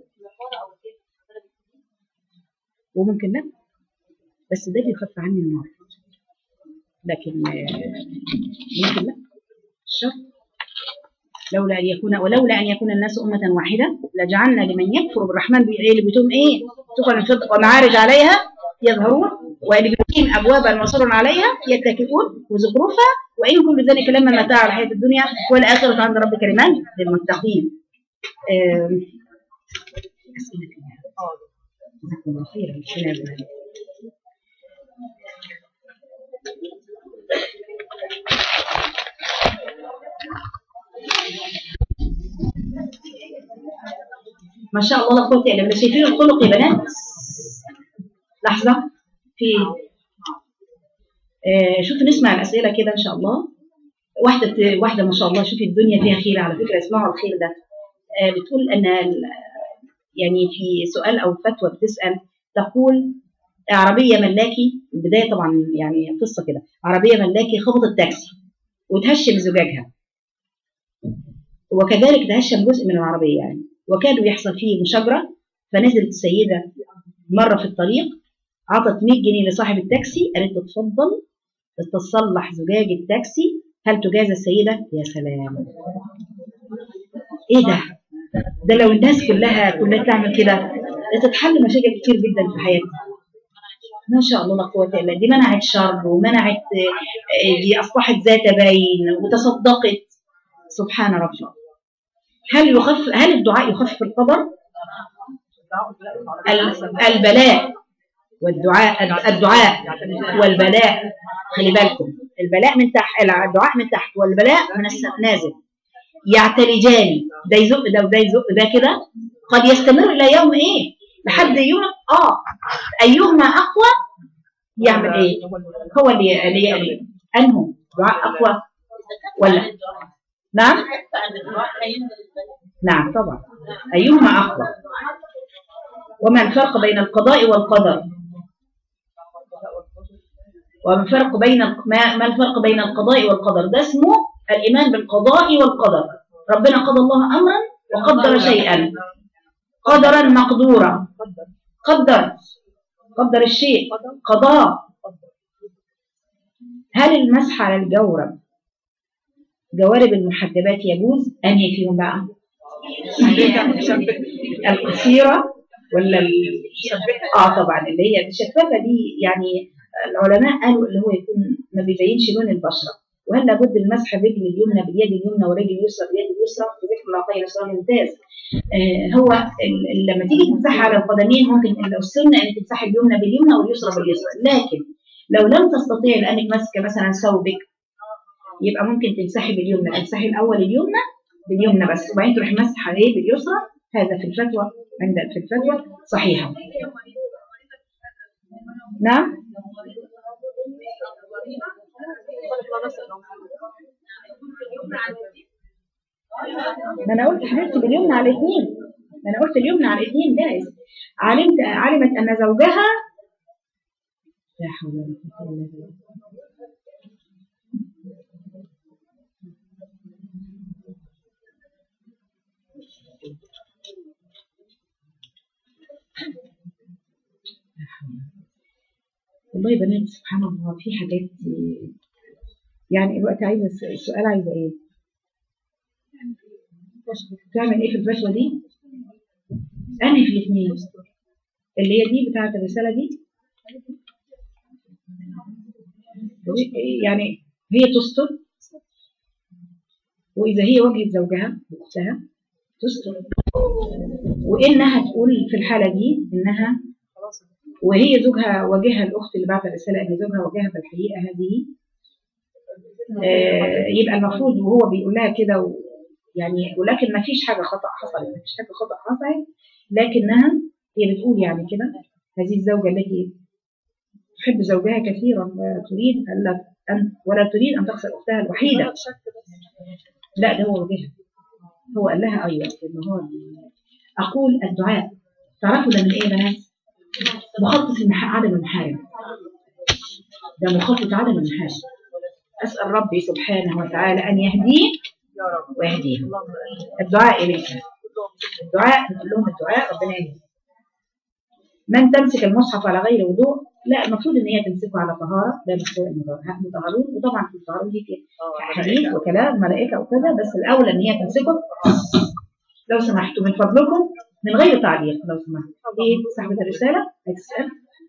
Speaker 1: وممكن لا، بس ده بيخف عني النار، لكن ممكن لا. الشر ولولا أن يكون الناس أمة واحدة لجعلنا لمن يكفر بالرحمن بيوتهم إيه؟ سقا من فضة ومعارج عليها يظهرون، ولبيوتهم أبوابا وسرا عليها يتكئون وزخرفا، وإن كل ذلك لما متاع الحياة الدنيا والآخرة عند ربك للمتقين. أسئلة جزاكم الله خيرا. ما شاء الله لا قوه الا بالله. شايفين الخلق يا بنات؟ لحظه في شوفوا نسمع الاسئله كده ان شاء الله. واحده ما شاء الله، شوفي الدنيا فيها خير على فكره، اسمعوا الخير ده. بتقول ان يعني في سؤال او فتوى بتسال، تقول عربيه ملاكي، البدايه طبعا يعني قصه كده، عربيه ملاكي خبطت تاكسي وتهشم زجاجها، وكذلك تهشم جزء من العربيه يعني، وكانوا يحصل فيه مشاجره. فنزلت السيده مره في الطريق، عطت 100 جنيه لصاحب التاكسي، قالت له اتفضل تصلح زجاج التاكسي، هل تجازى السيده؟ يا سلام، ايه ده لو الناس كلها تعمل كده تتحل مشاكل كتير جدا في حياتنا. ما شاء الله لا قوه الا بالله. دي منعت شر ومنعت، دي اصبحت ذات بين وتصدقت. سبحان ربي. هل الدعاء يخفف القدر؟ البلاء الدعاء والبلاء، خلي بالكم، البلاء من تحت، الدعاء من تحت والبلاء من نازل، يعتلجان، ده يزق ده وده يزق ده كده، قد يستمر الى يوم ايه؟ لحد يوم ايهما اقوى يعمل ايه؟ هو اللي انه دعاء اقوى ولا نعم نعم طبعا. أيهما أفضل؟ وما الفرق بين القضاء والقدر؟ وما الفرق بين ما الفرق بين القضاء والقدر؟ ده اسمه الإيمان بالقضاء والقدر. ربنا قضى الله أمرا وقدر شيئا قدرا مقدورا. قدر الشيء قضاء. هل المسح على جوارب المحجبات يجوز؟ أنهي فيهم بقى؟ القصيرة ولا طبعا اللي هي الشفافة دي، يعني العلماء قالوا اللي هو يكون ما بيبينش لون البشرة. وهل لابد المسح بالرجل اليمنى باليد اليمنى والرجل اليسرى باليد اليسرى؟ ذكر الله خير سؤال ممتاز. هو لما تيجي تمسح على القدمين ممكن لو السنة ان تمسحي اليمنى باليمنى واليسرى باليسرى، لكن لو لم تستطيعي لانك ماسكه مثلا ثوبك يبقى ممكن تمسحي باليمنى. تمسحي الاول اليمنى باليمنى بس وبعدين تروحي مسح عليه باليسرى. هذا في الفتوى في الفتوى صحيحه. نعم ما انا قلت حبيبتي باليمنى على الاثنين. ما انا قلت اليمنى على الاثنين جائز. علمت ان زوجها لا حول ولا قوه الا بالله. والله يا بنات سبحان الله في حاجات، يعني الوقت عايزه السؤال عايزه ايه؟ تعمل ايه في الفتوى دي؟ انهي في الاثنين؟ اللي هي دي بتاعه الرساله دي، يعني هي تستر، واذا هي واجهت زوجها واختها تستر، وانها تقول في الحاله دي انها وهي زوجها واجهها الاخت اللي بعت الرساله ان زوجها واجهها في الحقيقه هذه، يبقى المفروض وهو بيقول لها كده يعني، ولكن ما فيش حاجه خطا حصلت، ما فيش حاجه خطا حصلت، لكنها هي بتقول يعني كده هذه الزوجه التي تحب زوجها كثيرا ولا تريد ان تخسر اختها الوحيده. لا ده هو واجهها، هو قال لها ايوه ان هو اقول الدعاء. تعرفوا ده من ايه يا بنات؟ مخطط عدم المحارم، ده مخطط عدم المحارم. أسأل ربي سبحانه وتعالى أن يهديه ويهديه. الدعاء إليك، الدعاء نقول لهم الدعاء ربنا يهديه. من تمسك المصحف على غير وضوء، لا المفروض ان هي تمسكه على طهاره، ده مشروع المطهرون، وطبعا في الطهارون دي حديث وكلام ملائكه وكذا، بس الاولى ان هي تمسكه. لو سمحتوا من فضلكم من غير تعليق لو سمحتوا. ايه صاحبه الرساله هتسال؟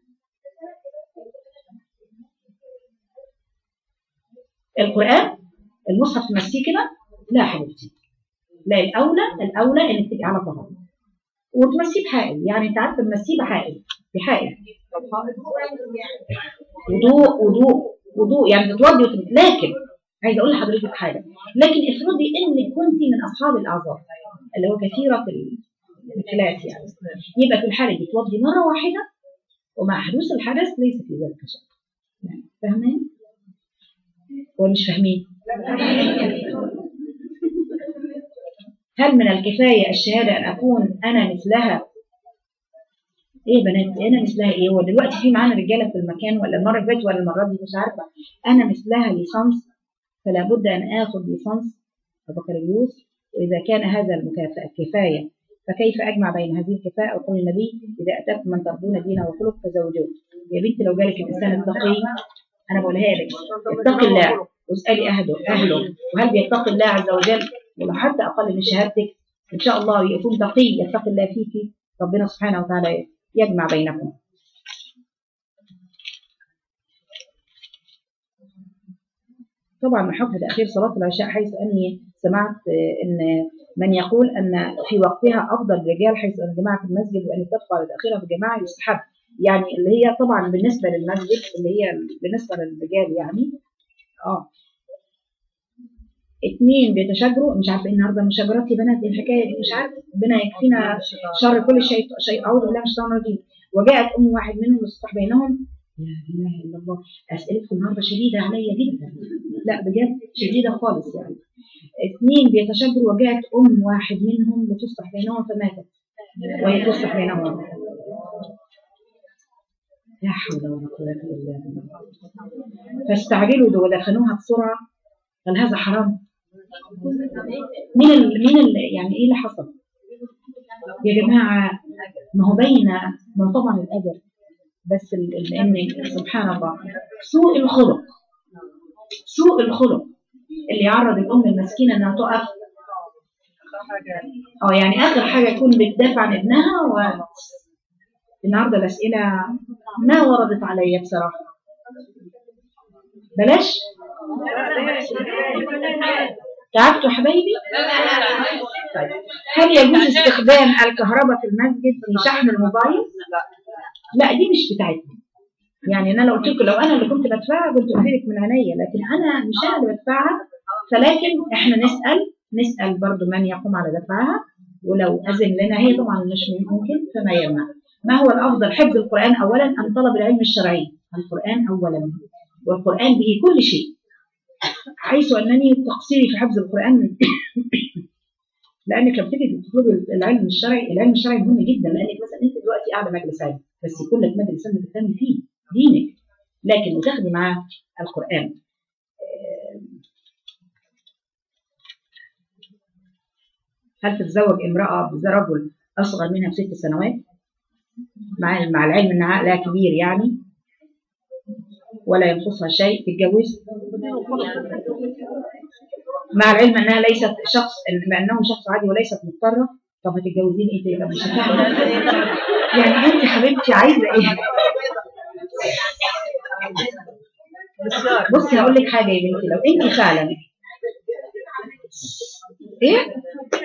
Speaker 1: القرآن المصحف تمسيه كده؟ لا حبيبتي، لا الأولى إنك تبقي على طهارة وتمسيه بحائل، يعني أنت عارفة تمسيه بحائل وضوء يعني تتوضي لكن عايزة أقول لحضرتك حاجة، لكن افرضي إنك كنت من أصحاب الأعذار اللي هو كثيرة الخلاف يعني، يبقى في الحالة دي توضي مرة واحدة ومع حدوث الحدث ليس في ذلك شيء. يعني فاهمين؟ ومش فاهمين؟ هل من الكفاية الشهادة أن أكون أنا مثلها؟ إيه بنات أنا مثلها إيه؟ هو دلوقتي في معانا رجالة في المكان ولا المرة اللي فاتت ولا المرة دي مش عارفة. أنا مثلها ليسانس، فلا بد أن آخذ ليسانس بكالوريوس، وإذا كان هذا الكفاية فكيف أجمع بين هذه الكفاءة وقول النبي إذا أتاكم من ترضون دينه وخلق فزوجوه. يا بنتي لو جالك الإنسان التقي، أنا بقولها لك اتقي الله واسألي أهله وهل بيتقي الله عز وجل، ولو حتى أقل من شهادتك إن شاء الله يكون تقي يتقي الله فيك، ربنا سبحانه وتعالى يجمع بينكم. طبعا من حكم تأخير صلاة العشاء، حيث أني سمعت أن من يقول أن في وقتها أفضل الرجال حيث أن الجماعة في المسجد وأن تدفع لتأخيرها في الجماعة يستحب، يعني اللي هي طبعا بالنسبة للمسجد اللي هي بالنسبة للرجال يعني 2 بيتشاجروا، مش عارفه ايه النهارده مشاجرات يا بنات، الحكايه دي مش عارفه، ربنا يكفينا شر كل شيء اعوذ بالله من الشيطان الرجيم. وجاءت ام واحد منهم يصلح بينهم لا اله الا الله. اسئلتكم النهارده شديده عليا جدا، لا بجد شديده خالص يعني. اثنين بيتشاجروا وجاءت واحد منهم لتصلح بينهم فماتت وهي تصلح بينهم. لا حول ولا قوه الا بالله. فاستعجلوا ودخلوها بسرعه. هل هذا حرام؟ يعني ايه اللي حصل يا جماعه؟ ما هو بين، ما هو طبعا الاجر، بس لان سبحان الله سوء الخلق، سوء الخلق اللي يعرض الام المسكينه انها تقف، او يعني اخر حاجه يكون بتدافع عن ابنها. النهارده الاسئله ما وردت عليا بصراحه. بلاش تعبتوا حبايبي. طيب. هل يجوز استخدام الكهرباء في المسجد في شحن الموبايل؟ لا دي مش بتاعتنا. يعني انا لو قلت لكم لو انا اللي كنت بدفعها كنت اديلك من عينيا، لكن انا مش انا اللي بدفعها. فلكن احنا نسال برضو من يقوم على دفعها، ولو اذن لنا هي طبعا مش ممكن فما يمنع. ما هو الافضل، حفظ القران اولا ام طلب العلم الشرعي؟ القران اولا، والقران به كل شيء، حيث انني تقصيري في حفظ القران لانك لما تيجي تطلبي العلم الشرعي، العلم الشرعي مهم جدا، لانك مثلا انت دلوقتي قاعده مجلس علم بس يكون لك مجلس علم تفهمي فيه دينك، لكن وتاخدي معاه القران. هل تتزوج امراه برجل اصغر منها ب6 سنوات مع العلم ان عقلها كبير يعني ولا ينقصها شيء تتجوز، مع العلم انها ليست شخص، بانه شخص عادي وليست مضطره؟ طب هتتجوزين ايه تاني؟ مش يعني انت حبيبتي عايزه ايه؟ بصي هقول لك حاجه يا بنتي، لو انت فعلا ايه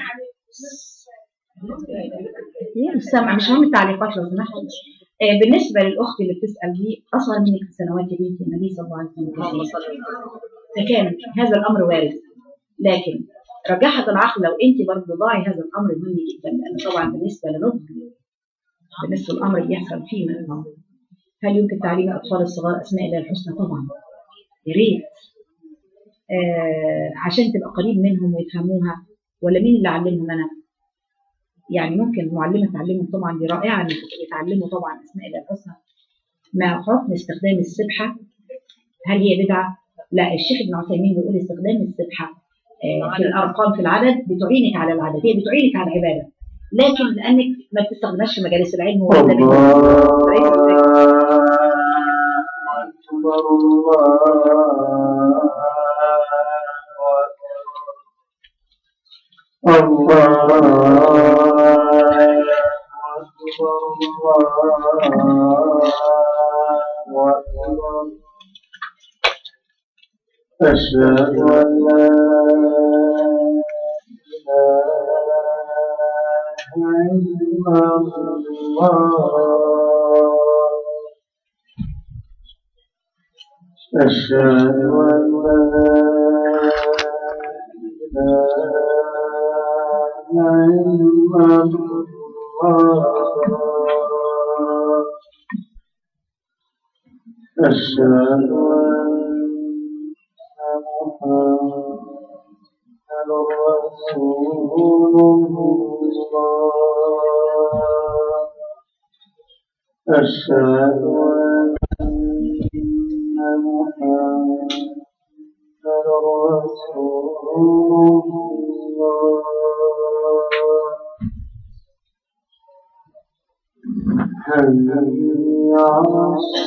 Speaker 1: مش سامعه، مش مهم التعليقات لو سمحت. بالنسبه للاخت اللي بتسال دي اصغر منك بسنوات يا بنتي، النبي صلى الله عليه وسلم فكان هذا الامر وارد، لكن رجحت العقل لو انت برضه ضاعي هذا الامر مهم جدا، لان طبعا بالنسبه للنضج، بالنسبه للامر اللي بيحصل فيه من الامر. هل يمكن تعليم الاطفال الصغار اسماء الله الحسنى؟ طبعا يا ريت، عشان تبقى قريب منهم ويفهموها. ولا مين اللي علمهم؟ انا يعني ممكن معلمه تعلمهم، طبعا دي رائعه ان يتعلموا طبعا اسماء الله الحسنى. مع حكم استخدام السبحه، هل هي بدعه؟ لا، الشيخ ابن عثيمين بيقول استخدام السبحه في الارقام في العدد بتعينك على العدد، هي بتعينك على العباده، لكن لانك ما بتستخدمهاش في مجالس العلم ولا
Speaker 2: أشهد أن لا إله إلا الله أشهد أن لا إله إلا الله أشهد محمد رسول الله أشهد أن محمد رسول الله حي على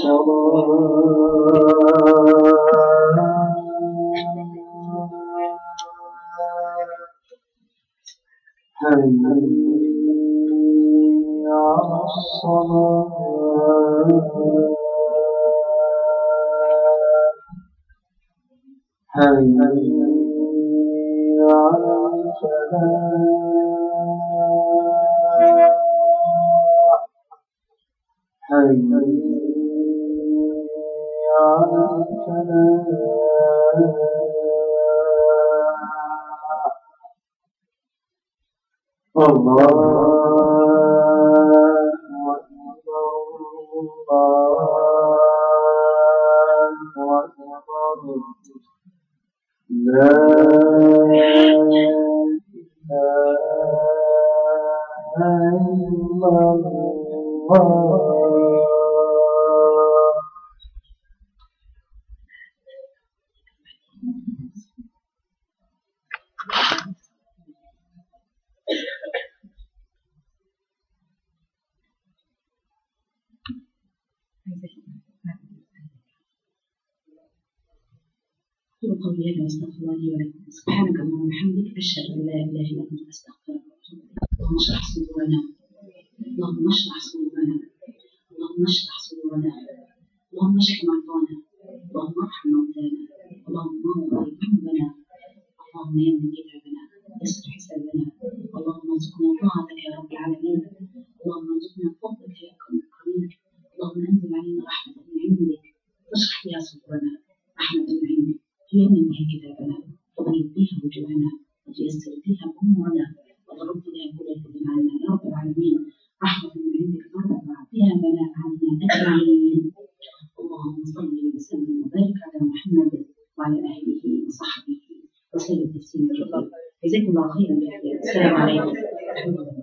Speaker 2: الصلاة حي على الصلاة حي على الفلاح حي على الفلاح الله أكبر الله لا إله إلا الله.
Speaker 1: أقول قولي هذا وأستغفر الله لي ولكم. سبحانك اللهم وبحمدك أشهد أن لا إله إلا أنت أستغفرك وأتوب إليك. اللهم اشرح صدورنا، اللهم اشرح صدورنا، اللهم اشرح صدورنا، اللهم اشف مرضانا، اللهم ارحم موتانا، اللهم نور ذنوبنا، اللهم يمن كتابنا، يسر حسابنا، اللهم ارزقنا طاعتك يا رب العالمين، اللهم ارزقنا فضلك يا اكرم الاكرمين، اللهم انزل علينا رحمه من عندك تشرح بها صدورنا، رحمه من عندك تيمن بها كتابنا، وتبيض بها وجوهنا، وتيسر بها امورنا، وترد بها كل الفتن عنا يا رب العالمين، رحمه من عندك ترفع بها بلاء عنا اجمعين. اللهم صل وسلم وبارك على محمد وعلى اله وصحبه وسلم تسليما كثيرا. جزاكم الله خيرا. السلام عليكم ورحمه الله.